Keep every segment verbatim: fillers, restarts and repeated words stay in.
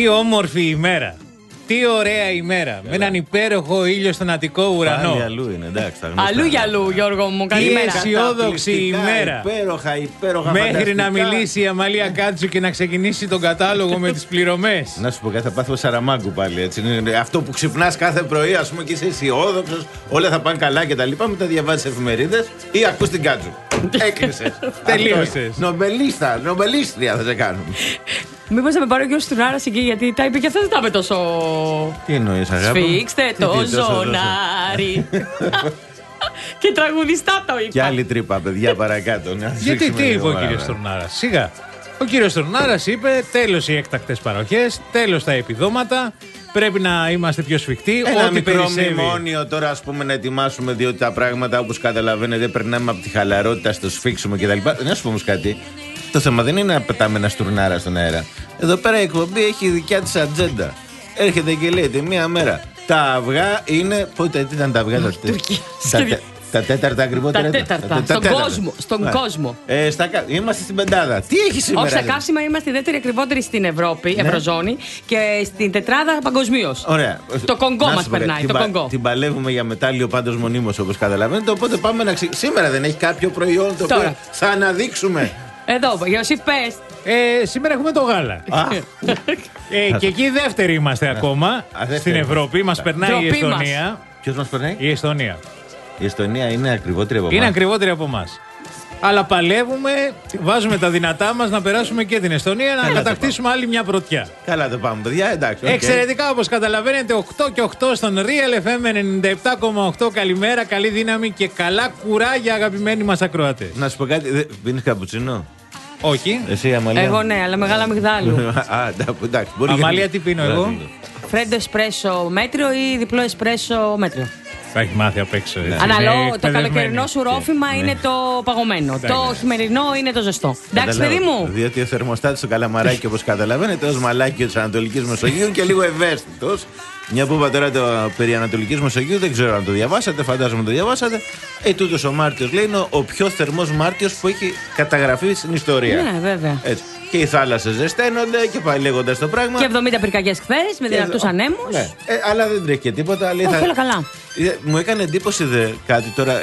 Τι όμορφη ημέρα. Τι ωραία ημέρα. Καλά. Με έναν υπέροχο ήλιο στον Αττικό ουρανό. Πάλι αλλού είναι, εντάξει. Τα αλλού για αλλού, Γιώργο μου. Καλημέρα. Τι αισιόδοξη ημέρα. Υπέροχα, υπέροχα. Μέχρι να μιλήσει η Αμαλία Κάτσου και να ξεκινήσει τον κατάλογο με τις πληρωμές. Να σου πω κάτι, θα πάθω Σαραμάγκου πάλι. Έτσι. Αυτό που ξυπνάς κάθε πρωί, ας πούμε, και είσαι αισιόδοξος, όλα θα πάνε καλά κτλ. Μετά διαβάζεις εφημερίδες ή ακούς την Κάτσου. Έκλεισες. Τελείωσες. Νομπελίστα, νομπελίστρια θα σε κάνουμε. Μήπως θα με πάρει ο κ. Στουρνάρας εκεί, γιατί τα είπε και αυτό δεν τα είπε τόσο. Τι εννοείς, αγάπη? Σφίξτε το ζωνάρι. Και τραγουδιστά το είπα. Και άλλη τρύπα, παιδιά, παρακάτω. Γιατί τι είπε ο κ. Στουρνάρας? Σιγά. Ο κ. Στουρνάρας είπε τέλος οι έκτακτες παροχές, τέλος τα επιδόματα. Πρέπει να είμαστε πιο σφιχτοί. Ένα ό,τι μικρό περισσεύει. μνημόνιο τώρα, ας πούμε, να ετοιμάσουμε, διότι τα πράγματα, όπως καταλαβαίνετε, περνάμε από τη χαλαρότητα στο σφίξιμο κτλ. Να σου πω όμως κάτι. Το θέμα δεν είναι να πετάμε ένα στουρνάρα στον αέρα. Εδώ πέρα η εκπομπή έχει δικιά της ατζέντα. Έρχεται και λέει μία μέρα. Τα αυγά είναι. Πότε τι ήταν τα αυγά τα τέταρτα. Τα τέταρτα ακριβότερα. Τα τέταρτα. Στον κόσμο. Στον κόσμο. Ε, στα, είμαστε στην πεντάδα. Τι έχει σήμερα? Όχι, στα καύσιμα είμαστε η δεύτερη ακριβότερη στην Ευρώπη, ναι. Ευρωζώνη, και στην τετράδα παγκοσμίως. Ωραία. Το Κονγκό μας περνάει. Την, το πα, Κονγκό. την παλεύουμε για μετάλλιο πάντως μονίμως, όπως καταλαβαίνετε. Οπότε πάμε να ξε... Σήμερα δεν έχει κάποιο προϊόν το οποίο θα αναδείξουμε. Εδώ, Ιωσήφ, πες. Ε, σήμερα έχουμε το γάλα. ε, και εκεί δεύτεροι είμαστε ακόμα. Α, στην Ευρώπη. Μας περνάει η Εστονία. Ποιος μας περνάει? Η Εστονία. Η Εστονία είναι ακριβότερη από εμάς. Είναι ακριβότερη από εμάς. Αλλά παλεύουμε, βάζουμε τα δυνατά μας να περάσουμε και την Εστονία, να κατακτήσουμε άλλη μια πρωτιά. Καλά το πάμε, παιδιά, εντάξει. Okay. Εξαιρετικά, όπως καταλαβαίνετε, οκτώ και οκτώ στον Real εφ εμ ενενήντα επτά κόμμα οκτώ. Καλημέρα, καλή δύναμη και καλά κουράγια, αγαπημένοι μας ακροατές. Να σου πω κάτι, πίνεις καπουτσίνο? Όχι. Εσύ, Αμαλία? Εγώ ναι, αλλά μεγάλα μυγδάλου. Α, εντάξει. Αμαλία, τι πίνω εγώ? Φρέντο εσπρέσο μέτριο ή διπλό εσπρέσο μέτριο? Θα έχει μάθει απ' έξω. Ναι. Αναλόγω, το καλοκαιρινό σου ρόφημα ναι. είναι το παγωμένο. Ναι. Το χειμερινό είναι το ζεστό. Εντάξει, παιδί μου. Διότι ο θερμοστάτης στο Καλαμαράκι, όπως καταλαβαίνετε, ως μαλάκι της Ανατολικής Μεσογείου και λίγο ευαίσθητος. Μια που είπα τώρα το περί Ανατολικής Μεσογείου, δεν ξέρω αν το διαβάσατε, φαντάζομαι το διαβάσατε. Ε, τούτος ο Μάρτιος λέει είναι ο πιο θερμός Μάρτιος που έχει καταγραφεί στην ιστορία. Ναι, βέβαια. Έτσι. Και οι θάλασσες ζεσταίνονται και πάει λέγοντας το πράγμα. Και εβδομήντα πυρκαγιές χθες με δυνατούς και... ανέμους. Ναι. Ε, αλλά δεν τρέχει και τίποτα. Όχι, θα... όλα καλά. Μου έκανε εντύπωση δε, κάτι τώρα.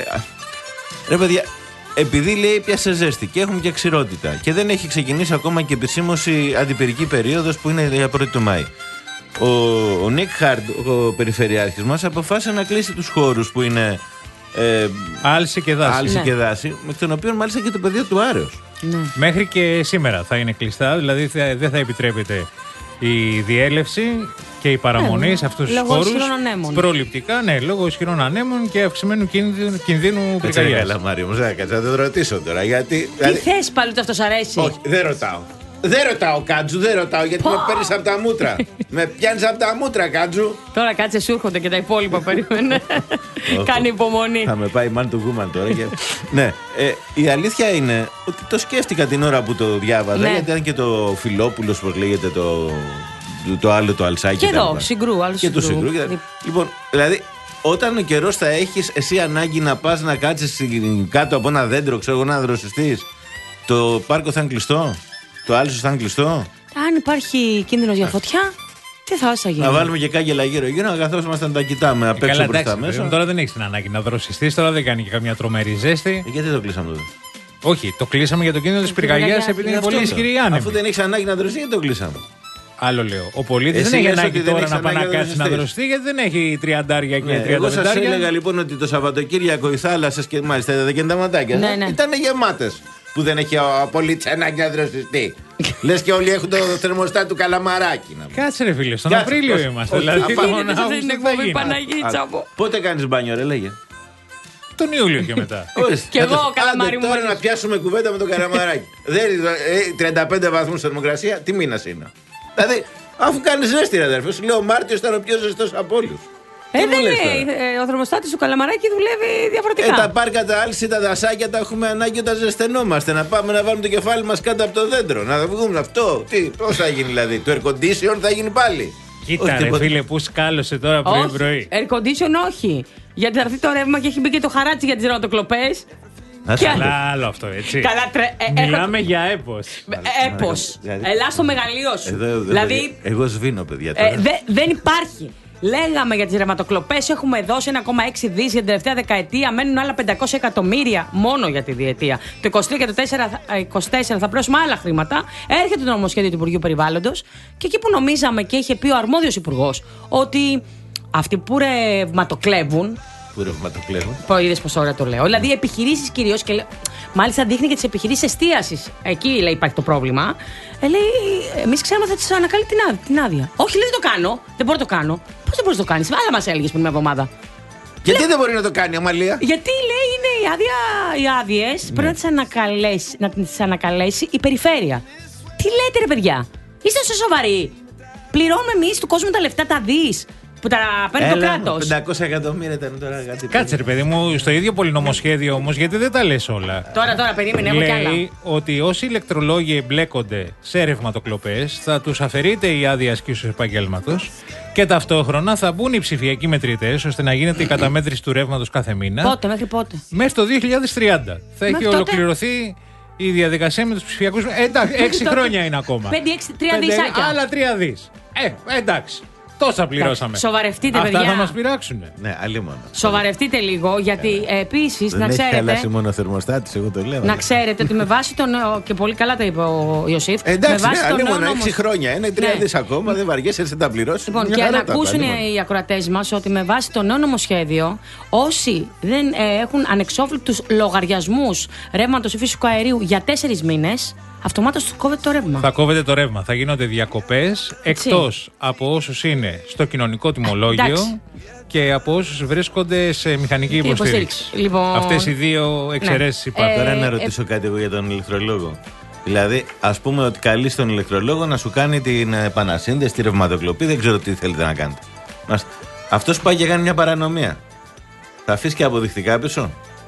Ρε παιδιά, επειδή λέει πιάσε ζέστη και έχουμε και ξηρότητα και δεν έχει ξεκινήσει ακόμα και επισήμως η αντιπυρική περίοδος που είναι για πρώτη του Μάη. Ο, ο Νίκ Χάρντ, ο περιφερειάρχης μας, αποφάσισε να κλείσει τους χώρους που είναι ε, άλση και δάση. Άλση ναι. και δάση, με τον οποίο μάλιστα και το πεδίο του Άρεως. Ναι. Μέχρι και σήμερα θα είναι κλειστά, δηλαδή θα, δεν θα επιτρέπεται η διέλευση και η παραμονή ναι, σε αυτούς τους χώρους. Προληπτικά, ναι, λόγω ισχυρών ανέμων και αυξημένου κινδύνου, κινδύνου πυρκαγιάς. Καλά, Μάριο, μου θα κάτσα, θα το ρωτήσω τώρα. Γιατί, τι δηλαδή... θες πάλι το αυτό σ' αρέσει? Όχι, δεν ρωτάω. Δεν ρωτάω, Κάτζου, δεν ρωτάω γιατί με παίρνεις από τα μούτρα. Με πιάνεις από τα μούτρα, Κάτζου. Τώρα κάτσε, σου έρχονται και τα υπόλοιπα περίμενε. Κάνει υπομονή. Θα με πάει man to woman τώρα. Και... ναι, ε, η αλήθεια είναι ότι το σκέφτηκα την ώρα που το διάβαζα. Ναι. Γιατί ήταν και το Φιλόπουλος, πώς λέγεται, το, το άλλο το αλσάκι. Και εδώ, συγκρού, άλλο και το συγκρού. Και... λοιπόν, δηλαδή, όταν ο καιρός θα έχεις εσύ ανάγκη να πας να κάτσεις κάτω από ένα δέντρο, ξέρω να δροσιστείς, το πάρκο θα είναι κλειστό. Το άλλο θα είναι κλειστό. Αν υπάρχει κίνδυνος για φωτιά, τι θα όσα γίνει? Να βάλουμε και κάγκελα γύρω-γύρω, να καθόμαστε να τα κοιτάμε απ' έξω προς τα μέσα. Τώρα δεν έχει την ανάγκη να δροσιστείς, τώρα δεν κάνει και καμιά τρομερή ζέστη. Ε, γιατί το κλείσαμε τότε? Όχι, το κλείσαμε για το κίνδυνο της πυρκαγιάς επειδή είναι πολύ ισχυρή η άνεμη. Αφού δεν έχει ανάγκη να δροσιστεί, γιατί το κλείσαμε? Άλλο λέω. Ο πολίτης δεν έχει ανάγκη τώρα να πάει να κάτσει να δροσιστεί, γιατί δεν έχει τριαντάρια και τριάντα. Εγώ σας έλεγα λοιπόν ότι το Σαββατοκύριακο οι θάλασσες και μάλιστα είδατε και τα ματάκια ήταν γεμάτες. Που δεν έχει ο πολίτης ανάγκη να δροσιστεί. Λες και όλοι έχουν το θερμοστάτη του Καλαμαράκι. Κάτσε ρε φίλε, στον Απρίλιο είμαστε. Δηλαδή τον Αύγουστο. Πότε κάνεις μπάνιο, ρε, λέγε? Τον Ιούλιο και μετά. Και εγώ, Καλαμάρι μου. Τώρα να πιάσουμε κουβέντα με το Καλαμαράκι. τριάντα πέντε βαθμούς θερμοκρασία, τι μήνας είναι? Δηλαδή, αφού κάνεις ζέστη, ρε αδερφέ, σου λέω ο Μάρτιος ήταν ο πιο ζεστός από όλους. Ε, δεν λέει. Ο θερμοστάτης του Καλαμαράκι δουλεύει διαφορετικά. Ε, τα πάρκα, τα άλση, τα δασάκια τα έχουμε ανάγκη όταν ζεσθενόμαστε. Να πάμε να βάλουμε το κεφάλι μας κάτω από το δέντρο. Να βγούμε αυτό. Τι, πώς θα γίνει δηλαδή? Το air condition θα γίνει πάλι. Κοίτα, όχι, ρε τίποτα. Φίλε, που σκάλωσε τώρα πρωί-πρωί. Air condition όχι. Γιατί θα έρθει το ρεύμα και έχει μπει και το χαράτσι για τις ρωτοκλοπές. Καλά, άλλο αυτό, έτσι. Καλά, τρε... ε, Μιλάμε έχω... για έπος. Έπος. Ελά στο μεγαλείο σου. Εδώ, εδώ, δηλαδή... Εγώ σβήνω, παιδιά. Ε, δε, δεν υπάρχει. Λέγαμε για τις ρευματοκλοπές, έχουμε δώσει ένα κόμμα έξι δις για την τελευταία δεκαετία, μένουν άλλα πεντακόσια εκατομμύρια μόνο για τη διετία. Το είκοσι τρία και το είκοσι τέσσερα θα πληρώσουμε άλλα χρήματα. Έρχεται το νομοσχέδιο του Υπουργείου Περιβάλλοντος και εκεί που νομίζαμε και είχε πει ο αρμόδιος υπουργός ότι αυτοί που ρευματοκλέβουν. Που ρευματοκλέβουν. Πω, είδες πόσο ώρα το λέω. Δηλαδή, επιχειρήσεις κυρίως και μάλιστα δείχνει και τις επιχειρήσεις εστίασης. Εκεί λέει υπάρχει το πρόβλημα. Ε, λέει, εμείς ξέρουμε θα τις ανακαλεί την άδεια, την άδεια. Όχι, λέει, δεν το κάνω. Δεν μπορώ να το κάνω. Πώς δεν μπορείς να το κάνεις? Άλλα μας έλεγες πριν μια εβδομάδα. Γιατί λέει, δεν μπορεί να το κάνει, Αμαλία? Γιατί λέει είναι η άδεια, οι άδειες ναι. πρέπει να τις ανακαλέσει, να τις ανακαλέσει η περιφέρεια. Τι λέτε, ρε παιδιά? Είστε so σοβαροί? Πληρώνουμε εμείς του κόσμου τα λεφτά, τα δις που τα παίρνει το κράτος. πεντακόσια εκατομμύρια ήταν τώρα κάτι. Κάτσε, ρε παιδί μου, στο ίδιο πολυνομοσχέδιο όμως, γιατί δεν τα λες όλα. Τώρα, τώρα, περίμενε, έχω κι άλλα. Λέει ότι όσοι ηλεκτρολόγοι εμπλέκονται σε ρευματοκλοπές θα τους αφαιρείται η άδεια ασκήσεως επαγγέλματος και ταυτόχρονα θα μπουν οι ψηφιακοί μετρητές ώστε να γίνεται η καταμέτρηση του ρεύματος κάθε μήνα. Πότε, μέχρι πότε? Μέχρι το δύο χιλιάδες τριάντα. Θα έχει τότε ολοκληρωθεί η διαδικασία με τους ψηφιακούς. Ε, εντάξει, έξι χρόνια είναι ακόμα. πέντε έξι, τρία δισάκια. Άλλα τρία δις. Ε, εντάξει. Τόσα πληρώσαμε. Σοβαρευτείτε, αυτά παιδιά. Θα μας πειράξουν. Ναι, αλλή μόνο. Σοβαρευτείτε λίγο, γιατί ε, επίσης να ξέρετε. Δεν έχει χαλάσει μόνο ο θερμοστάτης, εγώ το λέω. Να ξέρετε ότι με βάση τον νέο. Και πολύ καλά το είπε ο Ιωσήφ. Ε, εντάξει, με βάση ναι, τον αλλή μόνο νόμο... έξι χρόνια. Είναι τρία ναι. δις ακόμα, δεν βαριέσαι, έτσι τα πληρώσει. Λοιπόν, και να ακούσουν οι ακροατές μας ότι με βάση το νέο νομοσχέδιο, όσοι δεν ε, έχουν ανεξόφληκτους λογαριασμούς ρεύματος ή φυσικού αερίου για τέσσερις μήνες. Αυτομάτως κόβεται το ρεύμα. Θα κόβεται το ρεύμα. Θα γίνονται διακοπές εκτός από όσους είναι στο κοινωνικό τιμολόγιο εντάξει. και από όσους βρίσκονται σε μηχανική υποστήριξη. Λοιπόν... Αυτές οι δύο εξαιρέσεις ναι. υπάρχουν. Τώρα ε, να ρωτήσω ε... κάτι εγώ για τον ηλεκτρολόγο. Δηλαδή, ας πούμε ότι καλείς τον ηλεκτρολόγο να σου κάνει την επανασύνδεση, τη ρευματοκλοπή, δεν ξέρω τι θέλετε να κάνετε. Αυτός πάει και κάνει μια παρανομία. Θα αφήσει και αποδεικτικά πίσω?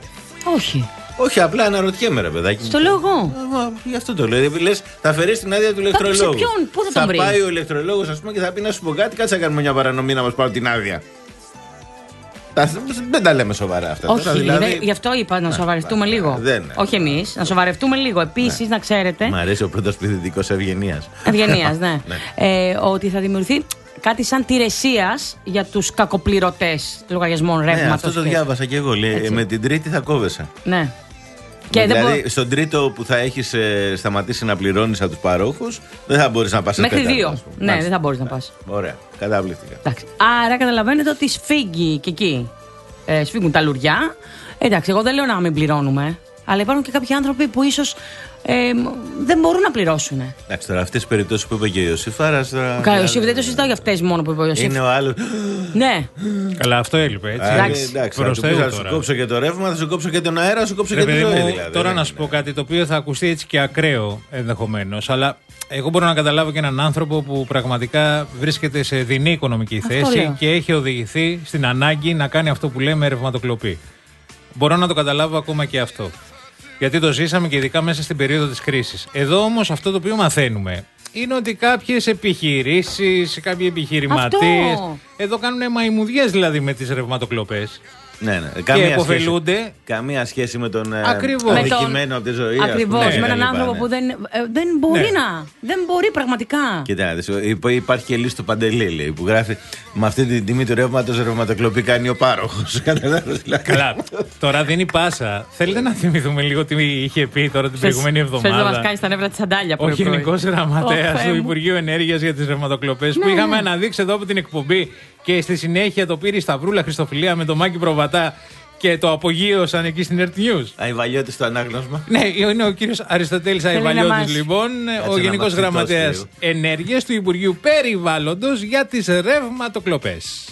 Όχι. Όχι, απλά αναρωτιέμαι, ρε παιδάκι. Στο λέω εγώ. Γι' αυτό το λέω. Λες, θα αφαιρέσει την άδεια του ηλεκτρολόγου. Σε ποιον, πού θα, θα τον βρει? Θα πάει ο ηλεκτρολόγος, ας πούμε, και θα πει να σου πω κάτι, κάτσε να κάνουμε μια παρανομία να μας πάρουν την άδεια. Δεν τα λέμε σοβαρά αυτά. Όχι, τώρα, δηλαδή... δε, γι' αυτό είπα να σοβαρευτούμε α, λίγο. Δεν, όχι εμείς, να σοβαρευτούμε λίγο. Επίσης, ναι. να ξέρετε. Μ' αρέσει ο πρώτος πληθυντικός ευγενίας. Ευγενίας, ναι. ναι. Ε, ότι θα δημιουργηθεί κάτι σαν τηρεσίας για τους κακοπληρωτές λογαριασμών ρεύματος. Ναι, αυτό το και... διάβασα και εγώ. Λέει, με την τρίτη θα κόβεσαι. Ναι. Και δηλαδή, μπο... στον τρίτο που θα έχεις ε, σταματήσει να πληρώνεις από τους παρόχους, δεν θα μπορείς να πας σε τέταρτο. Μέχρι δύο. Ναι, Άς, δεν θα μπορείς να πας. Ωραία, καταβλήθηκα. Άρα καταλαβαίνετε ότι σφίγγει και εκεί. Ε, σφίγγουν τα λουριά. Εντάξει, εγώ δεν λέω να μην πληρώνουμε. Αλλά υπάρχουν και κάποιοι άνθρωποι που ίσως ε, δεν μπορούν να πληρώσουν. Εντάξει, τώρα αυτές τις περιπτώσεις που είπε και ο Ιωσήφ. Άρα. Καλά, ο Ιωσήφ δεν το συζητάω για αυτές μόνο που είπε ο Ιωσήφ. Είναι ο άλλος. Ναι. Καλά, αυτό έλειπε έτσι. Εντάξει, εντάξει θα, θα, θα σου κόψω και το ρεύμα, θα σου κόψω και τον αέρα, θα σου κόψω και τη ζωή. Δηλαδή. Τώρα να σου πω κάτι το οποίο θα ακουστεί έτσι και ακραίο ενδεχομένως, αλλά εγώ μπορώ να καταλάβω και έναν άνθρωπο που πραγματικά βρίσκεται σε δεινή οικονομική θέση και έχει οδηγηθεί στην ανάγκη να κάνει αυτό που λέμε ρευματοκλοπή. Μπορώ να το καταλάβω ακόμα και αυτό. Γιατί το ζήσαμε και ειδικά μέσα στην περίοδο της κρίσης. Εδώ όμως αυτό το οποίο μαθαίνουμε είναι ότι κάποιες επιχειρήσεις, κάποιοι επιχειρηματίες εδώ κάνουν μαϊμουδιές δηλαδή με τις ρευματοκλοπές. Ναι, ναι. Και καμία υποφελούνται. Σχέση, καμία σχέση με τον αδικημένο από τη ζωή. Ακριβώς, ναι, με έναν ναι, άνθρωπο ναι. που δεν, ε, δεν μπορεί ναι. να. Δεν μπορεί πραγματικά. Κοιτάξτε, υπάρχει και λύση του Παντελή, λέει, που γράφει με αυτή την τιμή του ρεύματος ρευματοκλοπή κάνει ο πάροχος. Καλά. Τώρα δίνει πάσα. Θέλετε να θυμηθούμε λίγο τι είχε πει τώρα την προηγούμενη εβδομάδα? Θες να μας κάνει στα νεύρα της σαντάλια. Ο Γενικός Γραμματέας του Υπουργείου Ενέργειας για τις ρευματοκλοπές που είχαμε αναδείξει εδώ από την εκπομπή. Και στη συνέχεια το πήρε η Σταυρούλα Χριστοφιλία με τον Μάκη Προβατά και το απογείωσαν εκεί στην Earth News. Αϊβαλιώτης στο ανάγνωσμα. Ναι, είναι ο κύριος Αριστοτέλης Αϊβαλιώτης, λοιπόν, Κάτσε ο Γενικός Γραμματέας Ενέργειας του Υπουργείου Περιβάλλοντος για τις ρευματοκλοπές.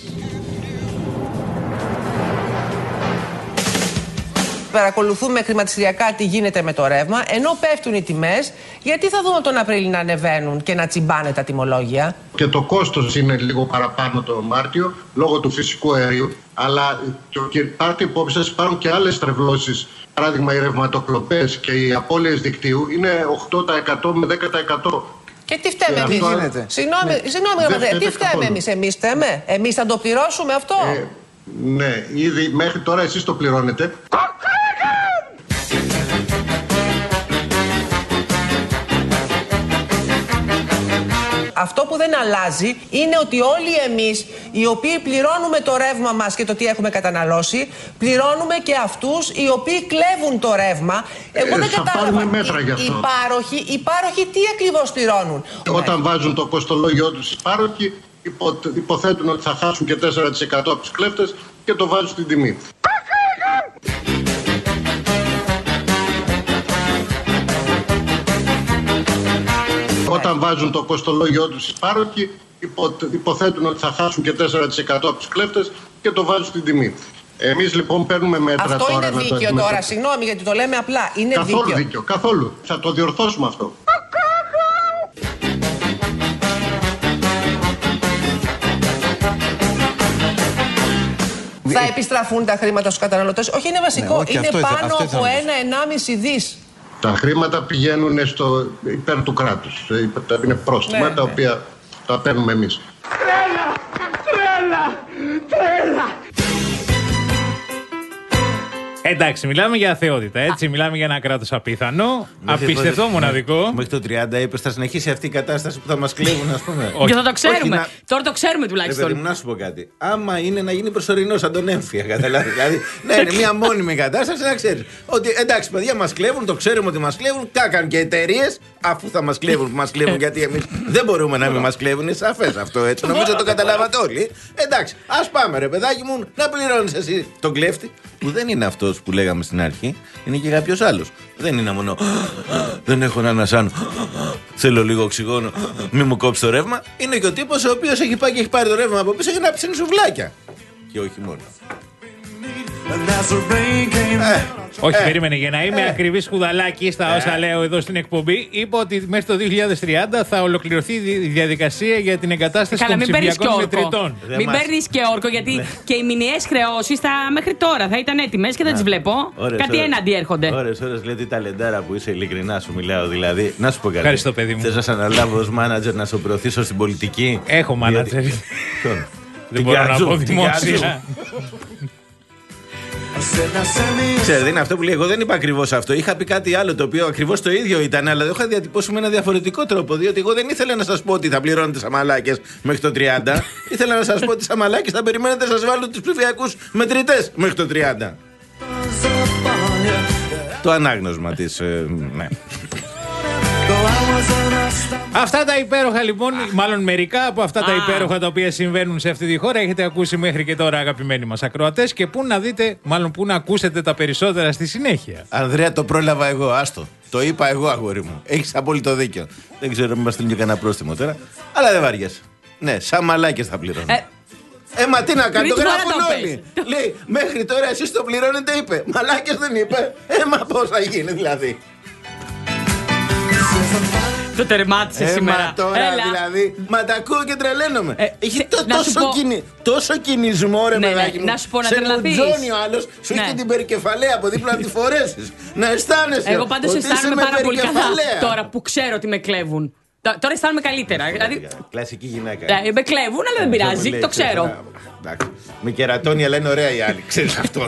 Παρακολουθούμε χρηματιστηριακά τι γίνεται με το ρεύμα, ενώ πέφτουν οι τιμές, γιατί θα δούμε τον Απρίλιο να ανεβαίνουν και να τσιμπάνε τα τιμολόγια? Και το κόστος είναι λίγο παραπάνω το Μάρτιο, λόγω του φυσικού αερίου, αλλά και πάρτε υπόψη σας, υπάρχουν και άλλες τρευλώσεις. Παράδειγμα, οι ρευματοκλοπές και οι απώλειες δικτύου είναι οκτώ τοις εκατό με δέκα τοις εκατό. Και τι φταίμε εμείς? Συγγνώμη, ναι. συγγνώμη, τι φταίμε εμείς, εμείς φταίμε? Εμείς θα το πληρώσουμε αυτό? Ε, ναι, ήδη μέχρι τώρα εσείς το πληρώνετε. Αυτό που δεν αλλάζει είναι ότι όλοι εμείς οι οποίοι πληρώνουμε το ρεύμα μας και το τι έχουμε καταναλώσει, πληρώνουμε και αυτούς οι οποίοι κλέβουν το ρεύμα. Εγώ ε, δεν κατάλαβα. Οι, οι, πάροχοι, οι πάροχοι τι ακριβώς πληρώνουν? Όταν βάζουν το κοστολόγιο τους οι πάροχοι, υπο, υποθέτουν ότι θα χάσουν και τέσσερα τοις εκατό από τους κλέφτες και το βάζουν στην τιμή. Όταν βάζουν το κοστολόγιο τους οι πάροχοι, υπο, υποθέτουν ότι θα χάσουν και τέσσερα τοις εκατό από τους κλέφτες και το βάζουν στην τιμή. Εμείς λοιπόν παίρνουμε μέτρα αυτό τώρα. Αυτό είναι δίκαιο να το τώρα, συγγνώμη γιατί το λέμε απλά. Είναι καθόλου δίκαιο. δίκαιο. Καθόλου. Θα το διορθώσουμε αυτό. Θα επιστραφούν τα χρήματα στους καταναλωτές? Όχι, είναι βασικό. Ναι, είναι πάνω από ένα ενάμιση δις. Τα χρήματα πηγαίνουν στο υπέρ του κράτους. Είναι πρόστιμα, ναι, τα οποία ναι. τα παίρνουμε εμείς. Τρέλα! Τρέλα! Τρέλα! Εντάξει, μιλάμε για αθεότητα, έτσι. Μιλάμε για ένα κράτος απίθανο, απίστευτο, μοναδικό. Μέχρι το τριάντα είπες θα συνεχίσει αυτή η κατάσταση που θα μας κλέβουν, ας πούμε. Και θα το ξέρουμε. Να... Τώρα το ξέρουμε τουλάχιστον. Ρε παιδί μου, να σου πω κάτι. Άμα είναι να γίνει προσωρινό σαν τον έμφυα, καταλάβει. Δηλαδή, ναι, είναι μια μόνιμη κατάσταση, να ξέρεις. Ότι εντάξει, παιδιά, μας κλέβουν, το ξέρουμε ότι μας κλέβουν. Κάκαν και εταιρείες, αφού θα μας κλέβουν, που μας κλέβουν, γιατί εμείς δεν μπορούμε να μην μας κλέβουν. Είναι σαφές αυτό, έτσι. Νομίζω το καταλάβατε όλοι. Εντάξει, ας πάμε, ρε παιδάκι μου, να πληρώνεις εσύ τον κλέφτη, που δεν είναι αυτό που λέγαμε στην αρχή, είναι και κάποιος άλλος. Δεν είναι μόνο δεν έχω να ανασάνω, θέλω λίγο οξυγόνο, μη μου κόψει το ρεύμα. Είναι και ο τύπος ο οποίος έχει πάει και έχει πάρει το ρεύμα από πίσω για να ψήνει σουβλάκια. Και όχι μόνο. Ε, όχι, ε, περίμενε. Για να είμαι ε, ακριβής κουδαλάκι στα όσα ε, λέω εδώ στην εκπομπή, είπα ότι μέχρι το δύο χιλιάδες τριάντα θα ολοκληρωθεί η διαδικασία για την εγκατάσταση των ψηφιακών μετρητών. Μην παίρνεις και όρκο, γιατί ναι. και οι μηνιαίες χρεώσεις μέχρι τώρα θα ήταν έτοιμες και δεν τις βλέπω. Ωρες, κάτι ώρες, έναντι έρχονται. Ωρες, ώρες, λέει τι ταλεντάρα που είσαι, ειλικρινά σου μιλάω. Δηλαδή, να σου πω κάτι. Ευχαριστώ, παιδί μου. Θες να σε αναλάβω ως μάνατζερ να σε προωθήσω στην πολιτική? Έχω μάνατζερ. Δεν μπορώ να πω δημόσια. Ξέρετε, είναι αυτό που λέει. Εγώ δεν είπα ακριβώς αυτό. Είχα πει κάτι άλλο το οποίο ακριβώς το ίδιο ήταν, αλλά το είχα διατυπώσει με ένα διαφορετικό τρόπο. Διότι εγώ δεν ήθελα να σας πω ότι θα πληρώνετε σαν μαλάκες μέχρι το τριάντα. Ήθελα να σας πω ότι σαν μαλάκες θα περιμένετε να σας βάλουν τους ψηφιακούς μετρητές μέχρι το τριάντα. Το ανάγνωσμα της. Ε, ναι. Αυτά τα υπέροχα λοιπόν, μάλλον μερικά από αυτά ah. τα υπέροχα τα οποία συμβαίνουν σε αυτή τη χώρα έχετε ακούσει μέχρι και τώρα, αγαπημένοι μας ακροατές, και πού να δείτε, μάλλον πού να ακούσετε τα περισσότερα στη συνέχεια. Ανδρέα, το πρόλαβα εγώ, άστο. Το είπα εγώ, αγόρι μου. Έχεις απόλυτο δίκιο. Δεν ξέρω αν μας στείλουν και κανένα πρόστιμο τώρα, αλλά δεν βαριέσαι. Ναι, σαν μαλάκες θα πληρώνω. Ε, ε μα τι να κάνω, το γράφουν όλοι. Λέει, μέχρι τώρα εσείς το πληρώνετε, είπε. Μαλάκες δεν είπε. Ε, μα πώς θα γίνει δηλαδή. Το τερμάτισε σήμερα. Μα τώρα Έλα. δηλαδή. Μα τα ακούω και τρελαίνομαι. Ε, Έχει σε, το, τόσο, πω... κινη, τόσο κινησμό, ρε ναι, παιδάκι μου. Να σου πω να σε τρελαθείς. νουτζώνει ο άλλος, σου ναι. έχει την περικεφαλαία από δίπλα να τη φορέσεις. Να αισθάνεσαι. Εγώ πάντως αισθάνομαι πάρα πολύ καλά τώρα που ξέρω ότι με κλέβουν. Τώρα αισθάνομαι καλύτερα. Δηλαδή... Κλασική γυναίκα. Ε, με κλέβουν, αλλά δεν πειράζει. Το ξέρω. Με κερατώνει, αλλά είναι ωραία η άλλη. Ξέρεις αυτό.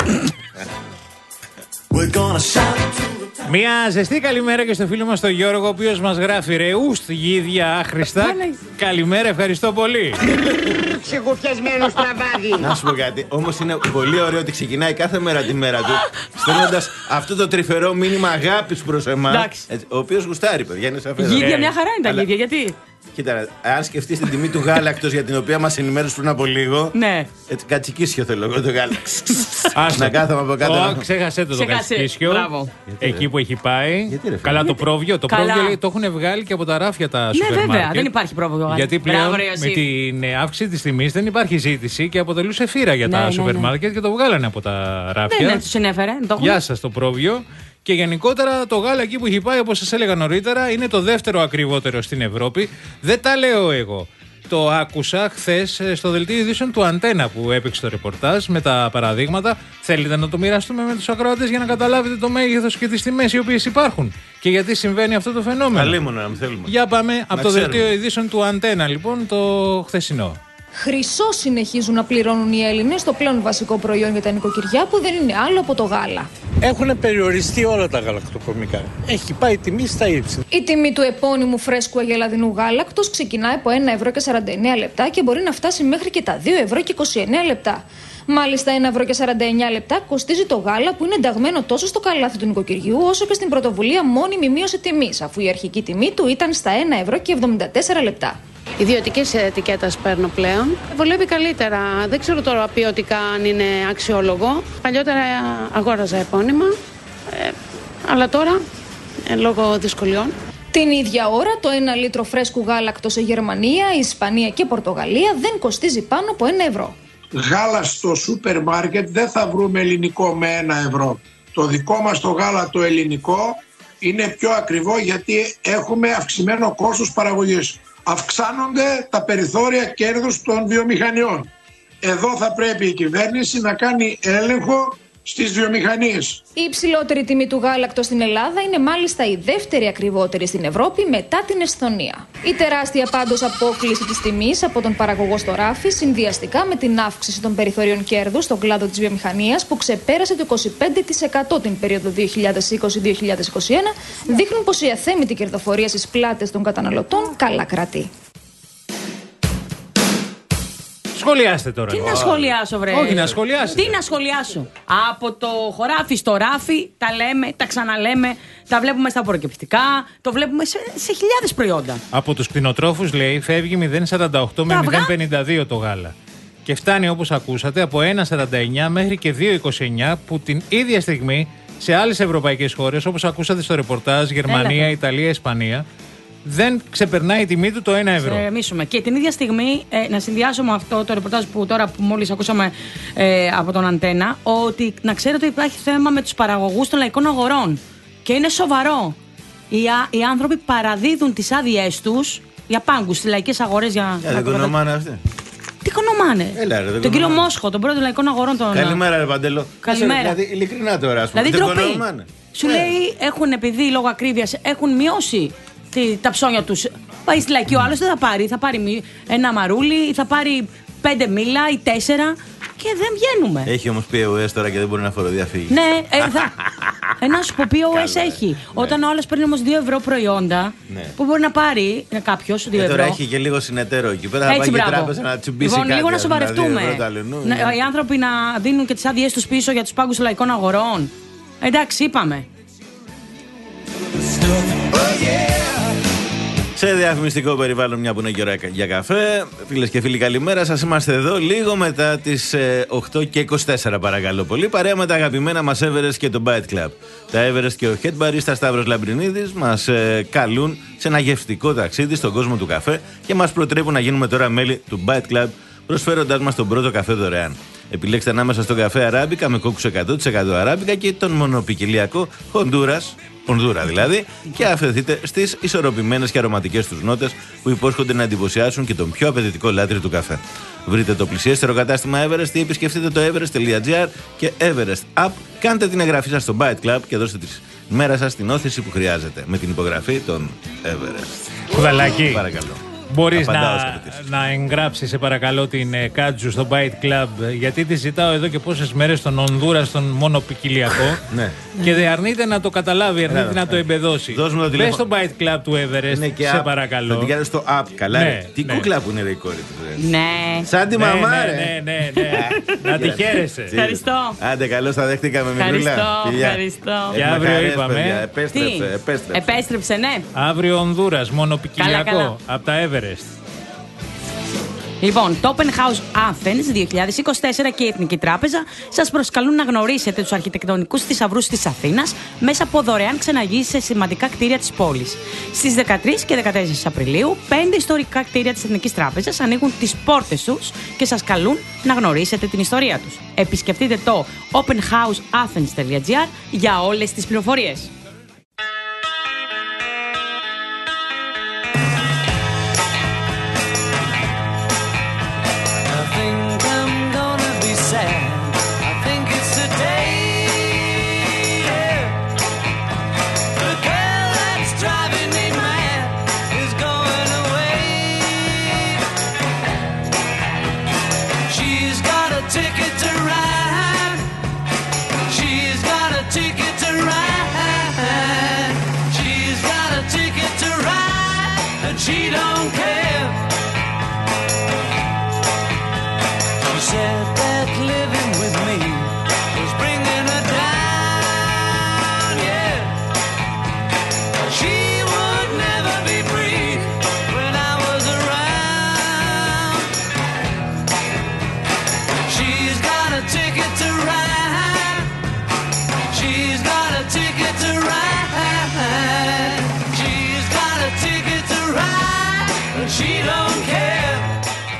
Μια ζεστή καλημέρα και στο φίλο μας τον Γιώργο, ο οποίος μας γράφει ρε ουστ γίδια άχρηστα. Καλημέρα, ευχαριστώ πολύ. Ξεκουφιασμένος τραβάδι. Να σου πω κάτι, όμως είναι πολύ ωραίο ότι ξεκινάει κάθε μέρα τη μέρα του στέλνοντας αυτό το τρυφερό μήνυμα αγάπης προς εμάς. Ο οποίος γουστάρει, παιδιά, είναι σαφές. Γίδια, μια χαρά είναι τα γίδια, γιατί? Κοίτα, αν σκεφτείς την τιμή του γάλακτος για την οποία μας ενημέρωσε πριν από λίγο. Ναι. Έτσι, κατσικίσιο θέλω εγώ το γάλακτος. Να κάθομαι από κάτω. Oh, ξέχασε το το κατσικίσιο. Εκεί που έχει πάει. Γιατί, καλά, το πρόβιο. Το Καλά. πρόβιο λέει, το έχουν βγάλει και από τα ράφια τα σούπερ μάρκετ. Ναι, βέβαια, δεν υπάρχει πρόβιο. Γιατί πλέον Μπράβο, με την αύξηση της τιμής δεν υπάρχει ζήτηση και αποτελούσε φύρα για τα ναι, σούπερ μάρκετ ναι. και το βγάλανε από τα ράφια. Ναι, ναι, τους συνέφερε. Γεια σας, το πρόβιο. Και γενικότερα το γάλα εκεί που έχει πάει, όπως σας έλεγα νωρίτερα, είναι το δεύτερο ακριβότερο στην Ευρώπη. Δεν τα λέω εγώ. Το άκουσα χθες στο δελτίο ειδήσεων του Αντένα που έπαιξε το ρεπορτάζ με τα παραδείγματα. Θέλετε να το μοιραστούμε με τους ακροατές για να καταλάβετε το μέγεθος και τις τιμές οι οποίες υπάρχουν και γιατί συμβαίνει αυτό το φαινόμενο. Καλή μου να θέλουμε. Για πάμε να από το ξέρουμε. Δελτίο ειδήσεων του Αντένα, λοιπόν, το χθεσινό. Χρυσό συνεχίζουν να πληρώνουν οι Έλληνες, το πλέον βασικό προϊόν για τα νοικοκυριά, που δεν είναι άλλο από το γάλα. Έχουν περιοριστεί όλα τα γαλακτοκομικά. Έχει πάει η τιμή στα ύψη. Η τιμή του επώνυμου φρέσκου αγελαδινού γάλακτος ξεκινάει από ένα ευρώ και σαράντα εννέα λεπτά και μπορεί να φτάσει μέχρι και τα δύο ευρώ και είκοσι εννέα λεπτά. Μάλιστα, ένα ευρώ και σαράντα εννέα λεπτά κοστίζει το γάλα που είναι ενταγμένο τόσο στο καλάθι του νοικοκυριού όσο και στην πρωτοβουλία μόνιμη μείωση τιμής, αφού η αρχική τιμή του ήταν στα ένα ευρώ και εβδομήντα τέσσερα λεπτά. Ιδιωτικής ετικέτας παίρνω πλέον. Βολεύει καλύτερα. Δεν ξέρω τώρα ποιοτικά αν είναι αξιόλογο. Παλιότερα αγόραζα επώνυμα, ε, αλλά τώρα, ε, λόγω δυσκολιών. Την ίδια ώρα, το ένα λίτρο φρέσκου γάλακτος σε Γερμανία, Ισπανία και Πορτογαλία δεν κοστίζει πάνω από ένα ευρώ. Γάλα στο σούπερ μάρκετ δεν θα βρούμε ελληνικό με ένα ευρώ. Το δικό μας το γάλα το ελληνικό είναι πιο ακριβό γιατί έχουμε αυξημένο κόστος παραγωγής. Αυξάνονται τα περιθώρια κέρδους των βιομηχανιών. Εδώ θα πρέπει η κυβέρνηση να κάνει έλεγχο στις βιομηχανίες. Η υψηλότερη τιμή του γάλακτος στην Ελλάδα είναι μάλιστα η δεύτερη ακριβότερη στην Ευρώπη μετά την Εσθονία. Η τεράστια πάντως απόκλιση της τιμής από τον παραγωγό στο ράφι, συνδυαστικά με την αύξηση των περιθωρίων κέρδους στον κλάδο της βιομηχανίας που ξεπέρασε το είκοσι πέντε τοις εκατό την περίοδο δύο χιλιάδες είκοσι με δύο χιλιάδες είκοσι ένα, δείχνουν πως η αθέμητη κερδοφορία στις πλάτες των καταναλωτών καλά κρατεί. Σχολιάστε τώρα. Τι να σχολιάσω, βρε. Όχι, να σχολιάσετε. Τι να σχολιάσω. Από το χωράφι στο ράφι τα λέμε, τα ξαναλέμε, τα βλέπουμε στα προκυπτικά, το βλέπουμε σε, σε χιλιάδες προϊόντα. Από τους κτηνοτρόφους, λέει, φεύγει μηδέν κόμμα σαράντα οκτώ με μηδέν κόμμα πενήντα δύο το γάλα. Και φτάνει, όπως ακούσατε, από ένα κόμμα σαράντα εννέα μέχρι και δύο κόμμα είκοσι εννέα, που την ίδια στιγμή σε άλλες ευρωπαϊκές χώρες, όπως ακούσατε στο ρεπορτάζ, Γερμανία, Έλατε. Ιταλία, Ισπανία, δεν ξεπερνάει η τιμή του το ένα ευρώ. Ρεμίσουμε. Και την ίδια στιγμή, ε, να συνδυάσω με αυτό το ρεπορτάζ που τώρα που μόλις ακούσαμε ε, από τον Αντένα, ότι να ξέρετε ότι υπάρχει θέμα με τους παραγωγούς των λαϊκών αγορών. Και είναι σοβαρό. Οι, οι άνθρωποι παραδίδουν τις άδειές τους για πάγκους στις λαϊκές αγορές. Για Για δεν κονομάνε αυτοί. Τι κονομάνε. Έλα, ρε, τον κύριο Μόσχο, τον πρώτο λαϊκών αγορών. Τον... Καλημέρα, ρε Παντελό. Καλημέρα. Δηλαδή, ειλικρινά τώρα, ας πούμε. Δηλαδή, ντροπή. Σου yeah. λέει, έχουν επειδή λόγω ακρίβειας έχουν μειώσει τα ψώνια τους. Πάει στη λαϊκή, ο άλλος δεν θα πάρει. Θα πάρει ένα μαρούλι, ή θα πάρει πέντε μήλα ή τέσσερα και δεν βγαίνουμε. Έχει όμως πι ο ες τώρα και δεν μπορεί να φοροδιαφύγει. Ναι, ε, θα... ένα σου πω πι ο ες έχει. Ναι. Όταν ο άλλος παίρνει όμως δύο ευρώ προϊόντα, ναι. που μπορεί να πάρει κάποιος δύο ευρώ. Τώρα έχει και λίγο συνεταίρο εκεί πέρα. Θα πάει και η τράπεζα να τσουμπήσει λοιπόν, κάτι. Λίγο να σοβαρευτούμε. Να, οι άνθρωποι να δίνουν και τις άδειές τους πίσω για τους πάγκους των λαϊκών αγορών. Εντάξει, είπαμε. Σε διαφημιστικό περιβάλλον, μια που είναι και ώρα για καφέ. Φίλες και φίλοι, καλημέρα σας. Είμαστε εδώ λίγο μετά τις ε, οκτώ και είκοσι τέσσερα, παρακαλώ πολύ. Παρέα με τα αγαπημένα μας Everest και το Bite Club. Τα Everest και ο Head Barista Σταύρος Λαμπρινίδης μας ε, καλούν σε ένα γευστικό ταξίδι στον κόσμο του καφέ και μας προτρέπουν να γίνουμε τώρα μέλη του Bite Club, προσφέροντάς μας τον πρώτο καφέ δωρεάν. Επιλέξτε ανάμεσα στον καφέ αράμπικα με κόκκους εκατό τοις εκατό αράμπικα και τον μονοπικιλιακό Honduras, Honduras δηλαδή, και αφαιθείτε στις ισορροπημένες και αρωματικές τους νότες που υπόσχονται να εντυπωσιάσουν και τον πιο απαιτητικό λάτρη του καφέ. Βρείτε το πλησιέστερο κατάστημα Everest ή επισκεφτείτε το everest τελεία gr και Everest App. Κάντε την εγγραφή σας στο Bite Club και δώστε τη μέρα σας την όθηση που χρειάζεται με την υπογραφή των Everest. Κουδαλάκι. Παρακαλώ. Μπορείς να, να εγγράψεις, σε παρακαλώ, την ε, Κάτζου στο Bite Club, γιατί τη ζητάω εδώ και πόσες μέρες στον Ονδούρα, στον μόνο ποικιλιακό. Ναι. Και δεν αρνείται να το καταλάβει, αρνείται ναι, να ναι. το εμπεδώσει. Μπες στο Bite Club του Everest, ναι, σε app, παρακαλώ. Θα την κάνεις στο app, καλά. Ναι, τι ναι. κούκλα που είναι ρε, η κόρη του. Ναι. Σαν τη μαμά, ναι, ρε. Ναι, ναι, ναι. ναι. Να τη χαίρεσαι. Ευχαριστώ. Άντε, καλώς τα δέχτηκαμε, μικρούλα. Ευχαριστώ. Και αύριο είπαμε. Επέστρεψε, επέστρεψε, ναι. Αύριο Ονδούρας, μόνο ποικιλιακό από τα Everest. Λοιπόν, το Open House Athens δύο χιλιάδες είκοσι τέσσερα και η Εθνική Τράπεζα σας προσκαλούν να γνωρίσετε τους αρχιτεκτονικούς θησαυρούς της Αθήνας μέσα από δωρεάν ξεναγήσεις σε σημαντικά κτίρια της πόλης. Στις δεκατρείς και δεκατέσσερις Απριλίου, πέντε ιστορικά κτίρια της Εθνικής Τράπεζας ανοίγουν τις πόρτες τους και σας καλούν να γνωρίσετε την ιστορία τους. Επισκεφτείτε το open house athens τελεία gr για όλες τις πληροφορίες.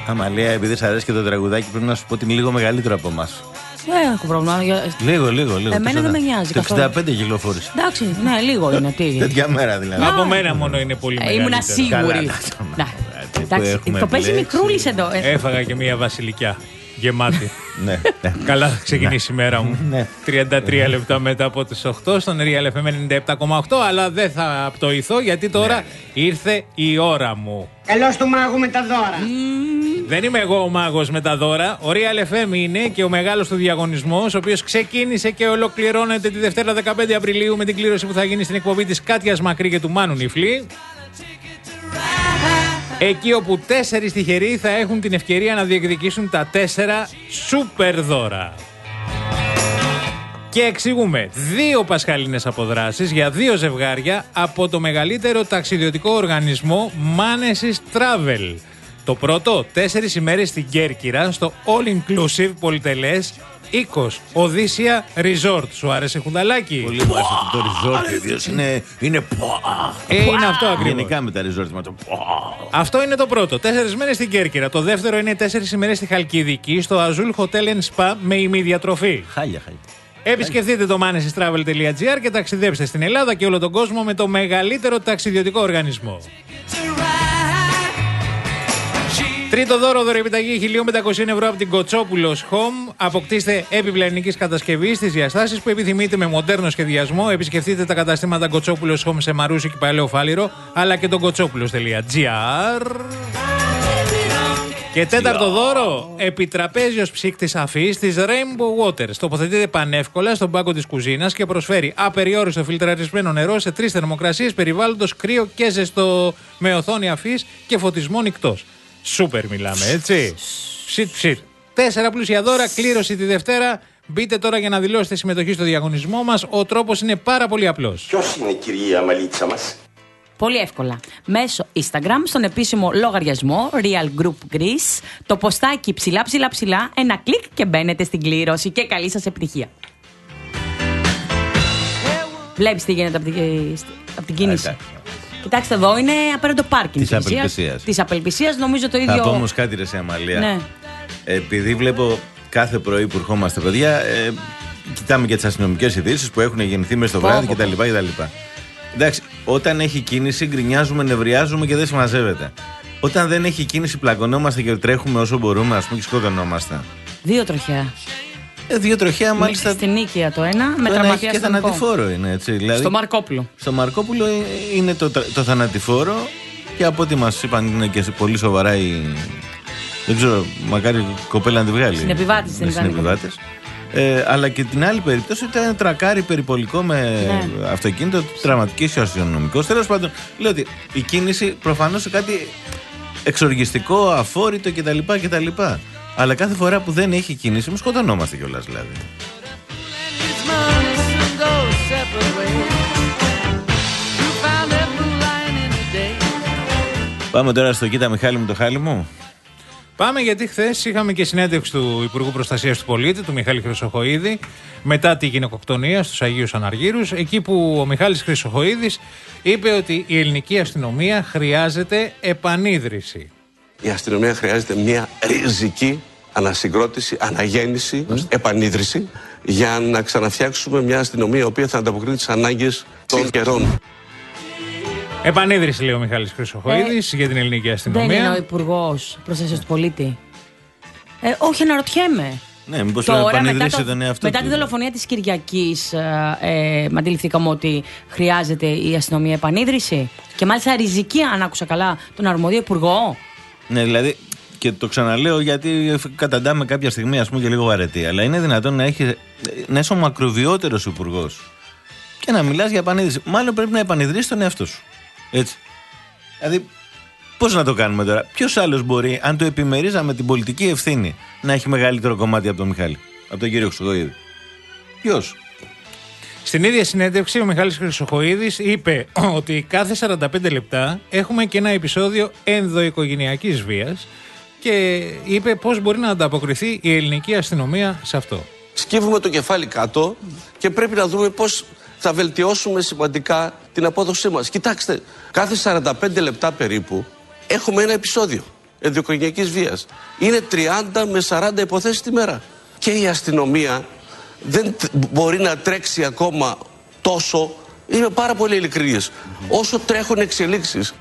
Αμαλία, επειδή σ' αρέσει και το τραγουδάκι, πρέπει να σου πω ότι είναι λίγο μεγαλύτερο από εμάς. Δεν έχω πρόβλημα. Λίγο, λίγο, λίγο. Εμένα δεν με νοιάζει. Το εξήντα πέντε κυκλοφόρησε. Εντάξει, ναι, λίγο είναι. Τι. Τέτοια μέρα δηλαδή. Από μένα μόνο είναι πολύ μεγαλύτερο. Ήμουνα σίγουρη. Εντάξει, το παίζει μικρούλης εδώ. Έφαγα και μία βασιλικιά. Γεμάτη. Ναι. Καλά θα ξεκινήσει η μέρα μου. τριάντα τρία λεπτά μετά από τις οκτώ στον Real εφ εμ ενενήντα επτά κόμμα οκτώ. Αλλά δεν θα απτοηθώ γιατί τώρα ήρθε η ώρα μου. Καλώς του μάγου με τα δώρα. Δεν είμαι εγώ ο μάγος με τα δώρα. Ο Real εφ εμ είναι και ο μεγάλος του διαγωνισμός, ο οποίος ξεκίνησε και ολοκληρώνεται τη Δευτέρα δεκαπέντε Απριλίου με την κλήρωση που θα γίνει στην εκπομπή της Κάτιας Μακρύ και του Μάνου Νιφλή. Εκεί όπου τέσσερις τυχεροί θα έχουν την ευκαιρία να διεκδικήσουν τα τέσσερα σούπερ δώρα. Και εξηγούμε δύο πασχαλινές αποδράσεις για δύο ζευγάρια από το μεγαλύτερο ταξιδιωτικό οργανισμό Manesis Travel. Το πρώτο, τέσσερις ημέρες στην Κέρκυρα, στο All Inclusive πολυτελές Οίκος Οδύσσια Resort. Σου άρεσε, Χουνταλάκι? Πολύ μου άρεσε το resort, ιδίως είναι... Είναι, ε, είναι αυτό ακριβώς. Γενικά με τα resort με το... Αυτό είναι το πρώτο, τέσσερις μέρες στην Κέρκυρα. Το δεύτερο είναι τέσσερις ημέρες στη Χαλκιδική, στο Azul Hotel and Spa με ημιδιατροφή. Χάλια, χάλια. Επισκεφτείτε το manesis travel τελεία τζι άρ και ταξιδέψτε στην Ελλάδα και όλο τον κόσμο με το μεγαλύτερο ταξιδιωτικό οργανισμό. Τρίτο δώρο, δωρεοεπιταγή χίλια πεντακόσια ευρώ από την Κοτσόπουλος Home. Αποκτήστε έπιπλα ελληνικής κατασκευής στις διαστάσεις που επιθυμείτε με μοντέρνο σχεδιασμό. Επισκεφτείτε τα καταστήματα Κοτσόπουλος Home σε Μαρούσι και Παλαιό Φάληρο, αλλά και τον κοτσόπουλος τελεία τζι άρ. Και τέταρτο δώρο, επιτραπέζιος ψύκτης αφής της Rainbow Waters. Τοποθετείται πανεύκολα στον πάγκο της κουζίνας και προσφέρει απεριόριστο φιλτραρισμένο νερό σε τρεις θερμοκρασίες περιβάλλοντος, κρύο και ζεστό, με οθόνη αφής και φωτισμό νικτός. Σούπερ μιλάμε, έτσι. Ψιτ, ψιτ. Τέσσερα πλούσια δώρα, κλήρωση τη Δευτέρα. Μπείτε τώρα για να δηλώσετε συμμετοχή στο διαγωνισμό μας. Ο τρόπος είναι πάρα πολύ απλός. Ποιος είναι η κυρία Μαλίτσα μας? Πολύ εύκολα. Μέσω Instagram, στον επίσημο λογαριασμό Real Group Greece, το ποστάκι ψηλά ψηλά ψηλά, ένα κλικ και μπαίνετε στην κλήρωση. Και καλή σας επιτυχία. Βλέπεις τι γίνεται από την, από την κίνηση. Κοιτάξτε, εδώ είναι απέναντι το πάρκινγκ της Απελπισίας. Της Απελπισίας, νομίζω το ίδιο. Θα πω όμως κάτι, ρε σε Αμαλία. Ναι. Επειδή βλέπω κάθε πρωί που ερχόμαστε, παιδιά, ε, κοιτάμε και τις αστυνομικές ειδήσεις που έχουν γεννηθεί μες στο βράδυ κτλ. κτλ. Εντάξει, όταν έχει κίνηση, γκρινιάζουμε, νευριάζουμε και δεν συμμαζεύεται. Όταν δεν έχει κίνηση, πλακωνόμαστε και τρέχουμε όσο μπορούμε, ας πούμε, και σκοτωνόμαστε. Δύο τροχιά. Ε, δύο τροχιά, μάλιστα. Στην Νίκαια το ένα, με το τραυματία και στο θανατηφόρο είναι, έτσι. Δηλαδή, στο Μαρκόπουλο. Στο Μαρκόπουλο είναι το, το θανατηφόρο και από ό,τι μας είπαν είναι και πολύ σοβαρά η. Δεν ξέρω, μακάρι η κοπέλα να τη βγάλει. Συνεπιβάτης δεν ήταν. Ε, αλλά και την άλλη περίπτωση ήταν τρακάρι περιπολικό με ναι. αυτοκίνητο, τραυματική ή αστυνομικό. Τέλος πάντων, λέω ότι η κίνηση προφανώς είναι κάτι εξοργιστικό, αφόρητο κτλ. κτλ. Αλλά κάθε φορά που δεν έχει κίνηση, μου σκοτωνόμαστε κιόλας δηλαδή. Πάμε τώρα στο κοίτα Μιχάλη μου το χάλι μου. Πάμε, γιατί χθες είχαμε και συνέντευξη του Υπουργού Προστασίας του Πολίτη, του Μιχάλη Χρυσοχοΐδη, μετά τη γυναικοκτονία στους Αγίους Αναργύρους, εκεί που ο Μιχάλης Χρυσοχοΐδης είπε ότι η ελληνική αστυνομία χρειάζεται επανίδρυση. Η αστυνομία χρειάζεται μια ριζική ανασυγκρότηση, αναγέννηση, mm. επανίδρυση, για να ξαναφτιάξουμε μια αστυνομία η οποία θα ανταποκρίνει τις ανάγκες των καιρών. Επανίδρυση, λέει ο Μιχάλης Χρυσοχοΐδης, ε, για την ελληνική αστυνομία. Δεν είναι ο Υπουργός Προστασίας του Πολίτη. Ε, όχι, αναρωτιέμαι. Ναι, μήπως πρέπει να επανιδρύσει το, τον εαυτό μετά του. τη δολοφονία της Κυριακής, ε, ε, αντιληφθήκαμε ότι χρειάζεται η αστυνομία επανίδρυση. Και μάλιστα ριζική, αν άκουσα καλά, τον αρμόδιο Υπουργό. Ναι, δηλαδή. Και το ξαναλέω γιατί καταντάμε κάποια στιγμή, ας πούμε, και λίγο βαρετή. Αλλά είναι δυνατόν να, έχει, να είσαι ο μακροβιότερος υπουργός και να μιλάς για επανίδρυση. Μάλλον πρέπει να επανιδρύσεις τον εαυτό σου. Έτσι. Δηλαδή, πώς να το κάνουμε τώρα? Ποιος άλλος μπορεί, αν το επιμερίζαμε την πολιτική ευθύνη, να έχει μεγαλύτερο κομμάτι από τον Μιχάλη, από τον κύριο Χρυσοχοΐδη? Ποιος? Στην ίδια συνέντευξη, ο Μιχάλης Χρυσοχοΐδης είπε ότι κάθε σαράντα πέντε λεπτά έχουμε και ένα επεισόδιο ενδοοικογενειακής βίας. Και είπε πώς μπορεί να ανταποκριθεί η ελληνική αστυνομία σε αυτό. Σκύβουμε το κεφάλι κάτω και πρέπει να δούμε πώς θα βελτιώσουμε σημαντικά την απόδοσή μας. Κοιτάξτε, κάθε σαράντα πέντε λεπτά περίπου έχουμε ένα επεισόδιο. ενδοοικογενειακής βίας. Είναι τριάντα με σαράντα υποθέσεις τη μέρα. Και η αστυνομία δεν μπορεί να τρέξει ακόμα τόσο, είμαι πάρα πολύ ειλικρινής, όσο τρέχουν εξελίξεις.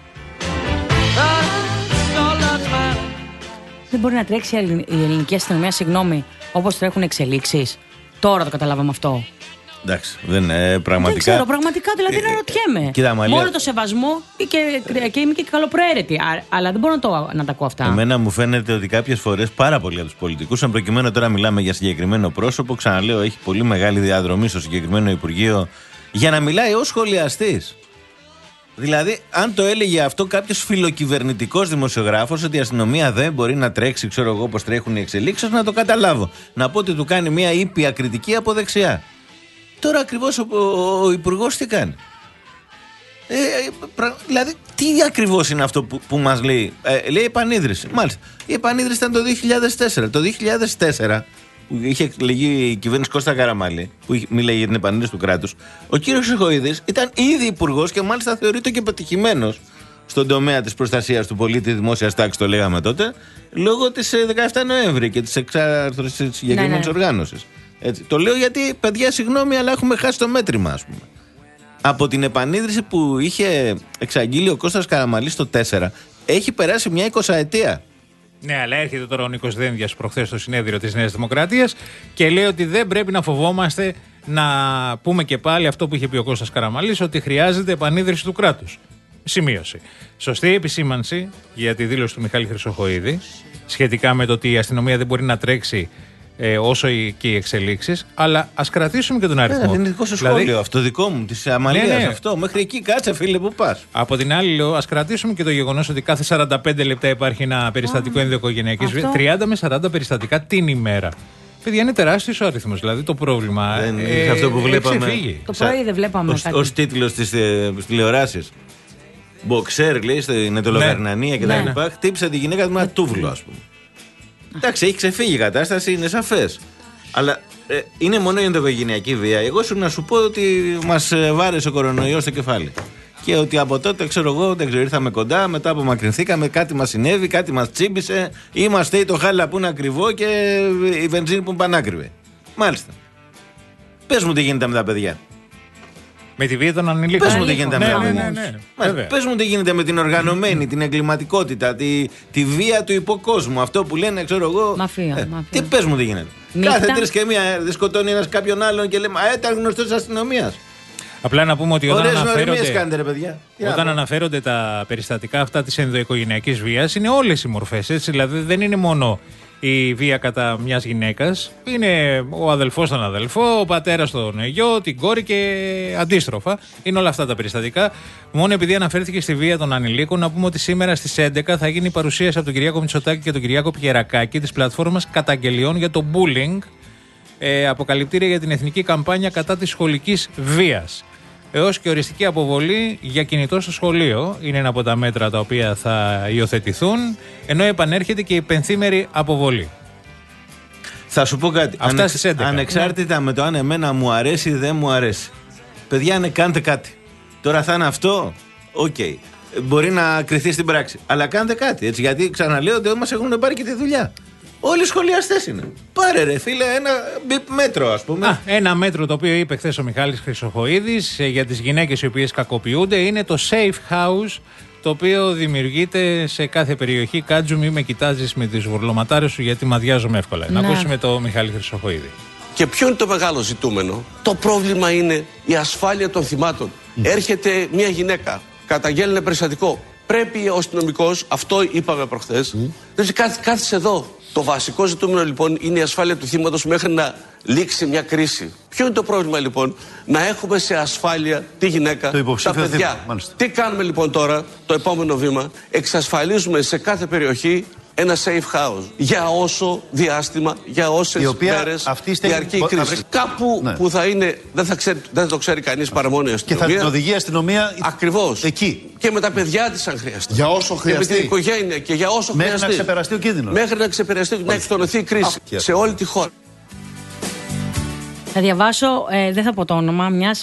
Δεν μπορεί να τρέξει η ελληνική αστυνομία, συγγνώμη, όπως τρέχουν εξελίξεις. Τώρα το καταλάβαμε αυτό. Εντάξει, δεν, ε, πραγματικά... δεν ξέρω, πραγματικά δηλαδή ε, αναρωτιέμαι. Κοίτα, Μαλία... Μόνο το σεβασμό και, και είμαι και καλοπροαίρετη. Αλλά δεν μπορώ να, το, να τα ακούω αυτά. Εμένα μου φαίνεται ότι κάποιες φορές πάρα πολλοί από τους πολιτικούς, αν προκειμένου τώρα μιλάμε για συγκεκριμένο πρόσωπο, ξαναλέω, έχει πολύ μεγάλη διαδρομή στο συγκεκριμένο Υπουργείο για να μιλάει ως σχολιαστής. Δηλαδή, αν το έλεγε αυτό κάποιος φιλοκυβερνητικός δημοσιογράφος, ότι η αστυνομία δεν μπορεί να τρέξει, ξέρω εγώ πώς τρέχουν οι εξελίξεις, να το καταλάβω. Να πω ότι του κάνει μια ήπια κριτική από δεξιά. Τώρα ακριβώς ο, ο, ο Υπουργός τι κάνει. Ε, πρα, δηλαδή, τι ακριβώς είναι αυτό που, που μας λέει. Ε, λέει επανίδρυση. Μάλιστα. Η επανίδρυση ήταν το δύο χιλιάδες τέσσερα. Το δύο χιλιάδες τέσσερα, που είχε εκλεγεί η κυβέρνηση Κώστα Καραμανλή, που μίλαγε για την επανίδρυση του κράτους, ο κύριος Χρυσοχοΐδης ήταν ήδη υπουργός και μάλιστα θεωρείται και πετυχημένος στον τομέα της προστασίας του πολίτη, δημόσιας τάξης, το λέγαμε τότε, λόγω της δεκαεφτά Νοέμβρη και της εξάρθρωσης της συγκεκριμένης ναι, ναι. οργάνωσης. Έτσι. Το λέω γιατί, παιδιά, συγγνώμη, αλλά έχουμε χάσει το μέτρημα, ας πούμε. Από την επανίδρυση που είχε εξαγγείλει ο Κώστας Καραμανλής το τέσσερα, έχει περάσει μια εικοσαετία. Ναι, αλλά έρχεται τώρα ο Νίκος Δένδιας προχθές στο συνέδριο της Νέας Δημοκρατίας και λέει ότι δεν πρέπει να φοβόμαστε να πούμε και πάλι αυτό που είχε πει ο Κώστας Καραμανλής, ότι χρειάζεται επανίδρυση του κράτους. Σημείωση. Σωστή επισήμανση για τη δήλωση του Μιχάλη Χρυσοχοΐδη σχετικά με το ότι η αστυνομία δεν μπορεί να τρέξει ε, όσο και οι εξελίξεις, αλλά ας κρατήσουμε και τον αριθμό. Ναι, είναι δικό σου σχόλιο, δηλαδή, αυτό δικό μου, της Αμαλίας, ναι, ναι. αυτό. Μέχρι εκεί κάτσε, φίλε, που πας. Από την άλλη, λέω, ας κρατήσουμε και το γεγονός ότι κάθε σαράντα πέντε λεπτά υπάρχει ένα περιστατικό ενδοοικογενειακής βίας. τριάντα με σαράντα περιστατικά την ημέρα. Παιδιά, είναι τεράστιος ο αριθμός. Δηλαδή το πρόβλημα. Δεν ε, είναι αυτό που βλέπαμε. Το πρωί δεν βλέπαμε. Ως τίτλος της ε, τηλεοράσης. Μποξέρ, λέει, στην Ετωλογαρνανία κτλ. Ναι. Ναι. Χτύπησε τη γυναίκα του με ένα τούβλο, ας πούμε. Εντάξει, έχει ξεφύγει η κατάσταση, είναι σαφές. Αλλά ε, είναι μόνο η ενδοοικογενειακή βία. Εγώ σου να σου πω ότι μας βάρεσε ο κορονοϊός στο κεφάλι. Και ότι από τότε, ξέρω εγώ, δεν ξέρω, ήρθαμε κοντά, μετά απομακρυνθήκαμε, κάτι μας συνέβη, κάτι μας τσίμπησε. Είμαστε ή το χάλα που είναι ακριβό και η βενζίνη που είναι πανάκριβη. Μάλιστα. Πες μου τι γίνεται με τα παιδιά. Με τη βία των ανηλίκων. Πες μου τι γίνεται ναι, με τα ναι, παιδιά. ναι, ναι, ναι. Πες μου τι γίνεται με την οργανωμένη, την εγκληματικότητα, τη, τη βία του υποκόσμου. Αυτό που λένε, ξέρω εγώ. Μαφία. Ε, μαφία. Τι πες μου τι γίνεται. Νύχτα. Κάθε τρεις και μία δεν σκοτώνει ένας κάποιον άλλον και λέμε, α, ήταν γνωστός της αστυνομίας. Απλά να πούμε ότι όταν, αναφέρονται, κάντε, ρε, παιδιά. όταν αναφέρονται τα περιστατικά αυτά της ενδοοικογενειακής βίας, είναι όλες οι μορφές. Έτσι, δηλαδή δεν είναι μόνο η βία κατά μιας γυναίκας, είναι ο αδελφός τον αδελφό, ο πατέρας τον γιο, την κόρη και αντίστροφα. Είναι όλα αυτά τα περιστατικά. Μόνο επειδή αναφέρθηκε στη βία των ανηλίκων, να πούμε ότι σήμερα στις έντεκα θα γίνει η παρουσίαση από τον Κυριάκο Μητσοτάκη και τον Κυριάκο Πιερακάκη της πλατφόρμας καταγγελιών για το bullying, ε, αποκαλυπτήρια για την εθνική καμπάνια κατά της σχολικής βίας. Έως και οριστική αποβολή για κινητό στο σχολείο είναι ένα από τα μέτρα τα οποία θα υιοθετηθούν, ενώ επανέρχεται και η πενθήμερη αποβολή. Θα σου πω κάτι. Αυτά στις έντεκα. Ανεξάρτητα με το αν εμένα μου αρέσει ή δεν μου αρέσει. Παιδιά, ναι, κάντε κάτι. Τώρα θα είναι αυτό, οκ. Okay. Μπορεί να κριθεί στην πράξη. Αλλά κάντε κάτι, έτσι, γιατί ξαναλέω ότι μας έχουν πάρει και τη δουλειά. Όλοι οι σχολιαστές είναι. Πάρε, ρε φίλε, ένα μέτρο, ας πούμε. Α, ένα μέτρο το οποίο είπε χθες ο Μιχάλης Χρυσοχοΐδης ε, για τις γυναίκες οι οποίες κακοποιούνται είναι το safe house, το οποίο δημιουργείται σε κάθε περιοχή. Κάτζου, μη με κοιτάζεις με τις βουρλωματάρες σου, γιατί μαδιάζομαι εύκολα. Να, να ακούσουμε το Μιχάλη Χρυσοχοΐδη. Και ποιο είναι το μεγάλο ζητούμενο? Το πρόβλημα είναι η ασφάλεια των θυμάτων. Mm. Έρχεται μια γυναίκα, καταγγέλνει ένα περιστατικό. Πρέπει ο αστυνομικός, αυτό είπαμε προχθές, mm. δηλαδή κάθισε εδώ. Το βασικό ζητούμενο λοιπόν είναι η ασφάλεια του θύματος μέχρι να λήξει μια κρίση. Ποιο είναι το πρόβλημα λοιπόν? Να έχουμε σε ασφάλεια τη γυναίκα, τα παιδιά. Θύμα, τι κάνουμε λοιπόν τώρα, το επόμενο βήμα? Εξασφαλίζουμε σε κάθε περιοχή ένα safe house για όσο διάστημα, για όσες μέρες διαρκεί η κρίση. Βρει... Κάπου ναι. που θα είναι, δεν θα, ξέρει, δεν θα το ξέρει κανείς παρά μόνο η αστυνομία. Και θα την οδηγεί η αστυνομία ακριβώς εκεί. Και με τα παιδιά της αν χρειαστεί. Για όσο χρειαστεί. Και με την οικογένεια και για όσο μέχρι χρειαστεί. Μέχρι να ξεπεραστεί ο κίνδυνος. Μέχρι να ξεπεραστεί, να εκφωνηθεί η κρίση Α, σε όλη τη χώρα. Θα διαβάσω, ε, δεν θα πω το όνομα, μιας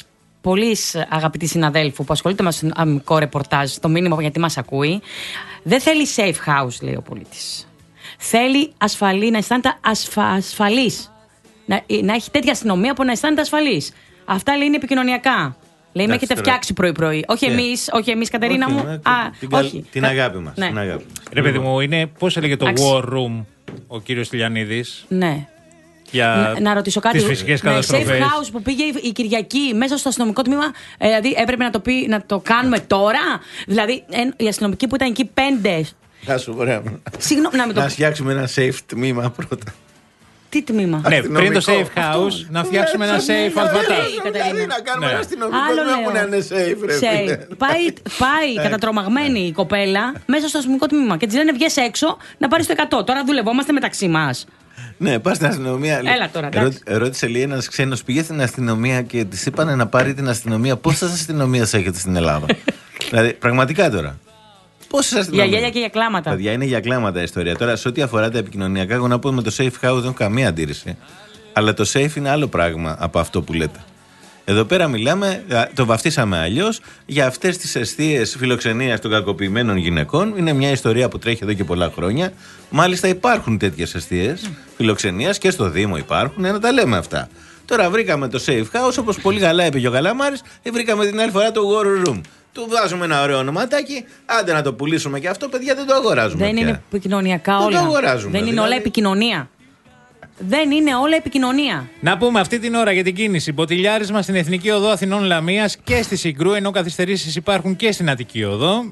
πολύ αγαπητή συναδέλφου που ασχολείται με το αστυνομικό ρεπορτάζ, το μήνυμα γιατί μας ακούει. Δεν θέλει safe house, λέει ο πολίτης. Θέλει ασφαλή, να αισθάνεται ασφα, ασφαλής. Να, να έχει τέτοια αστυνομία που να αισθάνεται ασφαλής. Αυτά λέει είναι επικοινωνιακά. Λέει, με έχετε φτιάξει πρωί-πρωί. Όχι yeah. εμείς, όχι εμείς, Κατερίνα όχι, μου. Ναι, Α, την, όχι. την αγάπη μας. Ναι. Την αγάπη. Ρε παιδί μου, είναι, πώς έλεγε το Άξι. War Room ο κύριος Τηλιανίδης. Ναι. Για να, να ρωτήσω κάτι. Τις φυσικές ναι, καταστροφές. Safe house που πήγε η Κυριακή μέσα στο αστυνομικό τμήμα, ε, δηλαδή έπρεπε να το, πει, να το κάνουμε τώρα. Δηλαδή, ε, οι αστυνομικοί που ήταν εκεί πέντε. Να σου ωραία. Συγγνώμη, να, να το... φτιάξουμε ένα safe τμήμα πρώτα. Τι τμήμα? Ναι, πριν το safe house αυτό. Να φτιάξουμε ένα safe αλφατάζ. Δηλαδή να κάνουμε ένα αστυνομικό τμήμα που να είναι safe. Πάει, πάει κατατρομαγμένη η κοπέλα μέσα στο αστυνομικό τμήμα και τη λένε βγες έξω να πάρεις το εκατό. Τώρα δουλευόμαστε μεταξύ μας. Ναι, πα στην αστυνομία. Έλα τώρα. Ερώ, ρώτησε λέει ένα ξένο, πήγε στην αστυνομία και τη είπανε να πάρει την αστυνομία. Πόσε αστυνομίε έχετε στην Ελλάδα? Δηλαδή, πραγματικά τώρα. Πόσε αστυνομίε. Για γέλια και για κλάματα. Παιδιά, είναι για κλάματα η ιστορία. Τώρα, σε ό,τι αφορά τα επικοινωνιακά, εγώ να πω με το safe house δεν έχω καμία αντίρρηση. Αλλά το safe είναι άλλο πράγμα από αυτό που λέτε. Εδώ πέρα μιλάμε, το βαφτίσαμε αλλιώς, για αυτές τις εστίες φιλοξενίας των κακοποιημένων γυναικών. Είναι μια ιστορία που τρέχει εδώ και πολλά χρόνια. Μάλιστα υπάρχουν τέτοιες εστίες φιλοξενίας και στο Δήμο υπάρχουν, να τα λέμε αυτά. Τώρα βρήκαμε το safe house, όπως πολύ καλά είπε ο Καλαμάρης, βρήκαμε την άλλη φορά το war room. Του βάζουμε ένα ωραίο ονοματάκι, άντε να το πουλήσουμε και αυτό, παιδιά δεν το αγοράζουμε. Δεν πια. Είναι επικοινωνιακά όλα. Δεν το αγοράζουμε. Δεν είναι δηλαδή. όλα επικοινωνία. Δεν είναι όλα επικοινωνία. Να πούμε αυτή την ώρα για την κίνηση. Μποτιλιάρισμα στην Εθνική Οδό Αθηνών Λαμίας και στη Συγκρού, ενώ καθυστερήσεις υπάρχουν και στην Αττική Οδό.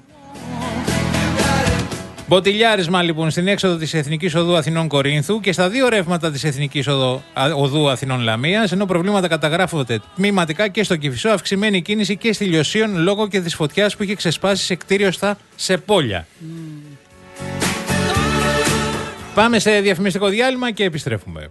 Μποτιλιάρισμα λοιπόν στην έξοδο της Εθνικής Οδού Αθηνών Κορίνθου και στα δύο ρεύματα της Εθνικής Οδό, Οδού Αθηνών Λαμίας, ενώ προβλήματα καταγράφονται τμήματικά και στο Κηφισό, αυξημένη κίνηση και στη Λιωσίων λόγω και της φωτιάς που είχε ξεσπάσει σε κτίριο στα Σεπόλια. Mm. Πάμε σε διαφημιστικό διάλειμμα και επιστρέφουμε.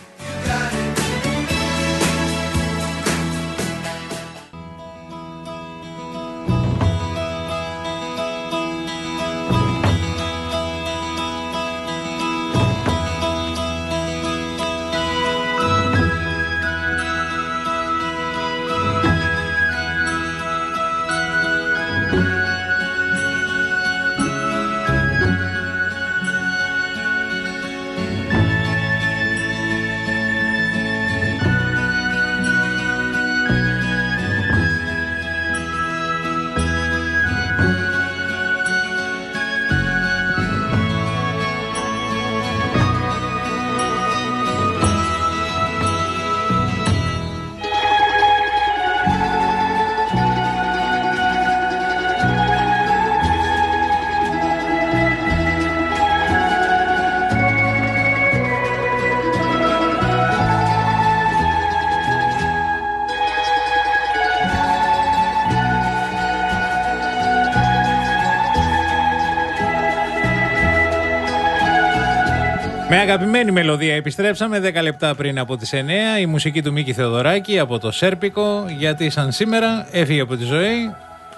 Με αγαπημένη μελωδία επιστρέψαμε δέκα λεπτά πριν από τις εννιά. Η μουσική του Μίκη Θεοδωράκη από το Σέρπικο, γιατί σαν σήμερα έφυγε από τη ζωή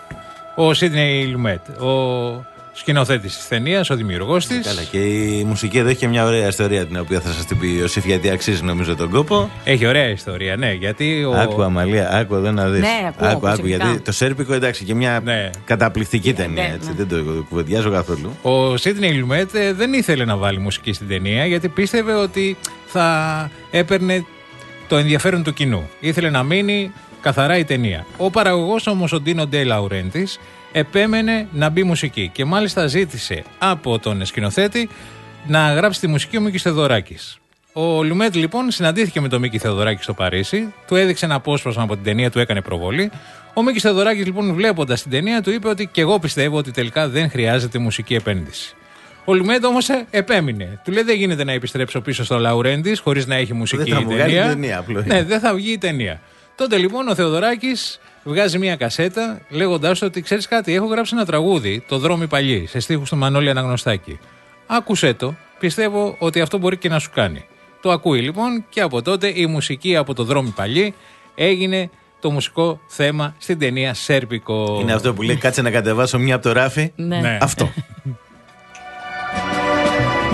ο Σίδνεϊ Λουμέτ, ο σκηνοθέτης της ταινίας, ο δημιουργός της. Καλά, και η μουσική εδώ έχει μια ωραία ιστορία την οποία θα σας την πει ο Ιωσήφ, γιατί αξίζει νομίζω τον κόπο. Έχει ωραία ιστορία, ναι, γιατί. Ο... Άκου, Αμαλία, άκου εδώ να δεις. Ναι, ακούω, άκου, άκου, γιατί το Σέρπικο εντάξει και μια ναι. καταπληκτική ταινία, ναι, έτσι, ναι. Δεν το κουβεντιάζω καθόλου. Ο Σίδνεϊ Λουμέτ δεν ήθελε να βάλει μουσική στην ταινία, γιατί πίστευε ότι θα έπαιρνε το ενδιαφέρον του κοινού. Ήθελε να μείνει καθαρά η ταινία. Ο παραγωγός όμως, ο Ντίνο Ντε Λαουρέντης, επέμενε να μπει μουσική και μάλιστα ζήτησε από τον σκηνοθέτη να γράψει τη μουσική ο Μίκης Θεοδωράκης. Ο Λουμέτ λοιπόν συναντήθηκε με τον Μίκη Θεοδωράκη στο Παρίσι, του έδειξε ένα απόσπασμα από την ταινία, του έκανε προβολή. Ο Μίκης Θεοδωράκης λοιπόν, βλέποντας την ταινία, του είπε ότι και εγώ πιστεύω ότι τελικά δεν χρειάζεται μουσική επένδυση. Ο Λουμέτ όμως επέμεινε. Του λέει δεν γίνεται να επιστρέψω πίσω στο Λαουρέντης χωρίς να έχει μουσική δεν θα η ταινία. ταινία απλό. Ναι, δεν θα βγει η ταινία. Τότε λοιπόν ο Θεοδωράκης βγάζει μια κασέτα λέγοντάς ότι ξέρεις κάτι, έχω γράψει ένα τραγούδι, το Δρόμοι Παλιοί, σε στίχους του Μανώλη Αναγνωστάκη. Άκουσέ το, πιστεύω ότι αυτό μπορεί και να σου κάνει. Το ακούει λοιπόν και από τότε η μουσική από το Δρόμοι Παλιοί έγινε το μουσικό θέμα στην ταινία Σέρπικο. Είναι αυτό που λέει κάτσε να κατεβάσω μια από το ράφι. Ναι. Αυτό.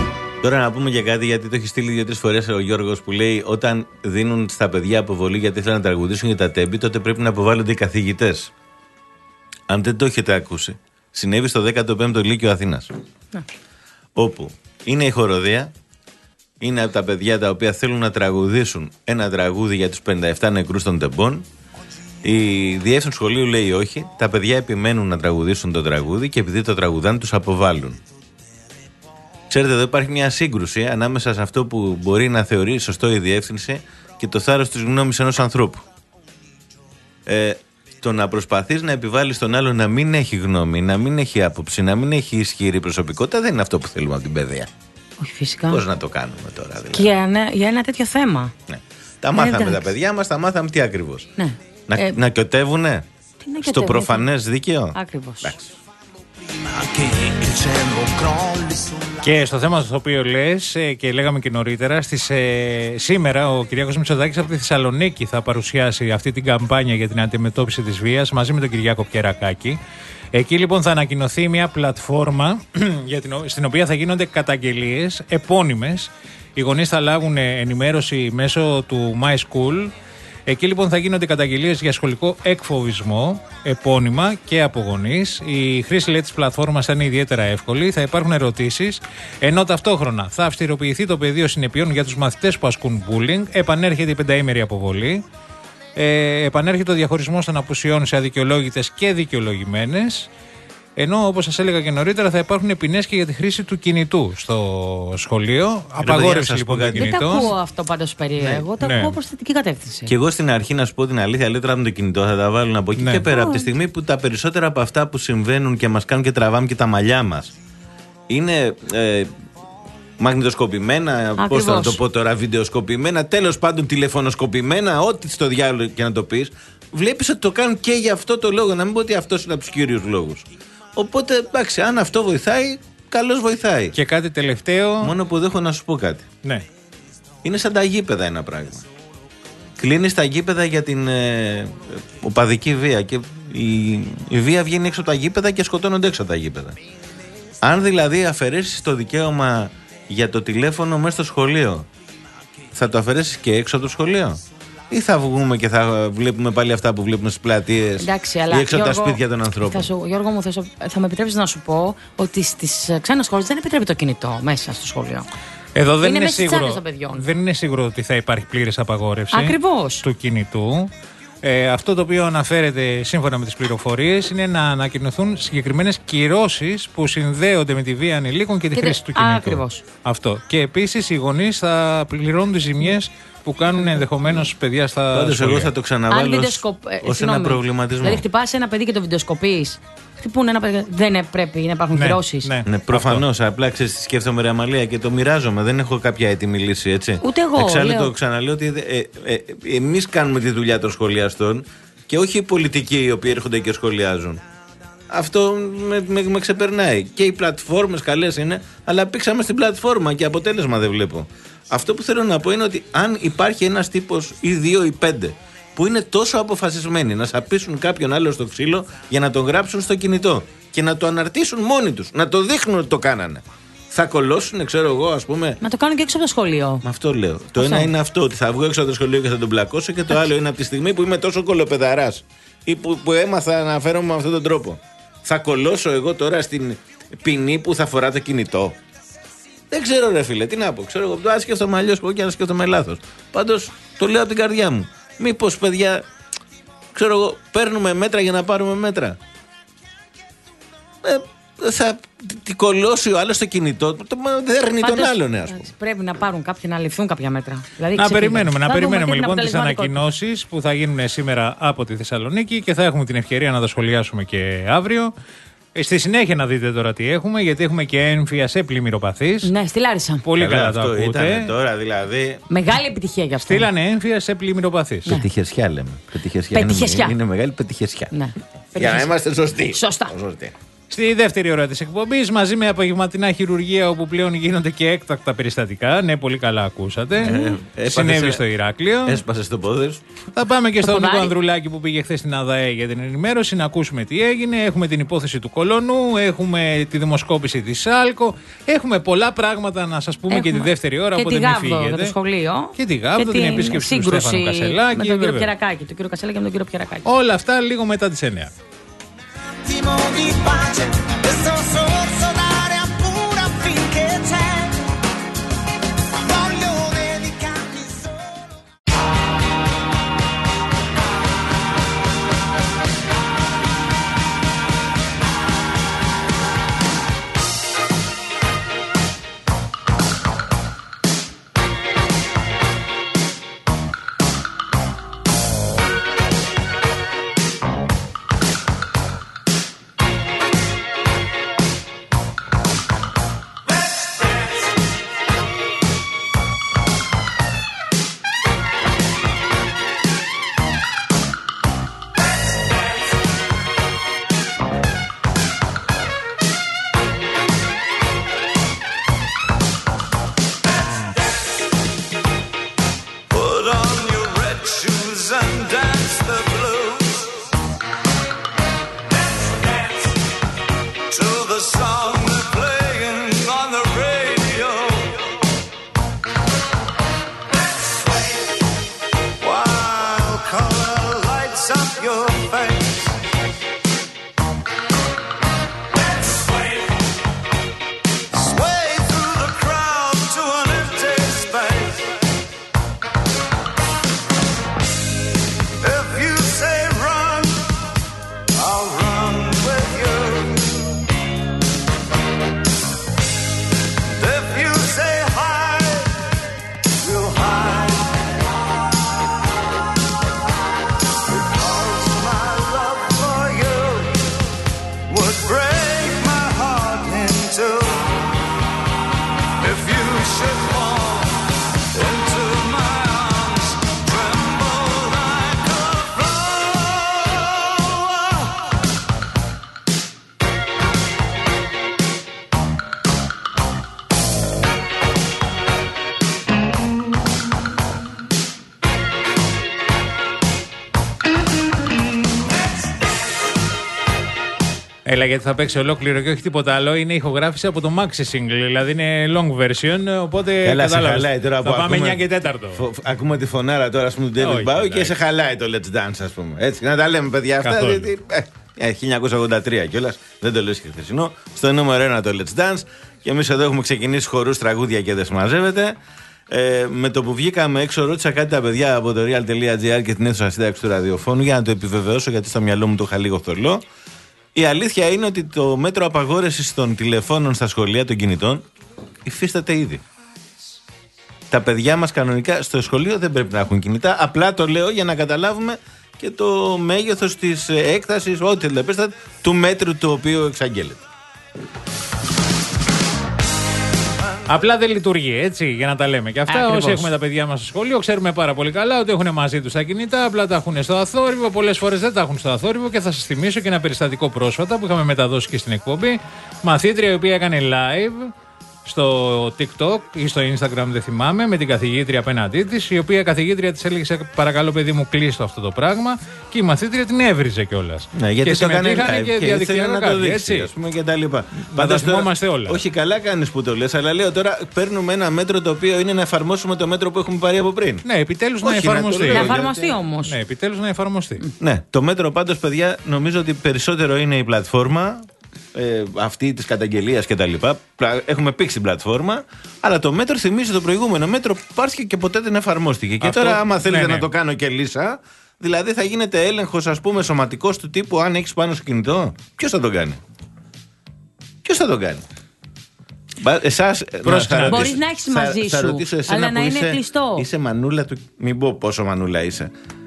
Τώρα να πούμε και κάτι, γιατί το έχει στείλει δύο-τρεις φορές ο Γιώργος, που λέει: όταν δίνουν στα παιδιά αποβολή γιατί θέλουν να τραγουδήσουν για τα τέμπη, τότε πρέπει να αποβάλλονται οι καθηγητές. Αν δεν το έχετε ακούσει, συνέβη στο δέκατο πέμπτο Λύκειο Αθήνας. Ναι. Όπου είναι η χοροδία, είναι από τα παιδιά τα οποία θέλουν να τραγουδήσουν ένα τραγούδι για τους πενήντα επτά νεκρούς των τεμπών. Η διεύθυνση του σχολείου λέει όχι, τα παιδιά επιμένουν να τραγουδήσουν το τραγούδι και επειδή το τραγουδάνε τους αποβάλλουν. Ξέρετε, εδώ υπάρχει μια σύγκρουση ανάμεσα σε αυτό που μπορεί να θεωρεί σωστό η διεύθυνση και το θάρρος της γνώμης ενός ανθρώπου. Ε, το να προσπαθείς να επιβάλλεις τον άλλο να μην έχει γνώμη, να μην έχει άποψη, να μην έχει ισχυρή προσωπικότητα, δεν είναι αυτό που θέλουμε από την παιδεία. Όχι, φυσικά. Πώς να το κάνουμε τώρα, δηλαδή. Και για ένα, για ένα τέτοιο θέμα. Ναι. Τα μάθαμε ε, τα παιδιά μας, τα μάθαμε τι ακριβώς. Ναι. Να, ε, να κιωτεύουνε στο προφανές δίκαιο. Ακριβώς. Και στο θέμα στο οποίο λες και λέγαμε και νωρίτερα, στις, ε, σήμερα ο Κυριάκος Μητσοτάκης από τη Θεσσαλονίκη θα παρουσιάσει αυτή την καμπάνια για την αντιμετώπιση της βίας μαζί με τον Κυριάκο Πιερακάκη. Εκεί λοιπόν θα ανακοινωθεί μια πλατφόρμα για την, στην οποία θα γίνονται καταγγελίες επώνυμες. Οι γονείς θα λάβουν ενημέρωση μέσω του My School. Εκεί λοιπόν θα γίνονται καταγγελίες για σχολικό εκφοβισμό, επώνυμα και από γονείς. Η χρήση λέει, της πλατφόρμας θα είναι ιδιαίτερα εύκολη, θα υπάρχουν ερωτήσεις, ενώ ταυτόχρονα θα αυστηροποιηθεί το πεδίο συνεπειών για τους μαθητές που ασκούν bullying, επανέρχεται η πενταήμερη αποβολή, ε, επανέρχεται ο διαχωρισμός των απουσιών σε αδικαιολόγητες και δικαιολογημένες. Ενώ, όπως σας έλεγα και νωρίτερα, θα υπάρχουν ποινές και για τη χρήση του κινητού στο σχολείο. Απαγόρευση λοιπόν του κινητού. Δεν τα ακούω αυτό πάντως περίεργο. Ναι. Τα ναι. ακούω προς θετική κατεύθυνση. Και εγώ στην αρχή, να σου πω την αλήθεια, λέω τώρα με το κινητό θα τα βάλουν από εκεί ναι. και πέρα. Oh. Από τη στιγμή που τα περισσότερα από αυτά που συμβαίνουν και μας κάνουν και τραβάμε και τα μαλλιά μας είναι ε, μαγνητοσκοπημένα, πώς θα το πω τώρα, βιντεοσκοπημένα, τέλος πάντων τηλεφωνοσκοπημένα, ό,τι στο διάλογο και να το πεις. Βλέπεις ότι το κάνουν και για αυτό το λόγο. Να μην πω ότι αυτός είναι από τους κύριους λόγους. Οπότε, εντάξει, αν αυτό βοηθάει, καλώς βοηθάει. Και κάτι τελευταίο. Μόνο που δεν έχω να σου πω κάτι. Ναι. Είναι σαν τα γήπεδα ένα πράγμα. Κλείνεις τα γήπεδα για την ε, οπαδική βία. Και η, η βία βγαίνει έξω από τα γήπεδα και σκοτώνονται έξω από τα γήπεδα. Αν δηλαδή αφαιρέσεις το δικαίωμα για το τηλέφωνο μέσα στο σχολείο, θα το αφαιρέσεις και έξω από το σχολείο? Ή θα βγούμε και θα βλέπουμε πάλι αυτά που βλέπουμε στις πλατείες ή έξω από τα σπίτια των ανθρώπων? Θα σου, Γιώργο μου, θα, σου, θα με επιτρέψεις να σου πω ότι στις ξένες χώρες δεν επιτρέπει το κινητό μέσα στο σχολείο. Εδώ δεν είναι, είναι σίγουρο, δεν είναι σίγουρο ότι θα υπάρχει πλήρης απαγόρευση Ακριβώς. του κινητού. Ε, αυτό το οποίο αναφέρεται σύμφωνα με τις πληροφορίες είναι να ανακοινωθούν συγκεκριμένες κυρώσεις που συνδέονται με τη βία ανηλίκων και τη και χρήση δε... του κινητού. Ακριβώς. Αυτό. Και επίσης οι γονείς θα πληρώνουν τις ζημιές που κάνουν ενδεχομένως παιδιά στα Πάντως σχολεία. Εγώ θα το ξαναβάλω ως ένα προβληματισμό. Δηλαδή χτυπάς ένα παιδί και το βιντεοσκοπείς. Χτυπούν ένα παιδί. Δεν πρέπει να υπάρχουν ναι, κυρώσεις. Ναι, ναι προφανώς. Απλά ξέρεις, σκέφτομαι ρε Αμαλία και το μοιράζομαι. Δεν έχω κάποια έτοιμη λύση, έτσι. Ούτε εγώ. Εξάλλου λέω. το ξαναλέω ότι ε, ε, ε, εμείς κάνουμε τη δουλειά των σχολιαστών και όχι οι πολιτικοί οι οποίοι έρχονται και σχολιάζουν. Αυτό με, με, με ξεπερνάει. Και οι πλατφόρμες καλές είναι, αλλά πήξαμε στην πλατφόρμα και αποτέλεσμα δεν βλέπω. Αυτό που θέλω να πω είναι ότι αν υπάρχει ένας τύπος ή δύο ή πέντε που είναι τόσο αποφασισμένοι να σαπίσουν κάποιον άλλο στο ξύλο για να τον γράψουν στο κινητό και να το αναρτήσουν μόνοι τους, να το δείχνουν ότι το κάνανε, θα κολλώσουν, ξέρω εγώ, ας πούμε. Μα το κάνουν και έξω από το σχολείο. Με αυτό λέω. Αυτό. Το ένα είναι αυτό, ότι θα βγω έξω από το σχολείο και θα τον πλακώσω, και το άλλο είναι από τη στιγμή που είμαι τόσο κολοπεδαράς ή που, που έμαθα να φέρομαι με αυτόν τον τρόπο. Θα κολλώσω εγώ τώρα στην ποινή που θα φορά το κινητό? Δεν ξέρω, ρε φίλε, τι να πω. Ξέρω εγώ, αν σκέφτομαι αλλιώς και αν σκέφτομαι λάθος. Πάντως το λέω από την καρδιά μου. Μήπως, παιδιά, ξέρω εγώ, παίρνουμε μέτρα για να πάρουμε μέτρα? Ε, θα την κολλώσει ο άλλος στο κινητό, το δέρνει τον άλλον, ας πούμε. Πρέπει να πάρουν κάποιοι, να ληφθούν κάποια μέτρα. Δηλαδή, να περιμένουμε, να περιμένουμε λοιπόν τις ανακοινώσεις που θα γίνουν σήμερα από τη Θεσσαλονίκη και θα έχουμε την ευκαιρία να τα σχολιάσουμε και αύριο. Στη συνέχεια να δείτε τώρα τι έχουμε, γιατί έχουμε και έμφυα σε πλημμυροπαθείς. Ναι, στη Λάρισα. Πολύ καλά, καλά το ακούτε. Ήταν τώρα δηλαδή. Μεγάλη επιτυχία για αυτό. Στείλανε έμφυα σε πλημμυροπαθείς. Ναι. Πετυχεσιά λέμε. Πετυχεσιά. Πετυχεσιά. Είναι, είναι μεγάλη πετυχεσιά. Ναι. Για να είμαστε σωστοί. Σωστά. Σωστή. Στη δεύτερη ώρα της εκπομπής, μαζί με απογευματινά χειρουργία, όπου πλέον γίνονται και έκτακτα περιστατικά. Ναι, πολύ καλά ακούσατε. Ε, Συνέβη στο Ηράκλειο. Έσπασε στο πόδι σου. Θα πάμε και στον Νίκο Ανδρουλάκη που πήγε χθες στην ΑΔΑΕ για την ενημέρωση, να ακούσουμε τι έγινε. Έχουμε την υπόθεση του Κολονού, έχουμε τη δημοσκόπηση της ΣΑΛΚΟ. Έχουμε πολλά πράγματα να σας πούμε έχουμε. Και τη δεύτερη ώρα, οπότε μην φύγετε. Και το σχολείο. Και τη Γάβδο, την επίσκεψη του Στέφανου Κασελάκη. Με τον κύριο Πιερακάκη, τον κύριο Κασελάκη και με τον κύριο Πιερακάκη. Όλα αυτά λίγο μετά τις εννιά. Di pace, questo sorso d'aria pura finché c'è. Voglio dedicarmi solo. Έλα, γιατί θα παίξει ολόκληρο και όχι τίποτα άλλο. Είναι ηχογράφηση από το Maxi Single, δηλαδή είναι long version. Οπότε καλά, σε χαλάει τώρα. Θα που πάμε ακούμε, εννιά και τέταρτο. Φο, ακούμε τη φωνάρα τώρα, ας πούμε, του David Bowie και σε χαλάει το Let's Dance, ας πούμε. Έτσι, να τα λέμε, παιδιά, αυτά. Δηλαδή, ε, χίλια εννιακόσια ογδόντα τρία κιόλας. Δεν το λες και χθεσινό. Στο νούμερο ένα το Let's Dance. Και εμείς εδώ έχουμε ξεκινήσει χορούς, τραγούδια και δεν συμμαζεύεται. Ε, με το που βγήκαμε έξω, ρώτησα κάτι τα παιδιά από το real.gr και την αίθουσα σύνταξη του ραδιοφώνου για να το επιβεβαιώσω, γιατί στο μυαλό μου το είχα λίγο θολό. Η αλήθεια είναι ότι το μέτρο απαγόρευσης των τηλεφώνων στα σχολεία των κινητών υφίσταται ήδη. Τα παιδιά μας κανονικά στο σχολείο δεν πρέπει να έχουν κινητά. Απλά το λέω για να καταλάβουμε και το μέγεθος της έκτασης, ό,τι θέλετε, του μέτρου το οποίο εξαγγέλλεται. Απλά δεν λειτουργεί, έτσι, για να τα λέμε. Και αυτά, όσοι έχουμε τα παιδιά μας στο σχολείο, ξέρουμε πάρα πολύ καλά ότι έχουν μαζί τους τα κινητά, απλά τα έχουν στο αθόρυβο. Πολλές φορές δεν τα έχουν στο αθόρυβο. Και θα σας θυμίσω και ένα περιστατικό πρόσφατα που είχαμε μεταδώσει και στην εκπομπή. Μαθήτρια η οποία έκανε live στο TikTok ή στο Instagram, δεν θυμάμαι, με την καθηγήτρια απέναντί της, η οποία καθηγήτρια της έλεγε: παρακαλώ, παιδί μου, κλείστο αυτό το πράγμα. Και η μαθήτρια την έβριζε κιόλας. Ναι, γιατί και το έκανε live και, και ήθελε να το δείξει, ας πούμε, και τα λοιπά. Πάντως θυμόμαστε όλα. Όχι, καλά κάνεις που το λες, αλλά λέω τώρα παίρνουμε ένα μέτρο το οποίο είναι να εφαρμόσουμε το μέτρο που έχουμε πάρει από πριν. Ναι, επιτέλους να εφαρμοστεί. Να εφαρμοστεί όμως. Ναι, επιτέλους να εφαρμοστεί. Ναι, το μέτρο πάντως, παιδιά, νομίζω ότι περισσότερο είναι η πλατφόρμα. Ε, αυτή της καταγγελίας και τα λοιπά. Έχουμε πήξει την πλατφόρμα, αλλά το μέτρο θυμίζει το προηγούμενο μέτρο που πάρθηκε και ποτέ δεν εφαρμόστηκε. Και αυτό, τώρα, άμα θέλετε ναι, ναι. να το κάνω και λύσα, δηλαδή θα γίνεται έλεγχος, ας πούμε, σωματικός του τύπου αν έχεις πάνω στο κινητό. Ποιος θα τον κάνει? Ποιος θα τον κάνει? Εσάς, να, μπορείς να έχεις μαζί θα, σου, θα ρωτήσω εσένα, αλλά να είναι είσαι, κλειστό. Είσαι μανούλα του. Μην πω πόσο μανούλα είσαι.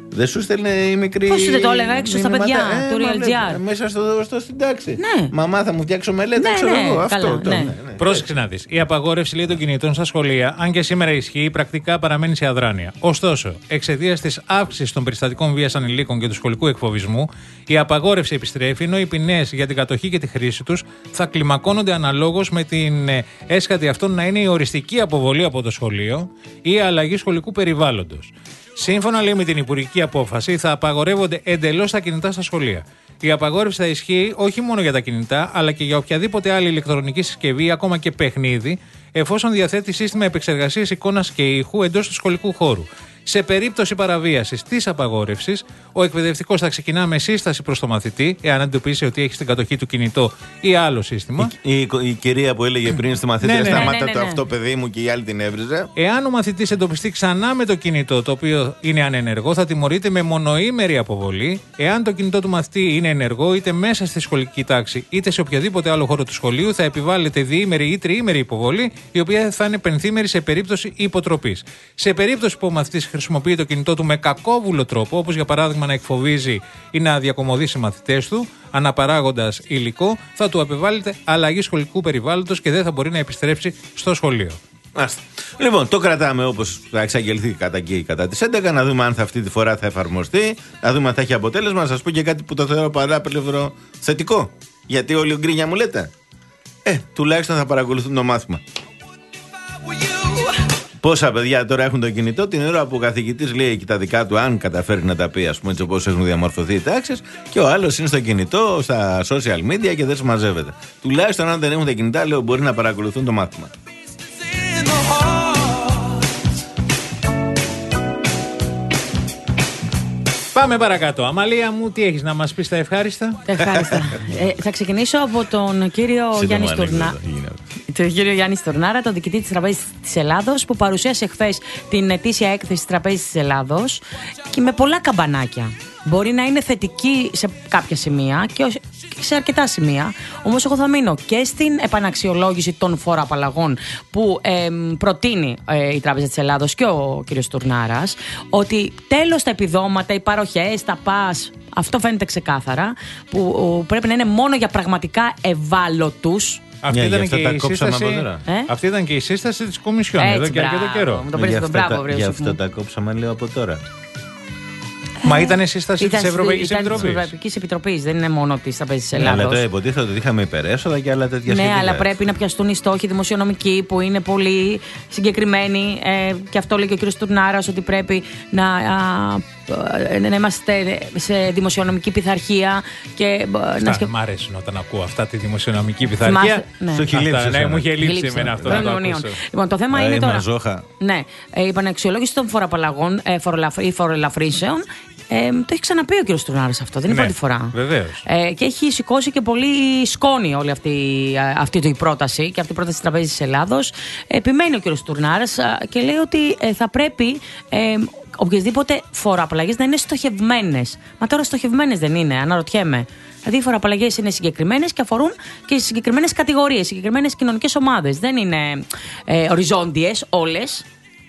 Δεν σου στέλνε η μικρή. Πώς δεν το έλεγα έξω στα παιδιά ε, του Real τζι αρ. Μέσα στο, στο, στην τάξη. Ναι. Μαμά, θα μου φτιάξω μελέτη, ναι, ξέρω ναι, εγώ. καλά, Αυτό. Το, ναι. ναι, ναι. Πρόσεξε να δεις. Η απαγόρευση λέει των κινητών στα σχολεία, αν και σήμερα ισχύει, πρακτικά παραμένει σε αδράνεια. Ωστόσο, εξαιτίας της αύξησης των περιστατικών βίας ανηλίκων και του σχολικού εκφοβισμού, η απαγόρευση επιστρέφει, ενώ οι ποινές για την κατοχή και τη χρήση τους θα κλιμακώνονται αναλόγως με την έσχατη αυτών να είναι η οριστική αποβολή από το σχολείο ή η αλλαγή σχολικού περιβάλλοντος. Σύμφωνα, λέει, με την υπουργική απόφαση, θα απαγορεύονται εντελώς τα κινητά στα σχολεία. Η απαγόρευση θα ισχύει όχι μόνο για τα κινητά, αλλά και για οποιαδήποτε άλλη ηλεκτρονική συσκευή, ακόμα και παιχνίδι, εφόσον διαθέτει σύστημα επεξεργασίας εικόνας και ήχου εντός του σχολικού χώρου. Σε περίπτωση παραβίασης της απαγόρευσης, ο εκπαιδευτικός θα ξεκινά με σύσταση προς το μαθητή, εάν αντιμετωπίσει ότι έχει στην κατοχή του κινητό ή άλλο σύστημα. Η, η, η κυρία που έλεγε πριν στη μαθήτρια, ναι, ναι, σταμάτα ναι, ναι, το ναι. αυτό παιδί μου, και η άλλη την έβριζε. Εάν ο μαθητής εντοπιστεί ξανά με το κινητό το οποίο είναι ανενεργό, θα τιμωρείται με μονοήμερη αποβολή. Εάν το κινητό του μαθητή είναι ενεργό, είτε μέσα στη σχολική τάξη είτε σε οποιοδήποτε άλλο χώρο του σχολείου, θα επιβάλλεται διήμερη ή τριήμερη υποβολή, η οποία θα είναι πενθήμερη σε περίπτωση υποτροπής. Σε περίπτωση που ο μαθητής χρησιμοποιεί το κινητό του με κακόβουλο τρόπο, όπως για παράδειγμα να εκφοβίζει ή να διακομωδήσει μαθητές του, αναπαράγοντας υλικό, θα του επιβάλλεται αλλαγή σχολικού περιβάλλοντος και δεν θα μπορεί να επιστρέψει στο σχολείο. Άστα. Λοιπόν, το κρατάμε όπως θα εξαγγελθεί κατά εκεί κατά τις έντεκα, να δούμε αν θα αυτή τη φορά θα εφαρμοστεί, να δούμε αν θα έχει αποτέλεσμα. Να σας πω και κάτι που το θεωρώ παράπλευρο θετικό. Γιατί όλοι γκρίνια μου λέτε. Ε, τουλάχιστον θα παρακολουθούν το μάθημα. Πόσα παιδιά τώρα έχουν το κινητό την ώρα που ο καθηγητής λέει και τα δικά του, αν καταφέρει να τα πει, ας πούμε, έτσι όπως έχουν διαμορφωθεί οι τάξεις, και ο άλλος είναι στο κινητό, στα social media και δεν συμμαζεύεται. Τουλάχιστον αν δεν έχουν τα κινητά, λέω, μπορεί να παρακολουθούν το μάθημα. Πάμε παρακάτω. Αμαλία μου, τι έχεις να μας πεις τα ευχάριστα? Ευχάριστα. ε, θα ξεκινήσω από τον κύριο Γιάννη Στουρνάρα. Τον κύριο Γιάννη Στουρνάρα, τον διοικητή της Τραπέζης της Ελλάδος, που παρουσίασε χθες την ετήσια έκθεση της Τραπέζης της Ελλάδος και με πολλά καμπανάκια. Μπορεί να είναι θετική σε κάποια σημεία και σε αρκετά σημεία. Όμως εγώ θα μείνω και στην επαναξιολόγηση των φοροαπαλλαγών που ε, προτείνει ε, η Τράπεζα της Ελλάδος και ο κ. Στουρνάρας, ότι τέλος τα επιδόματα, οι παροχές, τα ΠΑΣ, αυτό φαίνεται ξεκάθαρα, που πρέπει να είναι μόνο για πραγματικά ευάλωτους. Αυτή, yeah, ήταν και η σύσταση, ε? αυτή ήταν και η σύσταση της Κομισιόν εδώ και αρκετό καιρό. Μου το πήρες τον μπράβο, βρε. Γι' αυτό τα κόψαμε, λέω, από τώρα. Μα ήταν η σύσταση της Ευρωπαϊκής Επιτροπής. Της Ευρωπαϊκής Επιτροπής, δεν είναι μόνο της Τραπέζης της Ναι, Ελλάδος. αλλά τώρα υποτίθεται ότι είχαμε υπερέσοδα και άλλα τέτοια σχετικά. Ναι, αλλά πρέπει να πιαστούν οι στόχοι δημοσιονομικοί που είναι πολύ συγκεκριμένοι. Ε, και αυτό λέει και ο κ. Στουρνάρας, ότι πρέπει να, α, να είμαστε σε δημοσιονομική πειθαρχία. Και, να σκε... Μ' αρέσουν όταν ακούω αυτά τη δημοσιονομική πειθαρχία. Ναι. Στο έχει λείψει. Ναι, μου είχε λείψει εμένα αυτό να το ακούσω. Λοιπόν, το θέμα ε, είναι τώρα. Μαζόχα. Ναι, ε, η επαναξιολόγηση των φοροαπαλλαγών ή φοροελαφρύσεων. Ε, το έχει ξαναπεί ο κ. Στουρνάρας αυτό, δεν είναι ναι, πρώτη φορά. Βεβαίως. Ε, και έχει σηκώσει και πολύ σκόνη όλη αυτή, αυτή η πρόταση και αυτή η πρόταση της Τραπέζης της Ελλάδος. Επιμένει ο κ. Στουρνάρας και λέει ότι ε, θα πρέπει ε, οποιασδήποτε φοροαπαλλαγές να είναι στοχευμένες. Μα τώρα στοχευμένες δεν είναι, αναρωτιέμαι. Δηλαδή οι φοροαπαλλαγές είναι συγκεκριμένες και αφορούν και συγκεκριμένες κατηγορίες, συγκεκριμένες κοινωνικές ομάδες. Δεν είναι ε, οριζόντιες όλες.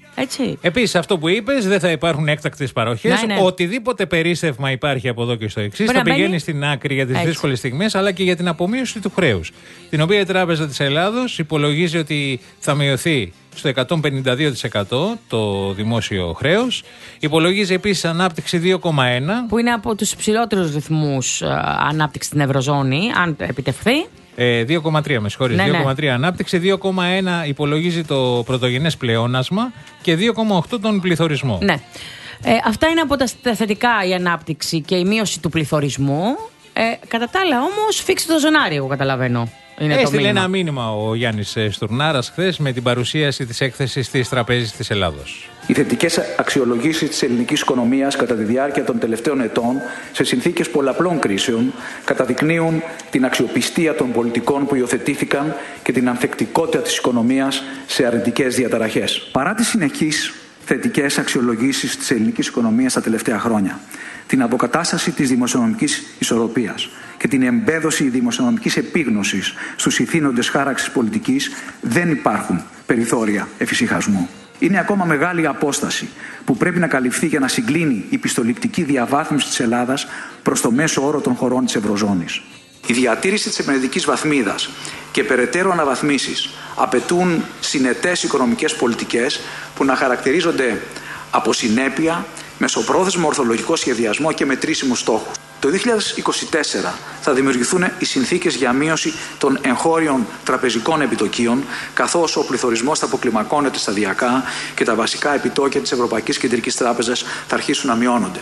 Επίσης, αυτό που είπες, δεν θα υπάρχουν έκτακτες παροχές. Ναι, ναι. Οτιδήποτε περίσσευμα υπάρχει από εδώ και στο εξής θα πηγαίνει μπαίνει στην άκρη για τις δύσκολες στιγμές, αλλά και για την απομείωση του χρέους. Την οποία η Τράπεζα της Ελλάδος υπολογίζει ότι θα μειωθεί στο εκατόν πενήντα δύο τοις εκατό το δημόσιο χρέος. Υπολογίζει επίσης ανάπτυξη δύο κόμμα ένα τοις εκατό. Που είναι από τους ψηλότερους ρυθμούς ανάπτυξη στην Ευρωζώνη, αν επιτευχθεί. Ε, δύο κόμμα τρία με συγχωρείς, ναι, δύο κόμμα τρία ναι. Ανάπτυξη, δύο κόμμα ένα υπολογίζει το πρωτογενές πλεόνασμα και δύο κόμμα οκτώ τον πληθωρισμό. Ναι. Ε, αυτά είναι από τα θετικά, η ανάπτυξη και η μείωση του πληθωρισμού. Ε, κατά τα άλλα όμως, φίξτε το ζωνάρι, εγώ καταλαβαίνω. Έστειλε ένα μήνυμα ο Γιάννης Στουρνάρας χθες με την παρουσίαση της έκθεσης της Τραπέζης της Ελλάδος. Οι θετικές αξιολογήσεις της ελληνικής οικονομίας κατά τη διάρκεια των τελευταίων ετών σε συνθήκες πολλαπλών κρίσεων καταδεικνύουν την αξιοπιστία των πολιτικών που υιοθετήθηκαν και την ανθεκτικότητα της οικονομίας σε αρνητικές διαταραχές. Παρά τις συνεχείς θετικές αξιολογήσεις της ελληνικής οικονομίας τα τελευταία χρόνια, την αποκατάσταση της δημοσιονομικής ισορροπίας και την εμπέδωση δημοσιονομικής επίγνωσης στους ηθήνοντες χάραξης πολιτικής, δεν υπάρχουν περιθώρια εφησυχασμού. Είναι ακόμα μεγάλη απόσταση που πρέπει να καλυφθεί για να συγκλίνει η πιστοληπτική διαβάθμιση της Ελλάδας προς το μέσο όρο των χωρών της Ευρωζώνης. Η διατήρηση της επενδυτικής βαθμίδας και περαιτέρω αναβαθμίσεις απαιτούν συνετές οικονομικές πολιτικές που να χαρακτηρίζονται από συνέπεια, μεσοπρόθεσμο ορθολογικό σχεδιασμό και μετρήσιμους στόχους. Το δύο χιλιάδες είκοσι τέσσερα θα δημιουργηθούν οι συνθήκες για μείωση των εγχώριων τραπεζικών επιτοκίων, καθώς ο πληθωρισμός θα αποκλιμακώνεται σταδιακά και τα βασικά επιτόκια της Ευρωπαϊκής Κεντρικής Τράπεζας θα αρχίσουν να μειώνονται.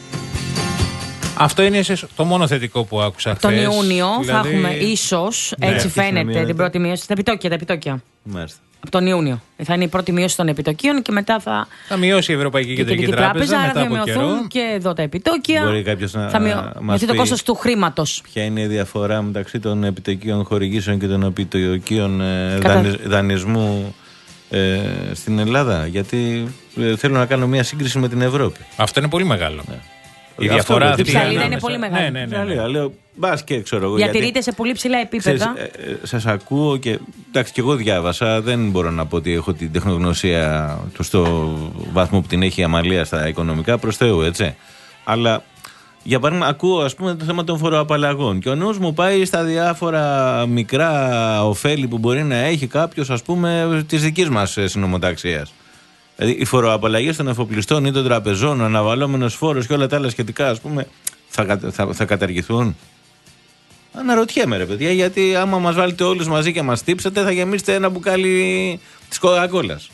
Αυτό είναι το μόνο θετικό που άκουσα χθες. Τον Ιούνιο δηλαδή... θα έχουμε ίσως, ναι, έτσι φαίνεται, την πρώτη μείωση. Τα επιτόκια, τα επιτόκια. Μάλιστα. Από τον Ιούνιο. Θα είναι η πρώτη μείωση των επιτοκίων και μετά θα. Θα μειώσει η Ευρωπαϊκή Κεντρική Τράπεζα. Άρα μετά θα από μειωθούν καιρό. Και εδώ τα επιτόκια. Μπορεί κάποιος να θα μειω... μας πει το κόστος του χρήματος. Ποια είναι η διαφορά μεταξύ των επιτοκίων χορηγήσεων και των επιτοκίων ε, Κατα... δανεισμού ε, στην Ελλάδα? Γιατί ε, θέλω να κάνω μια σύγκριση με την Ευρώπη. Αυτό είναι πολύ μεγάλο. Ναι. Η αυτό διαφορά αυτή. Η ψαλίδα είναι πολύ μεγάλη. Ναι, ναι, ναι, ναι. Λέω, μπας και ξέρω εγώ. Διατηρείται γιατί, σε πολύ ψηλά επίπεδα. Ξέρεις, ε, ε, σας ακούω και. Εντάξει, και εγώ διάβασα. Δεν μπορώ να πω ότι έχω την τεχνογνωσία στο βαθμό που την έχει η Αμαλία στα οικονομικά, προς Θεού, έτσι. Αλλά για παράδειγμα, ακούω ας πούμε το θέμα των φοροαπαλλαγών. Και ο νους μου πάει στα διάφορα μικρά ωφέλη που μπορεί να έχει κάποιος, ας πούμε, της δικής μας συνομοταξίας. Δηλαδή, οι φοροαπαλλαγές των εφοπλιστών ή των τραπεζών, ο αναβαλλόμενος φόρος και όλα τα άλλα σχετικά, ας πούμε, θα, θα, θα καταργηθούν. Αναρωτιέμαι, ρε παιδιά, γιατί άμα μας βάλετε όλους μαζί και μας τύψετε, θα γεμίσετε ένα μπουκάλι της Coca-Colας.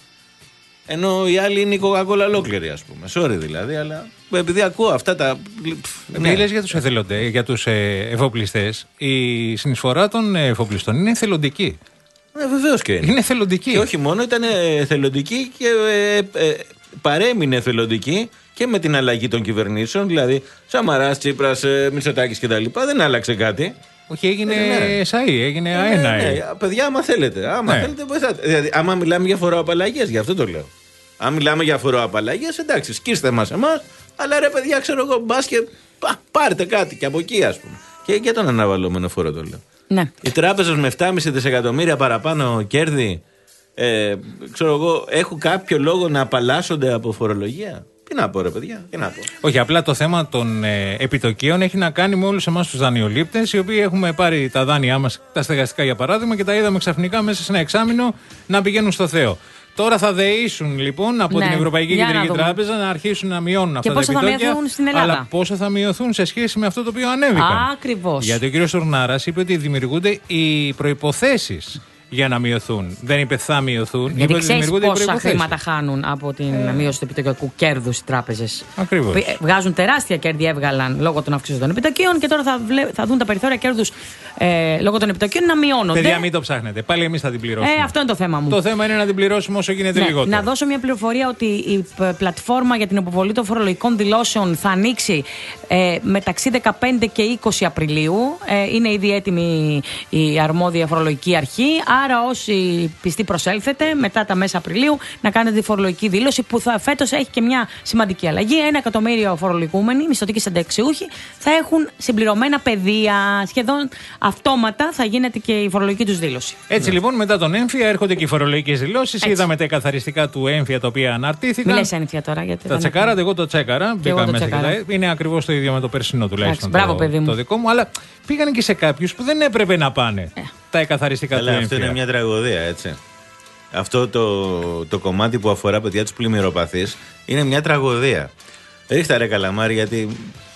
Ενώ οι άλλοι είναι η Coca-Cola ολόκληρη, ας πούμε. Sorry δηλαδή, αλλά επειδή ακούω αυτά τα. Ναι. Μιλές για τους εθελοντές, για τους ε, εφοπλιστές. Η συνεισφορά των εφοπλιστών είναι εθελοντική. Ναι, βεβαίως και είναι. Είναι εθελοντική. Και όχι μόνο, ήταν εθελοντική και ε, ε, παρέμεινε εθελοντική και με την αλλαγή των κυβερνήσεων. Δηλαδή, Σαμαράς, Τσίπρας, ε, Μητσοτάκης κτλ. Δεν άλλαξε κάτι. Όχι, έγινε ΣΑΗ, έγινε ε, ΑΕΝΑ. Ναι, ναι. Παιδιά, άμα θέλετε. Άμα, ναι. θέλετε δηλαδή, άμα μιλάμε για φοροαπαλλαγές, γι' αυτό το λέω. Αν μιλάμε για φοροαπαλλαγές, εντάξει, σκίστε μας εμάς. Αλλά ρε παιδιά, ξέρω εγώ, μπάσκετ, πά, πάρτε κάτι και από εκεί, ας πούμε. Και για τον αναβαλλόμενο φόρο το λέω. Ναι. Οι τράπεζες με επτά κόμμα πέντε δισεκατομμύρια παραπάνω κέρδη, ε, ξέρω εγώ, έχουν κάποιο λόγο να απαλλάσσονται από φορολογία? Τι να πω, ρε παιδιά, τι να πω. Όχι, απλά το θέμα των ε, επιτοκίων έχει να κάνει με όλους εμάς τους δανειολήπτες, οι οποίοι έχουμε πάρει τα δάνειά μας, τα στεγαστικά για παράδειγμα, και τα είδαμε ξαφνικά μέσα σε ένα εξάμηνο να πηγαίνουν στο Θεό. Τώρα θα δεήσουν λοιπόν από ναι, την Ευρωπαϊκή Κεντρική Τράπεζα να αρχίσουν να μειώνουν αυτά τα επιτόκια. Και πόσο θα μειωθούν στην Ελλάδα. Αλλά πόσο θα μειωθούν σε σχέση με αυτό το οποίο ανέβηκαν. Ακριβώς. Γιατί ο κ. Τουρνάρας είπε ότι δημιουργούνται οι προϋποθέσεις για να μειωθούν. Δεν είπε θα μειωθούν. Γιατί ξέρεις πόσα χρήματα χάνουν από την ε... μείωση του επιτοκιακού κέρδους οι τράπεζες. Ακριβώς. Βγάζουν τεράστια κέρδη, έβγαλαν λόγω των αυξήσεων των επιτοκίων και τώρα θα, βλέ... θα δουν τα περιθώρια κέρδους ε, λόγω των επιτοκίων να μειώνονται. Παιδιά, μην το ψάχνετε. Πάλι εμείς θα την πληρώσουμε. Ε, αυτό είναι το θέμα μου. Το θέμα είναι να την πληρώσουμε όσο γίνεται ναι, λιγότερο. Να δώσω μια πληροφορία ότι η πλατφόρμα για την υποβολή των φορολογικών δηλώσεων θα ανοίξει ε, μεταξύ δεκαπέντε και είκοσι Απριλίου. Ε, είναι ήδη έτοιμη η αρμόδια φορολογική αρχή. Άρα, όσοι πιστοί προσέλθετε μετά τα μέσα Απριλίου να κάνετε τη φορολογική δήλωση που θα, φέτος έχει και μια σημαντική αλλαγή. Ένα εκατομμύριο φορολογούμενοι, μισθωτικοί συνταξιούχοι, θα έχουν συμπληρωμένα παιδεία. Σχεδόν αυτόματα θα γίνεται και η φορολογική τους δήλωση. Έτσι ναι. λοιπόν, μετά τον έμφυα έρχονται και οι φορολογικές δηλώσεις. Είδαμε τα καθαριστικά του έμφυα τα οποία αναρτήθηκαν. Μη λες έμφυα τώρα, γιατί. Τα τσεκάρατε, εγώ το τσέκαρα. Μπήκα μέσα τσεκάρα. Και τα... Είναι ακριβώς το ίδιο με το περσινό τουλάχιστον. Μπράβο, το, παιδί μου. Το δικό μου, αλλά πήγαν και σε κάποιους που δεν έπρεπε να πάνε. Ε. Τα εκαθαριστικά του έμφυα. Αυτό είναι μια τραγωδία, έτσι. Αυτό το, το κομμάτι που αφορά παιδιά τους πλημμυροπαθείς είναι μια τραγωδία. Ρίχτα ρε καλαμάρι, γιατί.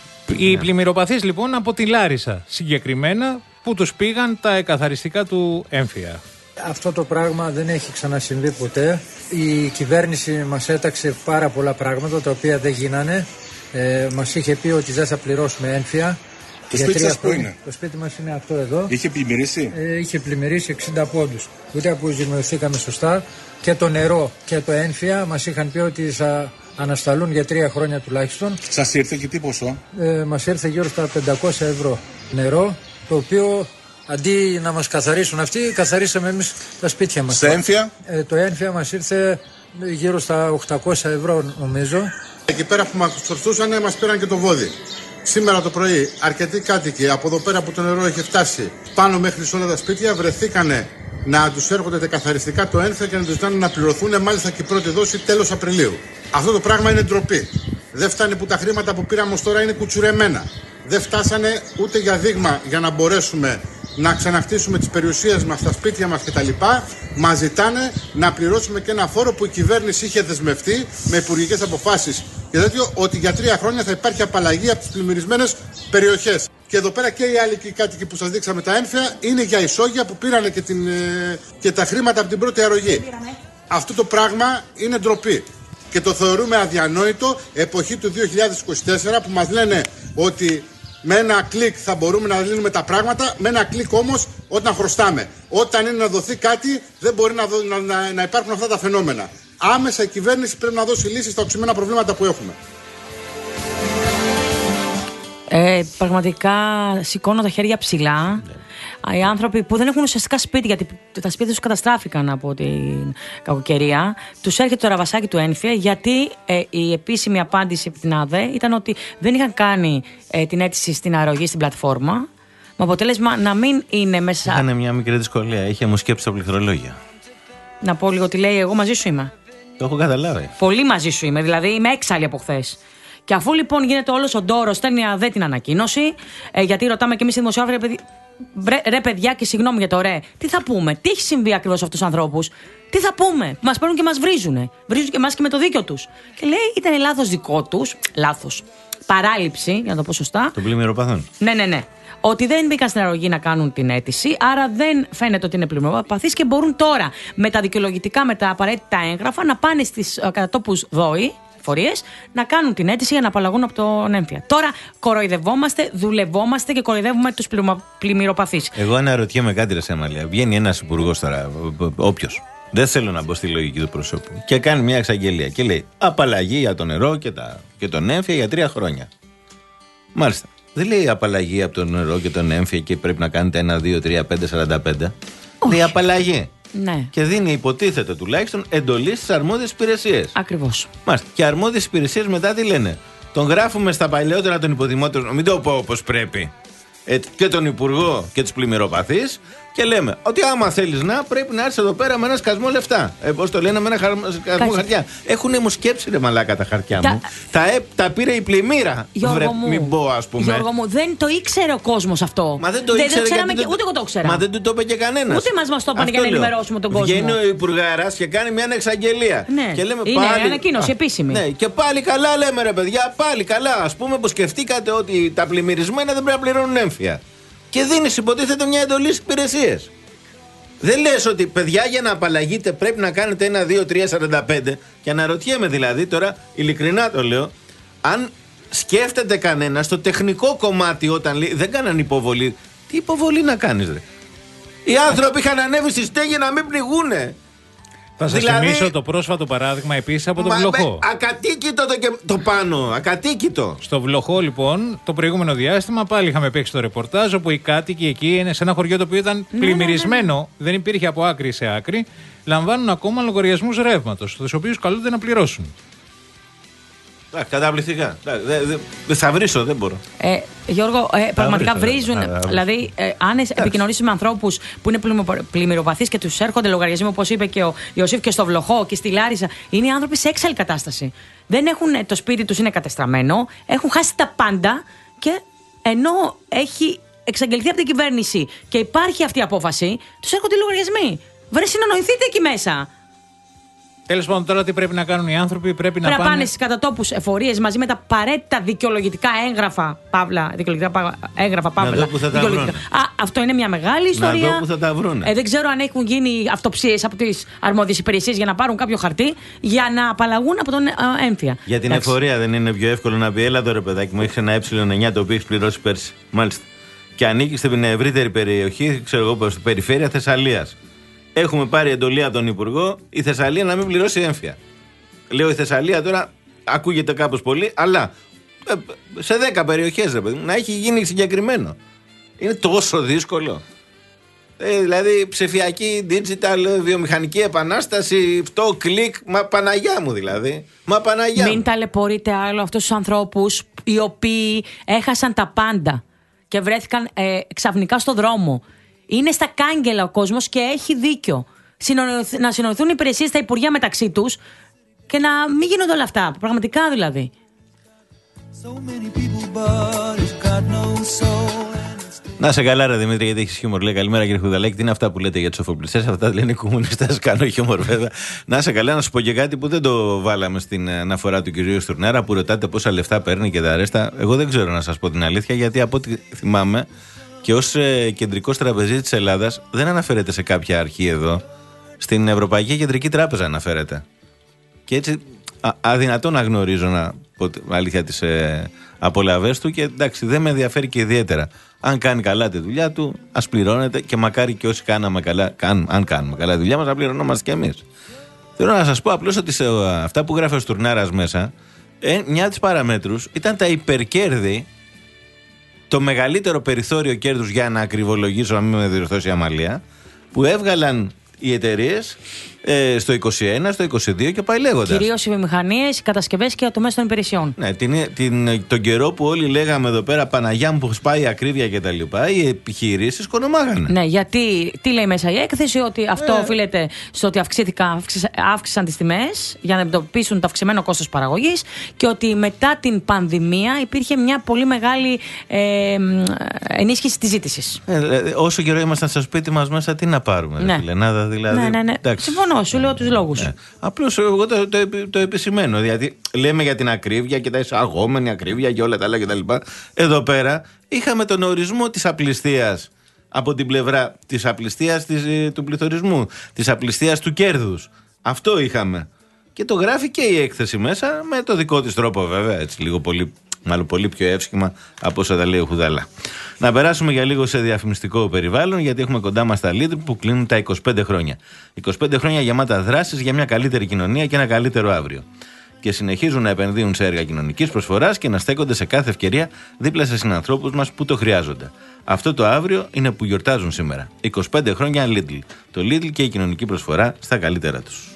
Οι ναι. πλημμυροπαθείς λοιπόν από τη Λάρισα συγκεκριμένα που τους πήγαν τα εκαθαριστικά του έμφυα. Αυτό το πράγμα δεν έχει ξανασυμβεί ποτέ. Η κυβέρνηση μας έταξε πάρα πολλά πράγματα τα οποία δεν γίνανε. Ε, μας είχε πει ότι δεν θα πληρώσουμε έμφυα. Το σπίτι σας πού είναι? Το σπίτι μας είναι αυτό εδώ. Είχε πλημμυρίσει? Ε, είχε πλημμυρίσει εξήντα πόντους. Ούτε που ζημιωθήκαμε σωστά. Και το νερό και το έμφυα μας είχαν πει ότι θα ανασταλούν για τρία χρόνια τουλάχιστον. Σας ήρθε και τι ποσό? Ε, μας ήρθε γύρω στα πεντακόσια ευρώ νερό, το οποίο αντί να μας καθαρίσουν αυτοί, καθαρίσαμε εμείς τα σπίτια μας. Στο έμφυα? Ε, το έμφυα μας ήρθε γύρω στα οκτακόσια ευρώ νομίζω. Εκεί πέρα που μας φορτούσαν μας πήραν και το βόδι. Σήμερα το πρωί αρκετοί κάτοικοι από εδώ πέρα που το νερό είχε φτάσει πάνω μέχρι σε όλα τα σπίτια βρεθήκανε να τους έρχονται καθαριστικά το ένφια και να τους ζητάνε να πληρωθούν μάλιστα και η πρώτη δόση τέλος Απριλίου. Αυτό το πράγμα είναι ντροπή. Δεν φτάνει που τα χρήματα που πήραμε ως τώρα είναι κουτσουρεμένα. Δεν φτάσανε ούτε για δείγμα για να μπορέσουμε να ξαναχτίσουμε τις περιουσίες μας, τα σπίτια μας κτλ. Μας ζητάνε να πληρώσουμε και ένα φόρο που η κυβέρνηση είχε δεσμευτεί με υπουργικές αποφάσεις και τέτοιο, ότι για τρία χρόνια θα υπάρχει απαλλαγή από τις πλημμυρισμένες περιοχές. Και εδώ πέρα και οι άλλοι κάτοικοι που σας δείξαμε τα ένφια είναι για ισόγεια που πήρανε και, την, και τα χρήματα από την πρώτη αρρωγή. Αυτό το πράγμα είναι ντροπή. Και το θεωρούμε αδιανόητο εποχή του δύο χιλιάδες είκοσι τέσσερα που μας λένε ότι με ένα κλικ θα μπορούμε να λύνουμε τα πράγματα, με ένα κλικ όμως όταν χρωστάμε. Όταν είναι να δοθεί κάτι δεν μπορεί να, δω, να, να, να υπάρχουν αυτά τα φαινόμενα. Άμεσα η κυβέρνηση πρέπει να δώσει λύσεις στα οξυμένα προβλήματα που έχουμε. Ε, πραγματικά σηκώνω τα χέρια ψηλά. Ναι. Οι άνθρωποι που δεν έχουν ουσιαστικά σπίτι, γιατί τα σπίτια τους καταστράφηκαν από την κακοκαιρία, τους έρχεται το ραβασάκι του ένφια, γιατί ε, η επίσημη απάντηση από την ΑΔΕ ήταν ότι δεν είχαν κάνει ε, την αίτηση στην αρρωγή στην πλατφόρμα, με αποτέλεσμα να μην είναι μέσα. Είχαν μια μικρή δυσκολία, είχε αμοσκέψει τα πληκτρολόγια. Να πω λίγο τι λέει, εγώ μαζί σου είμαι. Το έχω καταλάβει. Πολύ μαζί σου είμαι, δηλαδή είμαι έξαλλη από χθες. Και αφού λοιπόν γίνεται όλος ο ντόρος, στέλνει η ΑΔΕ την ανακοίνωση, ε, γιατί ρωτάμε και εμείς οι δημοσιογράφοι, ρε, ρε παιδιά, και συγγνώμη για το ρε, τι θα πούμε, τι έχει συμβεί ακριβώς σε αυτούς τους ανθρώπους, τι θα πούμε, μας παίρνουν και μας βρίζουνε, βρίζουν και εμάς και με το δίκιο τους. Και λέει, ήταν λάθος δικό τους, λάθος, παράληψη, για να το πω σωστά. Των πλημμυροπαθών. Ναι, ναι, ναι. Ότι δεν μπήκαν στην αρρωγή να κάνουν την αίτηση, άρα δεν φαίνεται ότι είναι πλημμυροπαθείς και μπορούν τώρα με τα δικαιολογητικά, με τα απαραίτητα έγγραφα να πάνε στις κατατόπους ΔΟΗ. Να κάνουν την αίτηση για να απαλλαγούν από τον έμφυα. Τώρα κοροϊδευόμαστε, δουλευόμαστε και κοροϊδεύουμε τους πλημμυροπαθείς. Εγώ αναρωτιέμαι κάτι, ρε Σεμαλία. Βγαίνει ένας υπουργός τώρα, όποιος. Δεν θέλω να μπω στη λογική του προσώπου. Και κάνει μια εξαγγελία και λέει απαλλαγή για το νερό και, τα, και τον έμφυα για τρία χρόνια. Μάλιστα. Δεν λέει απαλλαγή από το νερό και τον έμφυα και πρέπει να κάνετε ένα, δύο, τρία, πέντε, σαράντα πέντε. Λέει απαλλαγή. Ναι. Και δίνει, υποτίθεται τουλάχιστον, εντολή στις αρμόδιες υπηρεσίες. Ακριβώς. Μάλιστα. Και αρμόδιες υπηρεσίες μετά τι λένε. Τον γράφουμε στα παλαιότερα των υποδημότερων, μην το πω όπως πρέπει, ε, και τον Υπουργό και τους πλημμυροπαθείς, και λέμε ότι άμα θέλεις να, πρέπει να έρθεις εδώ πέρα με ένα σκασμό λεφτά. Ε, πώς το λένε, με ένα σκασμό χαρτιά. Έχουν μου σκέψει, ρε μαλάκα, τα χαρτιά τα... μου. Τα, ε, τα πήρε η πλημμύρα. Βρε, μην πω, ας πούμε. Γιώργο μου, δεν το ήξερε ο κόσμος αυτό. Μα δεν το δεν ήξερε. Το ξέραμε και... Ούτε εγώ το ήξερα. Μα δεν του το είπε και κανένας. Ούτε μας μας το είπαν για να ενημερώσουμε τον κόσμο. Βγαίνει ο Υπουργάρας και κάνει μια εξαγγελία. Ναι. Και λέμε είναι πάλι... ανακοίνωση επίσημη. Ναι, και πάλι καλά λέμε, ρε παιδιά, πάλι καλά. Ας πούμε που σκεφτήκατε ότι τα πλημμυρισμένα δεν πρέπει να πληρώνουν έμφυα. Και δίνεις, υποτίθεται, μια εντολή στις υπηρεσίες. Δεν λες ότι παιδιά για να απαλλαγείτε πρέπει να κάνετε ένα, δύο, τρία, σαράντα πέντε. Και αναρωτιέμαι δηλαδή τώρα, ειλικρινά το λέω, αν σκέφτεται κανένα στο τεχνικό κομμάτι όταν λέει δεν κάναν υποβολή. Τι υποβολή να κάνεις, ρε? Οι άνθρωποι είχαν ανέβει στη στέγη να μην πνιγούνε. Θα σας δηλαδή, θυμίσω το πρόσφατο παράδειγμα επίσης από τον Βλοχό. Ακατοίκητο το, και, το πάνω, ακατοίκητο. Στο Βλοχό, λοιπόν, το προηγούμενο διάστημα πάλι είχαμε παίξει το ρεπορτάζ όπου οι κάτοικοι εκεί, είναι σε ένα χωριό το οποίο ήταν ναι, πλημμυρισμένο, ναι, ναι. δεν υπήρχε από άκρη σε άκρη, λαμβάνουν ακόμα λογαριασμούς ρεύματος, τους οποίους καλούνται να πληρώσουν. Καταπληκτικά. Δεν δε, θα βρίσω, δεν μπορώ. Ε, Γιώργο, ε, πραγματικά βρίσω, βρίζουν. Α, δηλαδή, ε, αν επικοινωνήσει με ανθρώπους που είναι πλημμυροπαθείς και τους έρχονται λογαριασμοί, όπως είπε και ο Ιωσήφ και στο Βλοχό και στη Λάρισα, είναι οι άνθρωποι σε έξαλλη κατάσταση. Δεν έχουν, το σπίτι τους είναι κατεστραμμένο, έχουν χάσει τα πάντα και ενώ έχει εξαγγελθεί από την κυβέρνηση και υπάρχει αυτή η απόφαση, τους έρχονται οι λογαριασμοί. Βρε, συνεννοηθείτε εκεί μέσα. Τέλος πάντων, τώρα τι πρέπει να κάνουν οι άνθρωποι, πρέπει να, πρέπει πάνε... πάνε στις κατατόπους εφορίες μαζί με τα απαραίτητα δικαιολογητικά έγγραφα. Παύλα, δικαιολογητικά έγγραφα, Παύλα. Να δω που θα τα βρουν. Α, αυτό είναι μια μεγάλη ιστορία. Να δω που θα τα βρουν. Ε, δεν ξέρω αν έχουν γίνει αυτοψίες από τις αρμόδιες υπηρεσίες για να πάρουν κάποιο χαρτί για να απαλλαγούν από τον έμφυα. Για την Εντάξει. εφορία δεν είναι πιο εύκολο να πει, έλα τώρα παιδάκι μου, έχει ένα ε εννιά το οποίο έχει πληρώσει πέρσι. Μάλιστα. Και ανήκει στην ευρύτερη περιοχή, ξέρω εγώ πώς, περιφέρεια Θεσσαλίας. Έχουμε πάρει εντολή από τον Υπουργό η Θεσσαλία να μην πληρώσει έμφυα. Λέω η Θεσσαλία τώρα ακούγεται κάπως πολύ, αλλά σε δέκα περιοχές, ρε παιδί μου, να έχει γίνει συγκεκριμένο. Είναι τόσο δύσκολο. Ε, δηλαδή ψηφιακή, digital, βιομηχανική επανάσταση, αυτό κλικ, μα Παναγιά μου δηλαδή. Μα Παναγιά Μην μου. ταλαιπωρείτε άλλο αυτούς τους ανθρώπους οι οποίοι έχασαν τα πάντα και βρέθηκαν ε, ξαφνικά στο δρόμο. Είναι στα κάγκελα ο κόσμος και έχει δίκιο. Να συνοηθούν οι υπηρεσίες στα υπουργεία μεταξύ τους και να μην γίνονται όλα αυτά. Πραγματικά δηλαδή. Να σε καλά, ρε Δημήτρη, γιατί έχει χιούμορ. Λέει καλημέρα, κύριε Χουδαλάκη. Τι είναι αυτά που λέτε για τους εφοπλιστές? Αυτά λένε οι κομμουνιστές. Κάνω χιούμορ, βέβαια. Να σε καλά, να σου πω και κάτι που δεν το βάλαμε στην αναφορά του κυρίου Στουρνάρα, που ρωτάτε πόσα λεφτά παίρνει και τα αρέστα. Εγώ δεν ξέρω να σας πω την αλήθεια, γιατί από ό,τι θυμάμαι και ως ε, κεντρικός τραπεζίτης της Ελλάδας δεν αναφέρεται σε κάποια αρχή εδώ. Στην Ευρωπαϊκή Κεντρική Τράπεζα αναφέρεται. Και έτσι α, αδυνατό να γνωρίζω να πω αλήθεια τις ε, απολαβές του, και εντάξει, δεν με ενδιαφέρει και ιδιαίτερα. Αν κάνει καλά τη δουλειά του, ας πληρώνεται, και μακάρι και όσοι κάναμε καλά, κάν, αν κάνουμε καλά τη δουλειά μας, να πληρωνόμαστε κι εμείς. Θέλω να σας πω απλώς ότι σε, αυτά που γράφει ο Στουρνάρας μέσα, ε, μια από τις παραμέτρους ήταν τα υπερκέρδη, το μεγαλύτερο περιθώριο κέρδους, για να ακριβολογήσω, να μην με διορθώσει η Αμαλία, που έβγαλαν οι εταιρείες ε, στο είκοσι ένα, στο είκοσι δύο και πάει λέγοντας. Κυρίως οι βιομηχανίες, οι κατασκευές και οι τομές των υπηρεσιών. Ναι, την, την, τον καιρό που όλοι λέγαμε εδώ πέρα, Παναγιά μου, πως πάει η ακρίβεια κτλ., οι επιχειρήσεις κονομάγανε. Ναι, γιατί τι λέει μέσα η έκθεση? Ότι αυτό ε. οφείλεται στο ότι αυξήθηκαν, αύξησαν τις τιμές για να αντιμετωπίσουν το αυξημένο κόστος παραγωγής, και ότι μετά την πανδημία υπήρχε μια πολύ μεγάλη ε, ενίσχυση της ζήτησης. Ε, όσο καιρό ήμασταν στο σπίτι μας μέσα, τι να πάρουμε, ναι. Φιλενάδα, δηλαδή. Ναι, ναι, ναι. Συμφωνώ, σου λέω τους λόγους. Ναι. Απλώς εγώ το, το, το, το επισημαίνω. Δηλαδή, λέμε για την ακρίβεια και τα εισαγόμενη ακρίβεια και όλα τα άλλα κτλ. Εδώ πέρα είχαμε τον ορισμό της απληστίας από την πλευρά της απληστίας της, του πληθωρισμού, της απληστίας του κέρδους. Αυτό είχαμε. Και το γράφει και η έκθεση μέσα, με το δικό της τρόπο βέβαια, έτσι λίγο πολύ, μάλλον πολύ πιο εύσχημα από όσα τα λέει ο Χουδαλά. Να περάσουμε για λίγο σε διαφημιστικό περιβάλλον, γιατί έχουμε κοντά μας τα Lidl που κλείνουν τα είκοσι πέντε χρόνια. είκοσι πέντε χρόνια γεμάτα δράσεις για μια καλύτερη κοινωνία και ένα καλύτερο αύριο. Και συνεχίζουν να επενδύουν σε έργα κοινωνικής προσφοράς και να στέκονται σε κάθε ευκαιρία δίπλα σε συνανθρώπους μας που το χρειάζονται. Αυτό το αύριο είναι που γιορτάζουν σήμερα. είκοσι πέντε χρόνια Lidl. Το Lidl και η κοινωνική προσφορά στα καλύτερα τους.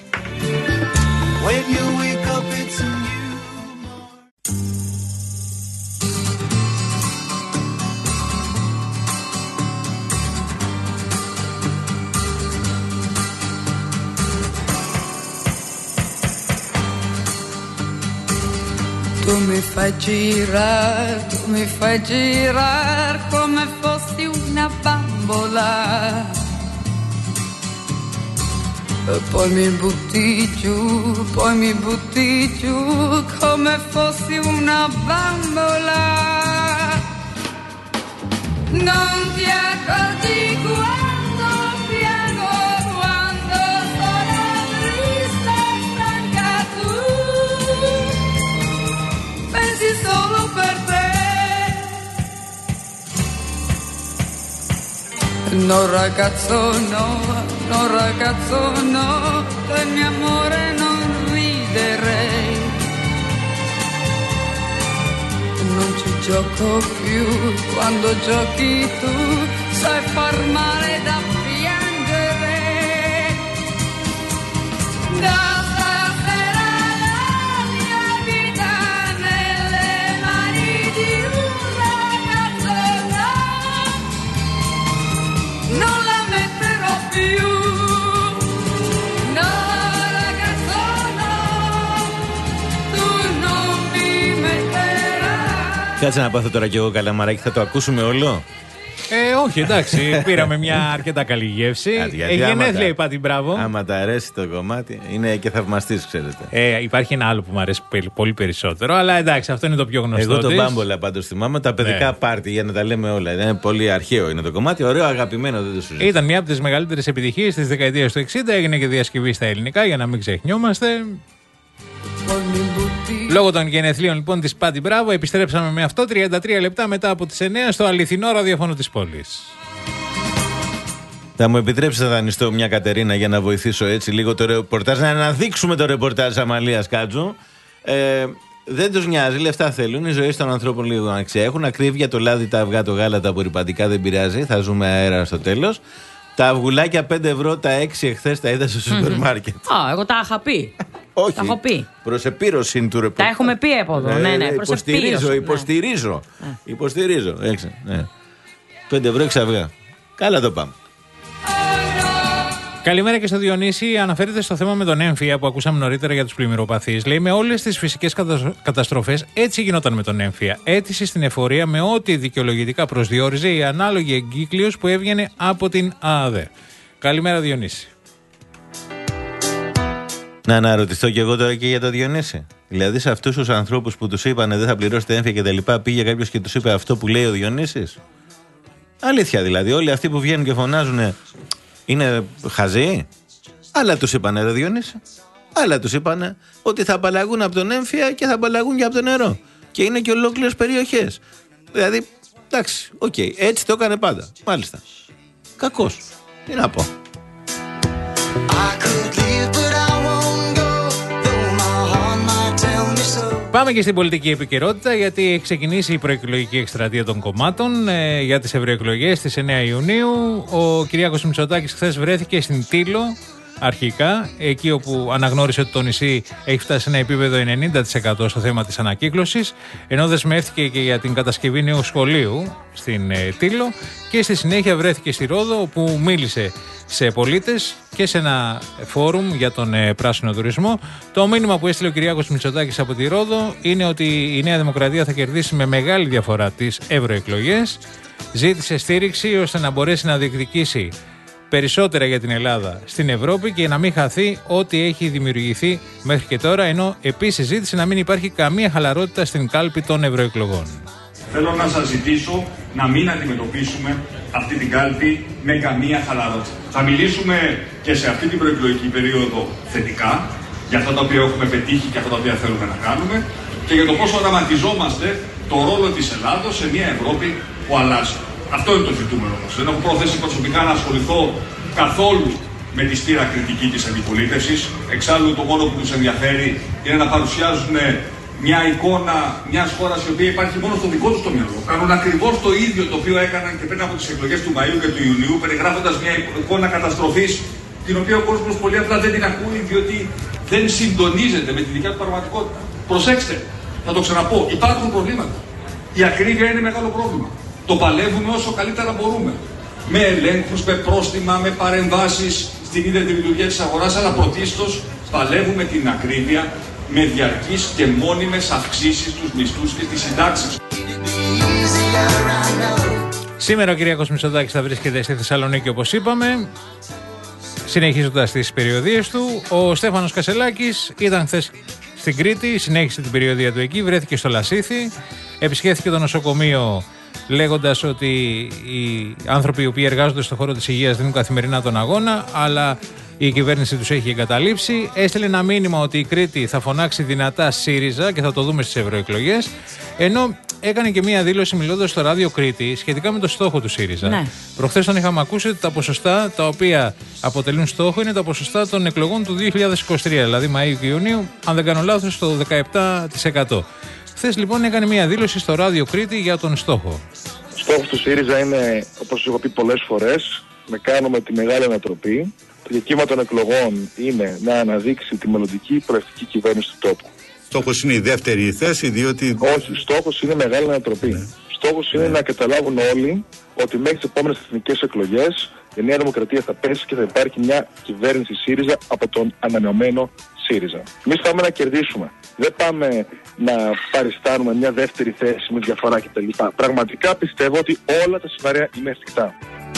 Tu mi fai girare, tu mi fai girare come fossi una bambola. E poi mi butti giù, poi mi butti giù come fossi una bambola. Non ti accorgi quando piango, quando sono triste e stanca tu. Pensi solo per te. No ragazzo no, no ragazzo no, del mio amore non riderei. Non ci gioco più, quando giochi tu sai far male da piangere. Da stasera la mia vita nelle mani di un ragazzo no, non la metterò più. No ragazzo no, tu non mi metterai. Κάτσε να πάθω τώρα κι εγώ καλαμαράκι, θα το ακούσουμε όλο. Ε, όχι, εντάξει, πήραμε μια αρκετά καλή γεύση. Ε, γενέθλια είπα την μπράβο. Άμα τα αρέσει το κομμάτι, είναι και θαυμαστής, ξέρετε. Ε, υπάρχει ένα άλλο που μου αρέσει πολύ περισσότερο, αλλά εντάξει, αυτό είναι το πιο γνωστό. Εγώ τον της. Μπάμπολα πάντως θυμάμαι, τα παιδικά ναι. πάρτι, για να τα λέμε όλα. Είναι πολύ αρχαίο είναι το κομμάτι, ωραίο, αγαπημένο, δεν το συζητώ. Ήταν μια από τις μεγαλύτερες επιτυχίες της δεκαετίας του εξήντα, έγινε και διασκευή στα ελληνικά, για να μην ξεχνιόμαστε. Λόγω των γενεθλίων λοιπόν της Πάτη Μπράβο, επιστρέψαμε με αυτό τριάντα τρία λεπτά μετά από τις εννιά στο αληθινό ραδιόφωνο της πόλης. Θα μου επιτρέψετε να δανειστώ μια Κατερίνα για να βοηθήσω έτσι λίγο το ρεπορτάζ, να αναδείξουμε το ρεπορτάζ Αμαλίας Κάτζου. Ε, δεν τους νοιάζει, λεφτά θέλουν. Οι ζωές των ανθρώπων λίγο αξία έχουν. Ακρίβεια, το λάδι, τα αυγά, το γάλα, τα απορριπαντικά δεν πειράζει. Θα ζούμε αέρα στο τέλος. Τα αυγουλάκια πέντε ευρώ, τα έξι εχθές τα είδα στο σούπερ μάρκετ. Α, εγώ τα είχα πει. Όχι. Τα έχω πει. Προς επίρρωση του ρεπορτάζ. Τα έχουμε πει από εδώ. Ναι, ναι, προς υποστηρίζω, υποστηρίζω. Ναι. Υποστηρίζω. Έξι, ναι. πέντε ευρώ, έξι αυγά. Καλά το πάμε. Καλημέρα και στο Διονύση. Αναφέρεται στο θέμα με τον έμφυα που ακούσαμε νωρίτερα για τους πλημμυροπαθείς. Λέει: με όλες τις φυσικές καταστροφές έτσι γινόταν με τον έμφυα. Αίτηση στην εφορία με ό,τι δικαιολογητικά προσδιορίζε η ανάλογη εγκύκλειος που έβγαινε από την ΑΑΔΕ. Καλημέρα, Διονύση. Να αναρωτηθώ κι εγώ τώρα και για το Διονύση. Δηλαδή, σε αυτούς τους ανθρώπους που τους είπανε δεν θα πληρώσετε έμφυα και τα λοιπά, πήγε κάποιος και τους είπε αυτό που λέει ο Διονύσης. Αλήθεια δηλαδή, όλοι αυτοί που βγαίνουν και φωνάζουν είναι χαζοί. Άλλα τους είπανε, ρε Διονύση. Άλλα τους είπανε ότι θα απαλλαγούν από τον έμφυα και θα απαλλαγούν και από το νερό. Και είναι και ολόκληρες περιοχές. Δηλαδή, εντάξει, οκ, okay, έτσι το έκανε πάντα. Μάλιστα. Κακός. Τι να πω. Πάμε και στην πολιτική επικαιρότητα, γιατί έχει ξεκινήσει η προεκλογική εκστρατεία των κομμάτων ε, για τις ευρωεκλογές στις εννέα Ιουνίου. Ο Κυριάκος Μητσοτάκης χθες βρέθηκε στην Τήλο, αρχικά, εκεί όπου αναγνώρισε ότι το νησί έχει φτάσει σε ένα επίπεδο ενενήντα τοις εκατό στο θέμα της ανακύκλωσης, ενώ δεσμεύτηκε και για την κατασκευή νέου σχολείου στην ε, Τήλο, και στη συνέχεια βρέθηκε στη Ρόδο, όπου μίλησε σε πολίτες και σε ένα φόρουμ για τον ε, πράσινο τουρισμό. Το μήνυμα που έστειλε ο Κυριάκος Μητσοτάκης από τη Ρόδο είναι ότι η Νέα Δημοκρατία θα κερδίσει με μεγάλη διαφορά τις ευρωεκλογές. Ζήτησε στήριξη ώστε να μπορέσει να διεκδικήσει περισσότερα για την Ελλάδα στην Ευρώπη και να μην χαθεί ό,τι έχει δημιουργηθεί μέχρι και τώρα, ενώ επίσης ζήτησε να μην υπάρχει καμία χαλαρότητα στην κάλπη των ευρωεκλογών. Θέλω να σας ζητήσω να μην αντιμετωπίσουμε αυτή την κάλπη με καμία χαλαρότητα. Θα μιλήσουμε και σε αυτή την προεκλογική περίοδο θετικά για αυτά τα οποία έχουμε πετύχει και αυτά τα οποία θέλουμε να κάνουμε και για το πόσο οραματιζόμαστε το ρόλο της Ελλάδος σε μια Ευρώπη που αλλάζει. Αυτό είναι το ζητούμενο μας. Δεν έχω πρόθεση προσωπικά να ασχοληθώ καθόλου με τη στήρα κριτική της αντιπολίτευσης. Εξάλλου το μόνο που τους ενδιαφέρει είναι να παρουσιάζουν μια εικόνα μιας χώρας η οποία υπάρχει μόνο στο δικό τους το μυαλό. Κάνουν ακριβώς το ίδιο το οποίο έκαναν και πριν από τις εκλογές του Μαΐου και του Ιουνίου, περιγράφοντας μια εικόνα καταστροφής, την οποία ο κόσμος πολύ απλά δεν την ακούει, διότι δεν συντονίζεται με τη δικιά του πραγματικότητα. Προσέξτε, θα το ξαναπώ, υπάρχουν προβλήματα. Η ακρίβεια είναι μεγάλο πρόβλημα. Το παλεύουμε όσο καλύτερα μπορούμε. Με ελέγχους, με πρόστιμα, με παρεμβάσεις στην ίδια τη λειτουργία της αγοράς, αλλά πρωτίστως παλεύουμε την ακρίβεια με διαρκείς και μόνιμες αυξήσεις στους μισθούς και στις συντάξεις. Σήμερα ο Κυριάκος Μητσοτάκης θα βρίσκεται στη Θεσσαλονίκη, όπως είπαμε, συνεχίζοντας τις περιοδίες του. Ο Στέφανος Κασσελάκης ήταν χθες στην Κρήτη, συνέχισε την περιοδία του εκεί, βρέθηκε στο Λασίθι, επισκέφθηκε το νοσοκομείο λέγοντας ότι οι άνθρωποι οι οποίοι εργάζονται στον χώρο της υγείας δίνουν καθημερινά τον αγώνα, αλλά η κυβέρνηση τους έχει εγκαταλείψει. Έστειλε ένα μήνυμα ότι η Κρήτη θα φωνάξει δυνατά ΣΥΡΙΖΑ και θα το δούμε στις ευρωεκλογές. Ενώ έκανε και μία δήλωση μιλώντας στο ράδιο Κρήτη σχετικά με το στόχο του ΣΥΡΙΖΑ. Ναι. Προχθές τον είχαμε ακούσει ότι τα ποσοστά τα οποία αποτελούν στόχο είναι τα ποσοστά των εκλογών του δύο χιλιάδες είκοσι τρία, δηλαδή Μαΐου και Ιουνίου, αν δεν κάνω λάθος, το δεκαεπτά τοις εκατό. Χθες λοιπόν έκανε μία δήλωση στο ράδιο Κρήτη για τον στόχο. Ο στόχος του ΣΥΡΙΖΑ είναι, όπως έχω πει πολλές φορές, να κάνουμε τη μεγάλη ανατροπή. Το διακύμα των εκλογών είναι να αναδείξει τη μελλοντική προευτική κυβέρνηση του τόπου. Στόχος είναι η δεύτερη θέση, διότι... Όχι, στόχος είναι μεγάλη ανατροπή. Ναι. Στόχος είναι ναι. να καταλάβουν όλοι ότι μέχρι τις επόμενες εθνικές εκλογές η Νέα Δημοκρατία θα πέσει και θα υπάρχει μια κυβέρνηση ΣΥΡΙΖΑ από τον ανανεωμένο ΣΥΡΙΖΑ. Εμείς πάμε να κερδίσουμε. Δεν πάμε να παριστάνουμε μια δεύτερη θέση με διαφορά κτλ. Πραγματικά πιστεύω ότι όλα τα σενάρια είναι εφικτά.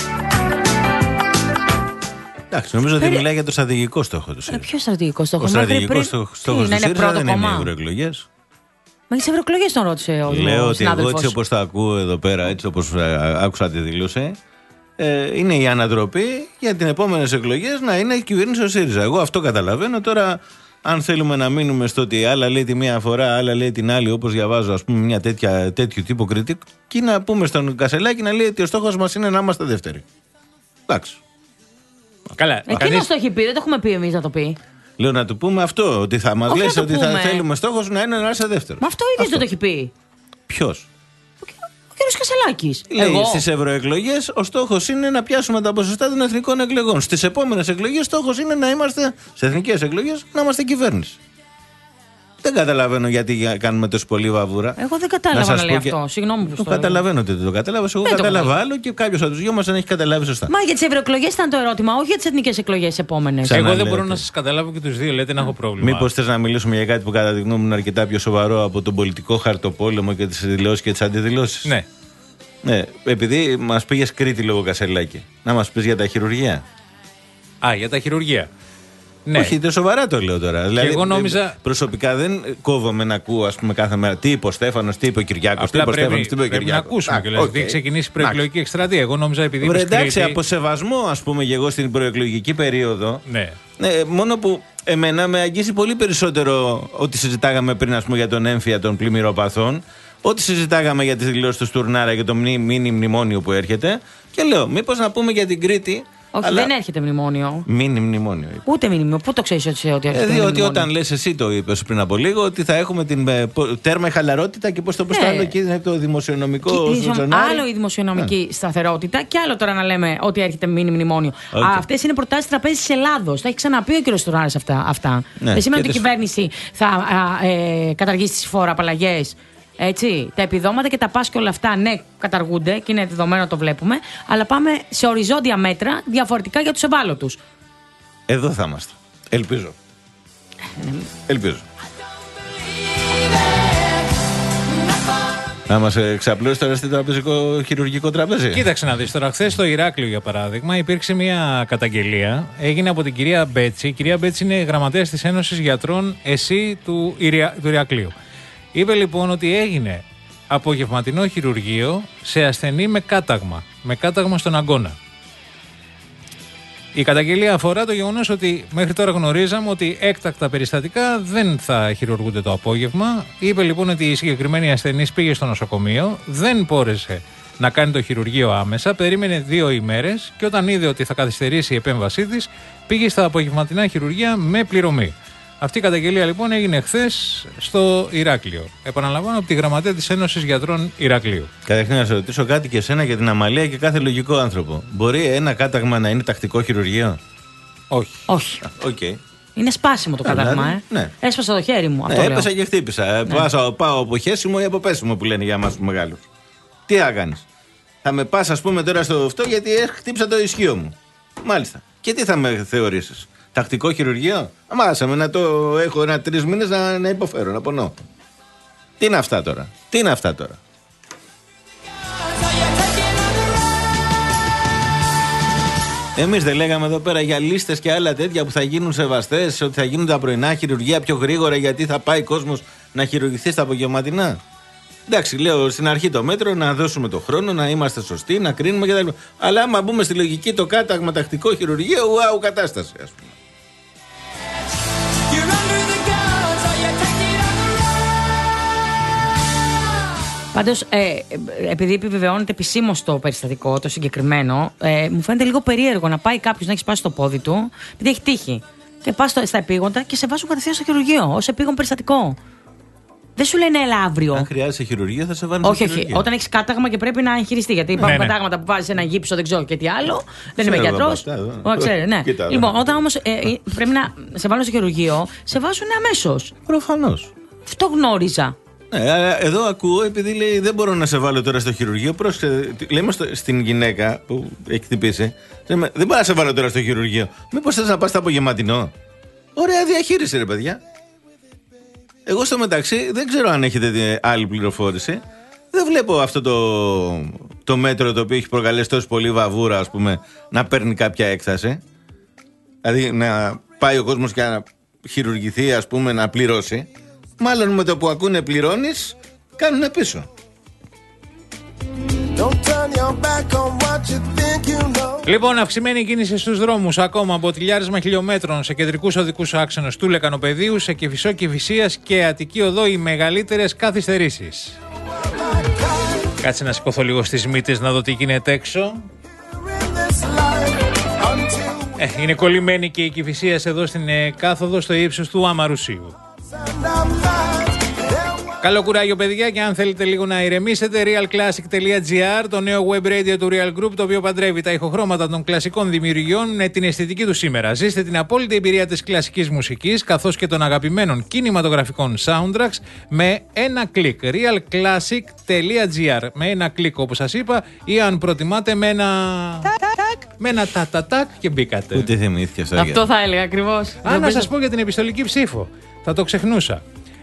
Εντάξει, νομίζω ότι μιλάει για το στρατηγικό στόχο του ΣΥΡΙΖΑ. Ποιο στρατηγικό στόχο? Ο στρατηγικός στόχος του ΣΥΡΙΖΑ δεν είναι οι ευρωεκλογές. Μα τις ευρωεκλογές τον ρώτησε ο συνάδελφος. Λέω ότι εγώ έτσι όπως το ακούω εδώ πέρα, έτσι όπως άκουσα τη δήλωση, ε, είναι η ανατροπή για τις επόμενες εκλογές να είναι η κυβέρνηση ο ΣΥΡΙΖΑ. Εγώ αυτό καταλαβαίνω. Τώρα, αν θέλουμε να μείνουμε στο ότι άλλα λέει τη μία φορά, άλλα λέει την άλλη, όπως διαβάζω, ας πούμε, μια τέτοια, τέτοιου τύπου κριτική, να πούμε στον Κασσελάκη να λέει ότι ο στόχος μας είναι να είμαστε δεύτεροι. Εντάξει. Καλά. Εκείνος το έχει πει, δεν το έχουμε πει εμείς να το πει. Λέω να του πούμε αυτό, ότι θα μας λες ότι πούμε. θα θέλουμε στόχος να είναι να είσαι δεύτερο. Μα αυτό ίδιος δεν το έχει πει. Ποιος? Ο κ. Κασσελάκης. Λέει στις ευρωεκλογές ο στόχος είναι να πιάσουμε τα ποσοστά των εθνικών εκλογών. Στις επόμενες εκλογές στόχος είναι να είμαστε, σε εθνικές εκλογές, να είμαστε κυβέρνηση. Δεν καταλαβαίνω γιατί κάνουμε τόσο πολύ βαβούρα. Εγώ δεν κατάλαβα να, να λέει και... αυτό. Συγγνώμη που το καταλαβαίνω ότι δεν το κατάλαβα. Εγώ δεν κατάλαβα άλλο και κάποιο από του δυο μα δεν έχει καταλάβει σωστά. Μα για τις ευρωεκλογές ήταν το ερώτημα, όχι για τις εθνικές εκλογές επόμενες. Εγώ δεν λέτε. μπορώ να σας καταλάβω και τους δύο, λέτε να έχω πρόβλημα. Μήπως θες να μιλήσουμε για κάτι που κατά τη γνώμη μου είναι αρκετά πιο σοβαρό από τον πολιτικό χαρτοπόλεμο και τις δηλώσεις και τις αντιδηλώσεις. Ναι. Ναι, επειδή μας πήγες Κρήτη λόγω Κασελάκη, να μας πεις για τα χειρουργεία. Α, για τα χειρουργεία. Ναι. Όχι, το σοβαρά το λέω τώρα. Δηλαδή, εγώ νόμιζα... προσωπικά δεν κόβομαι να ακούω, ας πούμε, κάθε μέρα τι είπε ο Στέφανος, τι είπε ο Κυριάκος, τι είπε ο Στέφανος, τι είπε ο Κυριάκος. Να ακούσουμε κιόλας. Okay. Δηλαδή, ξεκινήσει η προεκλογική εκστρατεία. Εγώ νόμιζα επειδή. Βρε, εντάξει, από σεβασμό, ας πούμε, και εγώ στην προεκλογική περίοδο. Ναι. Ναι, μόνο που εμένα με αγγίζει πολύ περισσότερο ό,τι συζητάγαμε πριν, ας πούμε, για τον έμφυα των πλημμυροπαθών, ό,τι συζητάγαμε για τις δηλώσεις του Στουρνάρα και το μίνι μνημόνιο που έρχεται. Και λέω, μήπως να πούμε για την Κρήτη. Όχι, αλλά... δεν έρχεται μνημόνιο. Μίνι μνημόνιο. Είπε. Ούτε μνημόνιο. Πού το ξέρεις ότι έρχεται. Ε, διότι όταν λες εσύ το είπες πριν από λίγο, ότι θα έχουμε την ε, τέρμα η χαλαρότητα και πώς το πω το άλλο και είναι το δημοσιονομικό. Άλλο η δημοσιονομική yeah. σταθερότητα και άλλο τώρα να λέμε ότι έρχεται μίνι μνημόνιο. Okay. Αυτές είναι προτάσεις τραπέζι της Ελλάδος. Τα έχει ξαναπεί ο κ. Στουρνάρας αυτά. αυτά. Ναι, δεν σημαίνει ότι η κυβέρνηση θα α, ε, καταργήσει τις φοροαπαλλαγές. Έτσι, τα επιδόματα και τα πας και όλα αυτά, ναι, καταργούνται και είναι δεδομένο, το βλέπουμε. Αλλά πάμε σε οριζόντια μέτρα διαφορετικά για τους ευάλωτους. Εδώ θα είμαστε. Ελπίζω. Ελπίζω. Να μας εξαπλώσει τώρα στο τραπεζικό χειρουργικό τραπέζι. Κοίταξε να δεις τώρα. Χθες στο Ηράκλειο, για παράδειγμα, υπήρξε μια καταγγελία. Έγινε από την κυρία Μπέτσι. Η κυρία Μπέτσι είναι γραμματέας της Ένωσης Γιατρών ΕΣΥ του, Ηρια... του Ηρακλείου. Είπε λοιπόν ότι έγινε απογευματινό χειρουργείο σε ασθενή με κάταγμα. Με κάταγμα στον αγκώνα. Η καταγγελία αφορά το γεγονός ότι μέχρι τώρα γνωρίζαμε ότι έκτακτα περιστατικά δεν θα χειρουργούνται το απόγευμα. Είπε λοιπόν ότι η συγκεκριμένη ασθενής πήγε στο νοσοκομείο, δεν μπόρεσε να κάνει το χειρουργείο άμεσα, περίμενε δύο ημέρες και όταν είδε ότι θα καθυστερήσει η επέμβασή της, πήγε στα απογευματινά χειρουργεία με πληρωμή. Αυτή η καταγγελία λοιπόν έγινε χθες στο Ηράκλειο. Επαναλαμβάνω, από τη γραμματέα της Ένωσης Γιατρών Ηρακλείου. Καταρχήν να σε ρωτήσω κάτι και εσένα για την αμαλία και κάθε λογικό άνθρωπο. Μπορεί ένα κάταγμα να είναι τακτικό χειρουργείο? Όχι. Όχι. Okay. Είναι σπάσιμο το κάταγμα, ε. Ναι. Έσπασα το χέρι μου. Αυτό ναι, έπεσα και χτύπησα. Ναι. Πάω, πάω από χέσιμο ή από πέσιμο που λένε για εμάς του μεγάλους. Τι θα κάνεις? Θα με πας, ας πούμε, τώρα στο αυτό γιατί χτύπησα το ισχύο μου. Μάλιστα. Και τι θα με θεωρήσεις? Τακτικό χειρουργείο? Αμάσαμε να το έχω ένα τρεις μήνες να, να υποφέρω, να πονώ. Τι είναι αυτά τώρα? Τι είναι αυτά τώρα? Εμείς δεν λέγαμε εδώ πέρα για λίστες και άλλα τέτοια που θα γίνουν σεβαστές, ότι θα γίνουν τα πρωινά χειρουργεία πιο γρήγορα γιατί θα πάει κόσμος να χειρουργηθεί στα απογευματινά? Εντάξει, λέω στην αρχή το μέτρο να δώσουμε το χρόνο, να είμαστε σωστοί, να κρίνουμε κτλ. Αλλά άμα μπούμε στη λογική το κάταγμα τακτικό χειρουργείο, ουάου κατάσταση, ας πούμε. Πάντως, ε, επειδή επιβεβαιώνεται επισήμως το περιστατικό, το συγκεκριμένο, ε, μου φαίνεται λίγο περίεργο να πάει κάποιος να έχει σπάσει το πόδι του, επειδή έχει τύχει. Και πας στα επίγοντα και σε βάζουν κατευθείαν στο χειρουργείο, ως επίγον περιστατικό. Δεν σου λένε έλα αύριο. Αν χρειάζεσαι χειρουργία, θα σε βάλουν όχι, στο χειρουργείο. Όχι, όταν έχει κάταγμα και πρέπει να εγχειριστεί. Γιατί υπάρχουν ναι, κατάγματα ναι. που βάζει ένα γύψο, δεν ξέρω και τι άλλο. Δεν είμαι γιατρός. Ναι. Λοιπόν, όταν όμως ε, πρέπει να σε βάλουν στο χειρουργείο, σε βάζουν αμέσως. Προφανώς. Αυτό γνώριζα. Ναι, αλλά εδώ ακούω, επειδή λέει δεν μπορώ να σε βάλω τώρα στο χειρουργείο. Πρόσεχε, λέμε στο, στην γυναίκα που έχει χτυπήσει, λέμε, δεν μπορώ να σε βάλω τώρα στο χειρουργείο. Μήπως θες να πας στο απογευματινό? Ωραία διαχείριση, ρε παιδιά. Εγώ στο μεταξύ δεν ξέρω αν έχετε άλλη πληροφόρηση. Δεν βλέπω αυτό το, το μέτρο το οποίο έχει προκαλέσει τόσο πολύ βαβούρα, ας πούμε, να παίρνει κάποια έκταση. Δηλαδή να πάει ο κόσμος και να χειρουργηθεί, ας πούμε, να πληρώσει. Μάλλον με το που ακούνε πληρώνεις, κάνουνε πίσω. Λοιπόν, αυξημένη κίνηση στους δρόμους ακόμα από τηλιάρισμα χιλιόμετρων σε κεντρικούς οδικούς άξονες του Λεκανοπεδίου, σε Κηφισό, Κηφισίας και Αττική Οδό οι μεγαλύτερες καθυστερήσεις. Κάτσε να σηκωθώ λίγο στις μύτες να δω τι γίνεται έξω. Ε, είναι κολλημένη και η Κηφισίας εδώ στην ε, κάθοδο στο ύψος του Αμαρουσίου. Καλό κουράγιο, παιδιά, και αν θέλετε λίγο να ηρεμήσετε, realclassic.gr, το νέο web radio του Real Group, το οποίο παντρεύει τα ηχοχρώματα των κλασικών δημιουργιών με την αισθητική του σήμερα. Ζήστε την απόλυτη εμπειρία της κλασικής μουσικής, καθώς και των αγαπημένων κινηματογραφικών soundtracks με ένα κλικ. realclassic.gr. Με ένα κλικ, όπως σας είπα, ή αν προτιμάτε με ένα. Με ένα τα-τα-τάκ και μπήκατε. Ούτε θυμήθηκε αυτό. Αυτό θα έλεγα ακριβώς. Α, να σας πω για την επιστολική ψήφο. Θα το ξεχνούσα.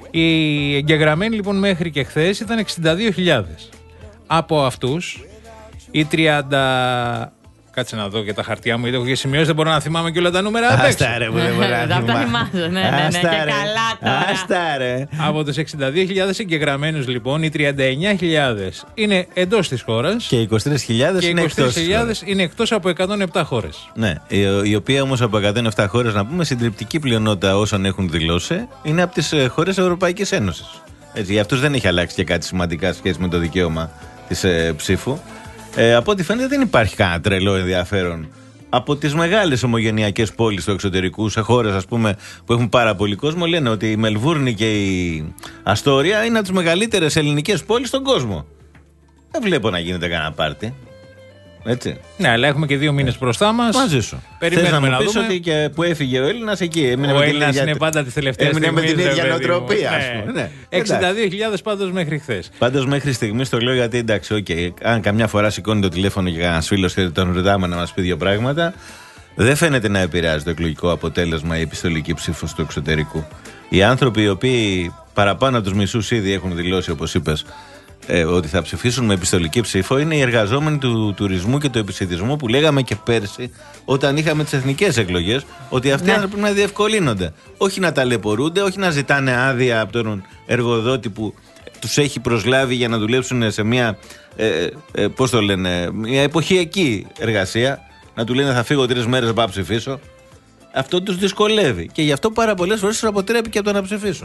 Οι εγγεγραμμένοι λοιπόν μέχρι και χθες ήταν εξήντα δύο χιλιάδες. Από αυτούς οι τριάντα... Κάτσε να δω και τα χαρτιά μου, γιατί έχω και σημειώσει, δεν μπορώ να θυμάμαι και όλα τα νούμερα. Άστα ρε που δεν μπορώ να θυμάμαι. Τα θυμάσαι, ναι, ναι, ναι, και καλά τώρα. Άστα ρε. Από τους εξήντα δύο χιλιάδες εγγεγραμμένους λοιπόν, οι τριάντα εννέα χιλιάδες είναι εντός της χώρας και οι είκοσι τρεις χιλιάδες είναι εκτός της χώρας. Είναι εκτός από εκατόν επτά χώρες. Ναι, η οποία όμως από εκατόν επτά χώρες, να πούμε, συντριπτική πλειονότητα όσων έχουν δηλώσει είναι από τις χώρες Ευρωπαϊκής Ένωσης. Έτσι, για αυτούς δεν έχει αλλάξει και κάτι σημαντικά σχέση με το δικαίωμα της ε, ψήφου. Ε, από ό,τι φαίνεται δεν υπάρχει κανένα τρελό ενδιαφέρον από τις μεγάλες ομογενειακές πόλεις του εξωτερικού, σε χώρες ας πούμε που έχουν πάρα πολύ κόσμο. Λένε ότι η Μελβούρνη και η Αστόρια είναι από τις μεγαλύτερες ελληνικές πόλεις στον κόσμο. Δεν βλέπω να γίνεται κανένα πάρτι. Έτσι. Ναι, αλλά έχουμε και δύο μήνες μπροστά μας. Μαζί σου. Περιμένουμε να, να μου πεις δούμε. ότι και που έφυγε ο Έλληνας εκεί. Έμεινε ο Έλληνας είναι πάντα τις τελευταίες στιγμές. Έμεινε με την ίδια νοοτροπία, ας πούμε. Ναι. εξήντα δύο χιλιάδες πάντως μέχρι χθες. Πάντως μέχρι στιγμής το λέω γιατί εντάξει, okay, αν καμιά φορά σηκώνει το τηλέφωνο και κανένας φίλος και τον ρωτάμε να μας πει δύο πράγματα, δεν φαίνεται να επηρεάζει το εκλογικό αποτέλεσμα η επιστολική ψήφος του εξωτερικού. Οι άνθρωποι οι οποίοι παραπάνω από τους μισούς ήδη έχουν δηλώσει, όπως είπες, Ε, ότι θα ψηφίσουν με επιστολική ψήφο είναι οι εργαζόμενοι του τουρισμού και του επισιτισμού που λέγαμε και πέρσι όταν είχαμε τις εθνικές εκλογές, ότι αυτοί ναι. πρέπει να διευκολύνονται. Όχι να ταλαιπωρούνται, όχι να ζητάνε άδεια από τον εργοδότη που τους έχει προσλάβει για να δουλέψουν σε μια, ε, ε, πώς το λένε, μια εποχιακή εργασία. Να του λένε θα φύγω τρεις μέρες, πάω ψηφίσω. Αυτό τους δυσκολεύει και γι' αυτό πάρα πολλές φορές τους αποτρέπει και από το να ψηφίσουν.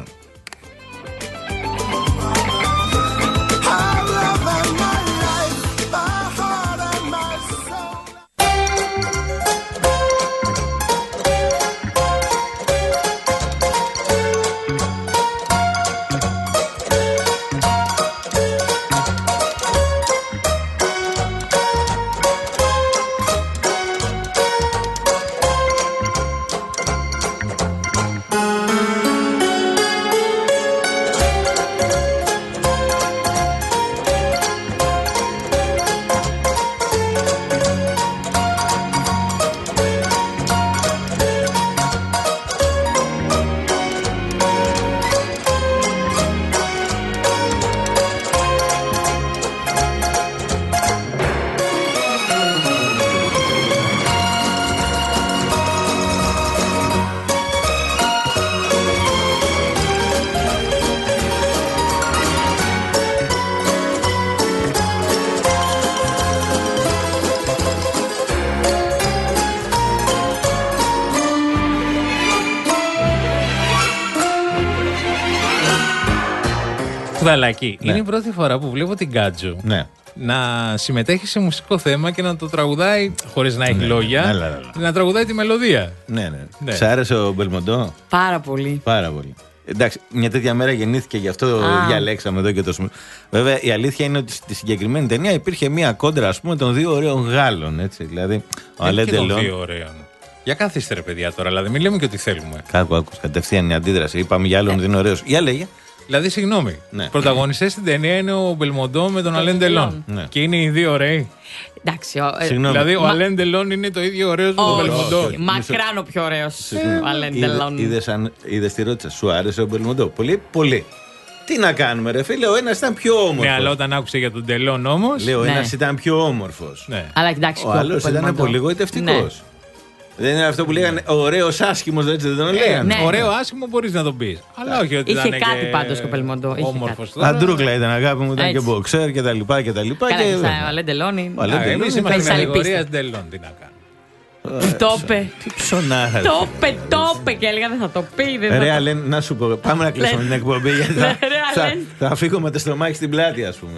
Δαλακή. Ναι. Είναι η πρώτη φορά που βλέπω την Κάτζο ναι. να συμμετέχει σε μουσικό θέμα και να το τραγουδάει χωρίς να έχει ναι, λόγια. Ναι, ναι, ναι, ναι. Να τραγουδάει τη μελωδία. Ναι, ναι. ναι. Σ' άρεσε ο Μπελμοντό? Πάρα πολύ. Πάρα πολύ. Εντάξει, μια τέτοια μέρα γεννήθηκε, γι' αυτό ah. διαλέξαμε εδώ και το σημείο. Βέβαια, η αλήθεια είναι ότι στη συγκεκριμένη ταινία υπήρχε μια κόντρα, ας πούμε, των δύο ωραίων Γάλλων. Έτσι. Δηλαδή, ο Αλέν Ντελόν. Των δύο ωραίων. Για καθίστε ρε παιδιά τώρα, δηλαδή, μην λέμε και ότι θέλουμε. Κάκου, άκου, κατευθείαν η αντίδραση. Είπαμε για άλλον ότι είναι ωραίος. Για λέγε. Δηλαδή, συγγνώμη. Ναι. Πρωταγωνιστές στην ταινία είναι ο Μπελμοντό με τον Αλέν Ντελόν. Ναι. Και είναι οι δύο ωραίοι. Εντάξει, ο, δηλαδή, ο Μα... Αλέν Ντελόν είναι το ίδιο ωραίος με τον Μπελμοντό. Μακράν ο πιο ωραίος. Ο Αλέν Ντελόν. Είδες τη ρώτησα, σου άρεσε ο Μπελμοντό? Πολύ, πολύ. Τι να κάνουμε, ρε φίλε, ο ένας ήταν πιο όμορφος. Ναι, αλλά όταν άκουσε για τον Ντελόν όμως. Λέω, ο ναι. ένας ήταν πιο όμορφος. Ναι. Αλλά εντάξει, ο άλλος ήταν πολύ γοητευτικός. Δεν είναι αυτό που λέγανε ωραίος άσχημος, έτσι δεν τον λέγανε? Ναι. Ωραίο άσχημο μπορείς να τον πεις. Αλλά όχι ότι είχε ήταν κάτι πάντως ο Μπελμοντό. Όμορφος. Αντρούκλα ήταν, αγάπη μου, ήταν και μποξέρ και τα λοιπά και τα λοιπά. Καλά, και ο Αλέν Ντελόν είναι. Εμείς είμαστε στην κατηγορία Ντελόν, τι να κάνουμε. Το είπε. Τι ψωνάρα. Το είπε, το είπε και έλεγα δεν θα το πει. Ρε Αλέν, να σου πω, πάμε να κλείσουμε την εκπομπή γιατί θα φύγω με το στομάχι στην πλάτη, ας πούμε.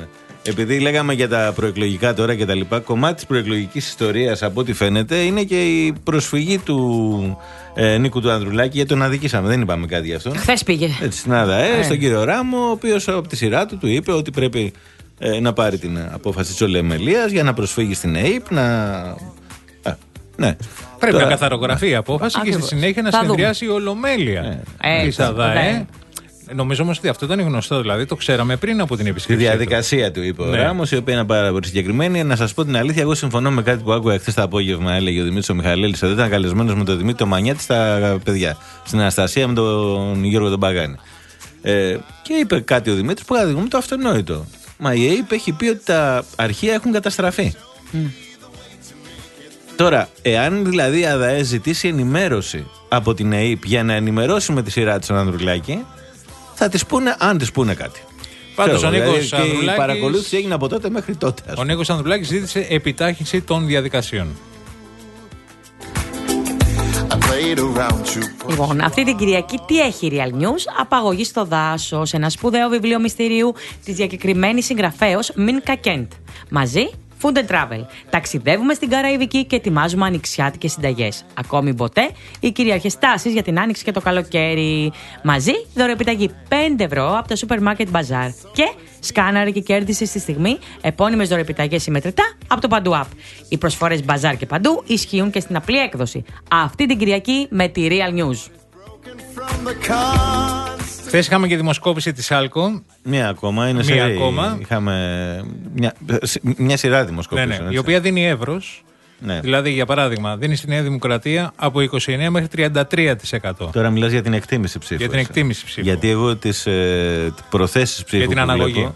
επειδή λέγαμε για τα προεκλογικά τώρα και τα λοιπά, κομμάτι της προεκλογικής ιστορίας από ό,τι φαίνεται είναι και η προσφυγή του ε, Νίκου του Ανδρουλάκη, γιατί τον αδικήσαμε, δεν είπαμε κάτι γι' αυτό. Χθες πήγε. Έτσι, στην ΑΔΑΕ, στον κύριο Ράμο, ο οποίος από τη σειρά του του είπε ότι πρέπει ε, να πάρει την απόφαση της Ολομελίας για να προσφύγει στην ΕΕΠ, να... Α, ναι. Πρέπει τώρα... να καθαρογραφεί η απόφαση και στη συνέχεια να συνεδριάσει η Ολομέλεια ε, της ΑΔΑΕ. Νομίζω όμως ότι αυτό ήταν γνωστό, δηλαδή το ξέραμε πριν από την επίσκεψη. Τη διαδικασία του είπε ο ναι. Ράμος, η οποία είναι πάρα πολύ συγκεκριμένη. Να σας πω την αλήθεια, εγώ συμφωνώ με κάτι που άκουγα χθες το απόγευμα. Έλεγε ο Δημήτρης ο Μιχαλέλης, εδώ ήταν καλεσμένος με τον Δημήτρη το Μανιάτη στα παιδιά. Στην Αναστασία με τον Γιώργο τον Παγάνη. Ε, και είπε κάτι ο Δημήτρης που καταδεικνύει το αυτονόητο. Μα η ΕΕΠ έχει πει ότι τα αρχεία έχουν καταστραφεί. Mm. Τώρα, εάν δηλαδή η ΑΔΑΕ ζητήσει ενημέρωση από την ΕΕΠ για να ενημερώσει με τη σειρά της τον Ανδρουλάκη, θα τις πούνε, αν τις πούνε κάτι. Πάντως ο Νίκος δηλαδή, Ανδρουλάκης. Η παρακολούθηση έγινε από τότε μέχρι τότε. Ο Νίκος Ανδρουλάκης ζήτησε επιτάχυνση των διαδικασιών. Λοιπόν, αυτή την Κυριακή τι έχει η Real News? Απαγωγή στο δάσος, ένα σπουδαίο βιβλίο μυστηρίου της διακεκριμένης συγγραφέως Μίνκα Κέντ. Μαζί Food and Travel. Ταξιδεύουμε στην Καραϊβική και ετοιμάζουμε ανοιξιάτικες συνταγές. Ακόμη ποτέ οι κυριαρχές τάσεις για την άνοιξη και το καλοκαίρι. Μαζί δωρεοεπιταγή πέντε ευρώ από το Super Market Bazaar. Και σκάναρε και κέρδισε στη στιγμή επώνυμες δωρεοεπιταγές συμμετρητά από το Παντού App. Οι προσφορές Bazaar και Παντού ισχύουν και στην απλή έκδοση. Αυτή την Κυριακή με τη Real News. Χθες είχαμε και δημοσκόπηση της Άλκο. Μία ακόμα, είναι μία σε... ακόμα. Είχαμε μια, μια σειρά δημοσκόπηση. Ναι, ναι, η οποία δίνει εύρος. Ναι. Δηλαδή, για παράδειγμα, δίνει στη Νέα Δημοκρατία από είκοσι εννέα μέχρι τριάντα τρία τοις εκατό. Τώρα μιλάς για την εκτίμηση ψήφου. Για την εκτίμηση ψήφου. Γιατί εγώ τις ε, προθέσεις ψήφου. Για την αναγωγή. Βλέπω,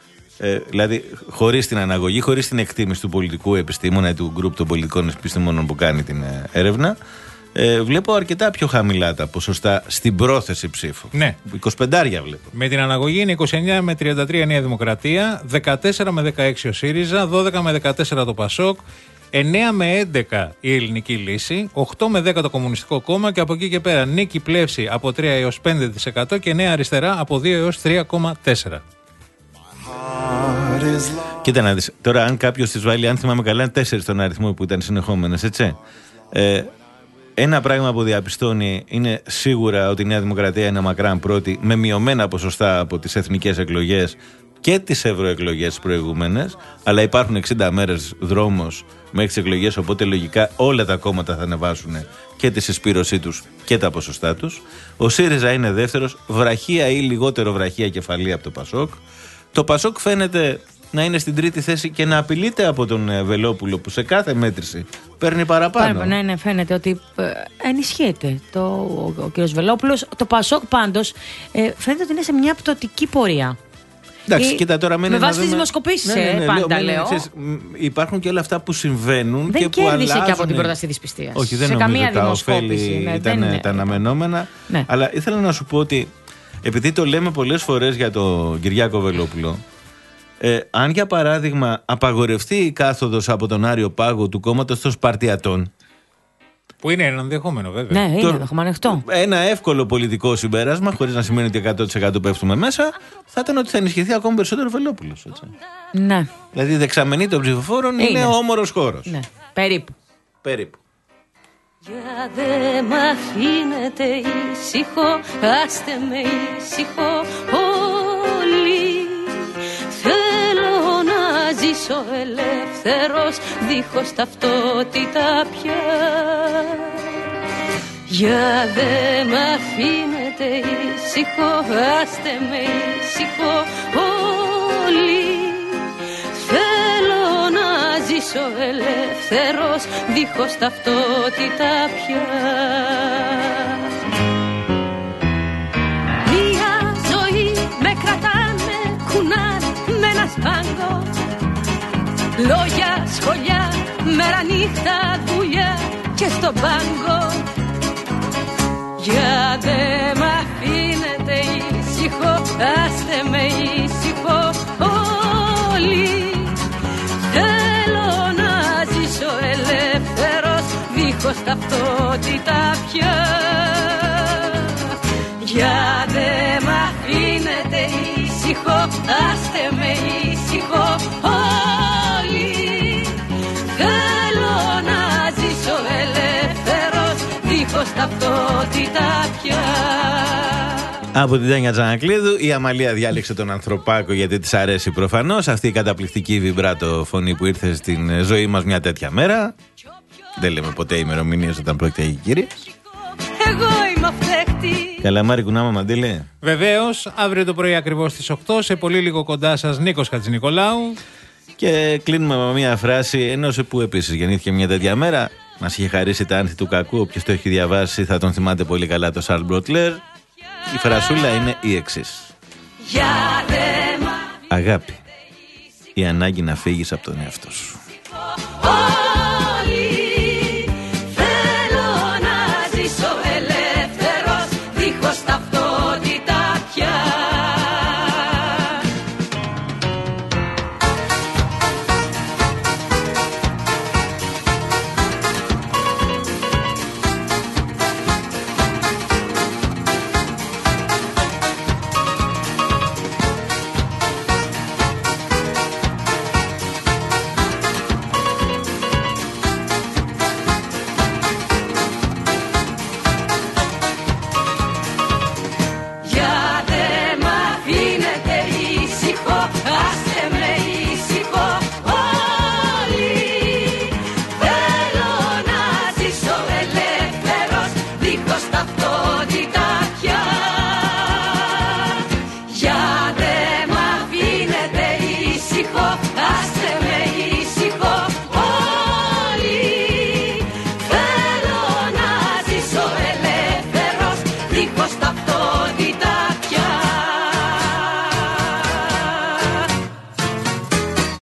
ε, δηλαδή, χωρίς την αναγωγή, χωρίς την εκτίμηση του πολιτικού επιστήμονα ή του γκρουπ των πολιτικών επιστήμονων που κάνει την ε, έρευνα. Ε, βλέπω αρκετά πιο χαμηλά τα ποσοστά στην πρόθεση ψήφου. Ναι. είκοσι πέντε βλέπω. Με την αναγωγή είναι είκοσι εννέα με τριάντα τρία Νέα Δημοκρατία, δεκατέσσερα με δεκαέξι ο ΣΥΡΙΖΑ, δώδεκα με δεκατέσσερα το ΠΑΣΟΚ, εννέα με έντεκα η Ελληνική Λύση, οκτώ με δέκα το Κομμουνιστικό Κόμμα και από εκεί και πέρα νίκη πλεύση από τρία έως πέντε τοις εκατό και νέα αριστερά από δύο έως τρία κόμμα τέσσερα τοις εκατό. Κοίτα να δεις, τώρα αν κάποιος τις βάλει, αν θυμάμαι καλά, τέσσερις τον αριθμό που ήταν συνεχόμενες, έτσι. Ε, Ένα πράγμα που διαπιστώνει είναι σίγουρα ότι η Νέα Δημοκρατία είναι μακράν πρώτη, με μειωμένα ποσοστά από τις εθνικές εκλογές και τις ευρωεκλογές προηγούμενες, αλλά υπάρχουν εξήντα μέρες δρόμος μέχρι τις εκλογές, οπότε λογικά όλα τα κόμματα θα ανεβάσουν και τη συσπήρωσή τους και τα ποσοστά τους. Ο ΣΥΡΙΖΑ είναι δεύτερος, βραχία ή λιγότερο βραχία κεφαλή από το ΠΑΣΟΚ. Το ΠΑΣΟΚ φαίνεται να είναι στην τρίτη θέση και να απειλείται από τον Βελόπουλο που σε κάθε μέτρηση παίρνει παραπάνω. Ναι, ναι, φαίνεται ότι ε, ενισχύεται το, ο, ο κ. Βελόπουλος. Το ΠΑΣΟΚ πάντως ε, φαίνεται ότι είναι σε μια πτωτική πορεία. Εντάξει, ε, κοίτα τώρα με βάση τις δημοσκοπήσεις, ναι, ναι, ναι, πάντα λέω. λέω. Ξέρεις, υπάρχουν και όλα αυτά που συμβαίνουν δεν και που αλλάζουν. Δεν κέρδισε και από την πρόταση της πιστείας. Όχι, δεν σε νομίζω καμία τα ωφέλη ναι, ήταν δεν, τα αναμενόμενα. Ναι. Αλλά ήθελα να σου πω ότι επειδή το λέμε πολλές φορές για τον Κυριάκο Βελόπουλο, Ε, αν για παράδειγμα απαγορευτεί η κάθοδος από τον Άριο Πάγο του κόμματος των Σπαρτιατών, που είναι ένα ενδεχόμενο βέβαια. Ναι, είναι ενδεχόμενο ανοιχτό. Ένα εύκολο πολιτικό συμπέρασμα, χωρίς να σημαίνει ότι εκατό τοις εκατό πέφτουμε μέσα, θα ήταν ότι θα ενισχυθεί ακόμη περισσότερο ο Βελόπουλος. Έτσι. Ναι. Δηλαδή η δεξαμενή των ψηφοφόρων είναι, είναι όμορος χώρος. Ναι, περίπου. Περίπου. Για δε μ' αφήνετε ήσυχο, άστε με ήσυχο όλοι. Θέλω να ζήσω ελεύθερος, δίχως ταυτότητα πια. Για δε μ' αφήνετε ήσυχο, άστε με ήσυχο όλοι. Θέλω να ζήσω ελεύθερος, δίχως ταυτότητα πια. Μια ζωή με κρατάνε, κουνάνε με ένα σπάγκο. Λόγια, σχολιά, μέρα νύχτα, δουλειά και στον πάγκο. Για δε μ' αφήνετε ήσυχο, άστε με ήσυχο όλοι. Θέλω να ζήσω ελεύθερος, δίχως ταυτότητα πια. Για δε μ' αφήνετε ήσυχο, άστε με ήσυχο ταυτότητα πια. Από την Τάνια Τζανακλείδου, η Αμαλία διάλεξε τον Ανθρωπάκο γιατί της αρέσει προφανώς. Αυτή η καταπληκτική βιμπράτο φωνή που ήρθε στην ζωή μας μια τέτοια μέρα. Δεν λέμε ποτέ ημερομηνίες όταν πρόκειται για κυρίες. Εγώ είμαι αυτέκτη. Καλαμάρι κουνάμα Μαντήλε. Βεβαίως, αύριο το πρωί ακριβώς στις οκτώ, σε πολύ λίγο κοντά σας, Νίκος Χατζηνικολάου. Και κλείνουμε με μια φράση ενός που επίσης γεννήθηκε μια τέτοια μέρα. Μας είχε χαρίσει τα άνθη του κακού. Όποιος το έχει διαβάσει θα τον θυμάται πολύ καλά, το Σαρλ Μπροτλέρ. Η φρασούλα είναι η εξής. Αγάπη, η ανάγκη να φύγεις από τον εαυτό σου. Θέλω να ζήσω ελεύθερος, δίχως ταυτότητα πια. Άστε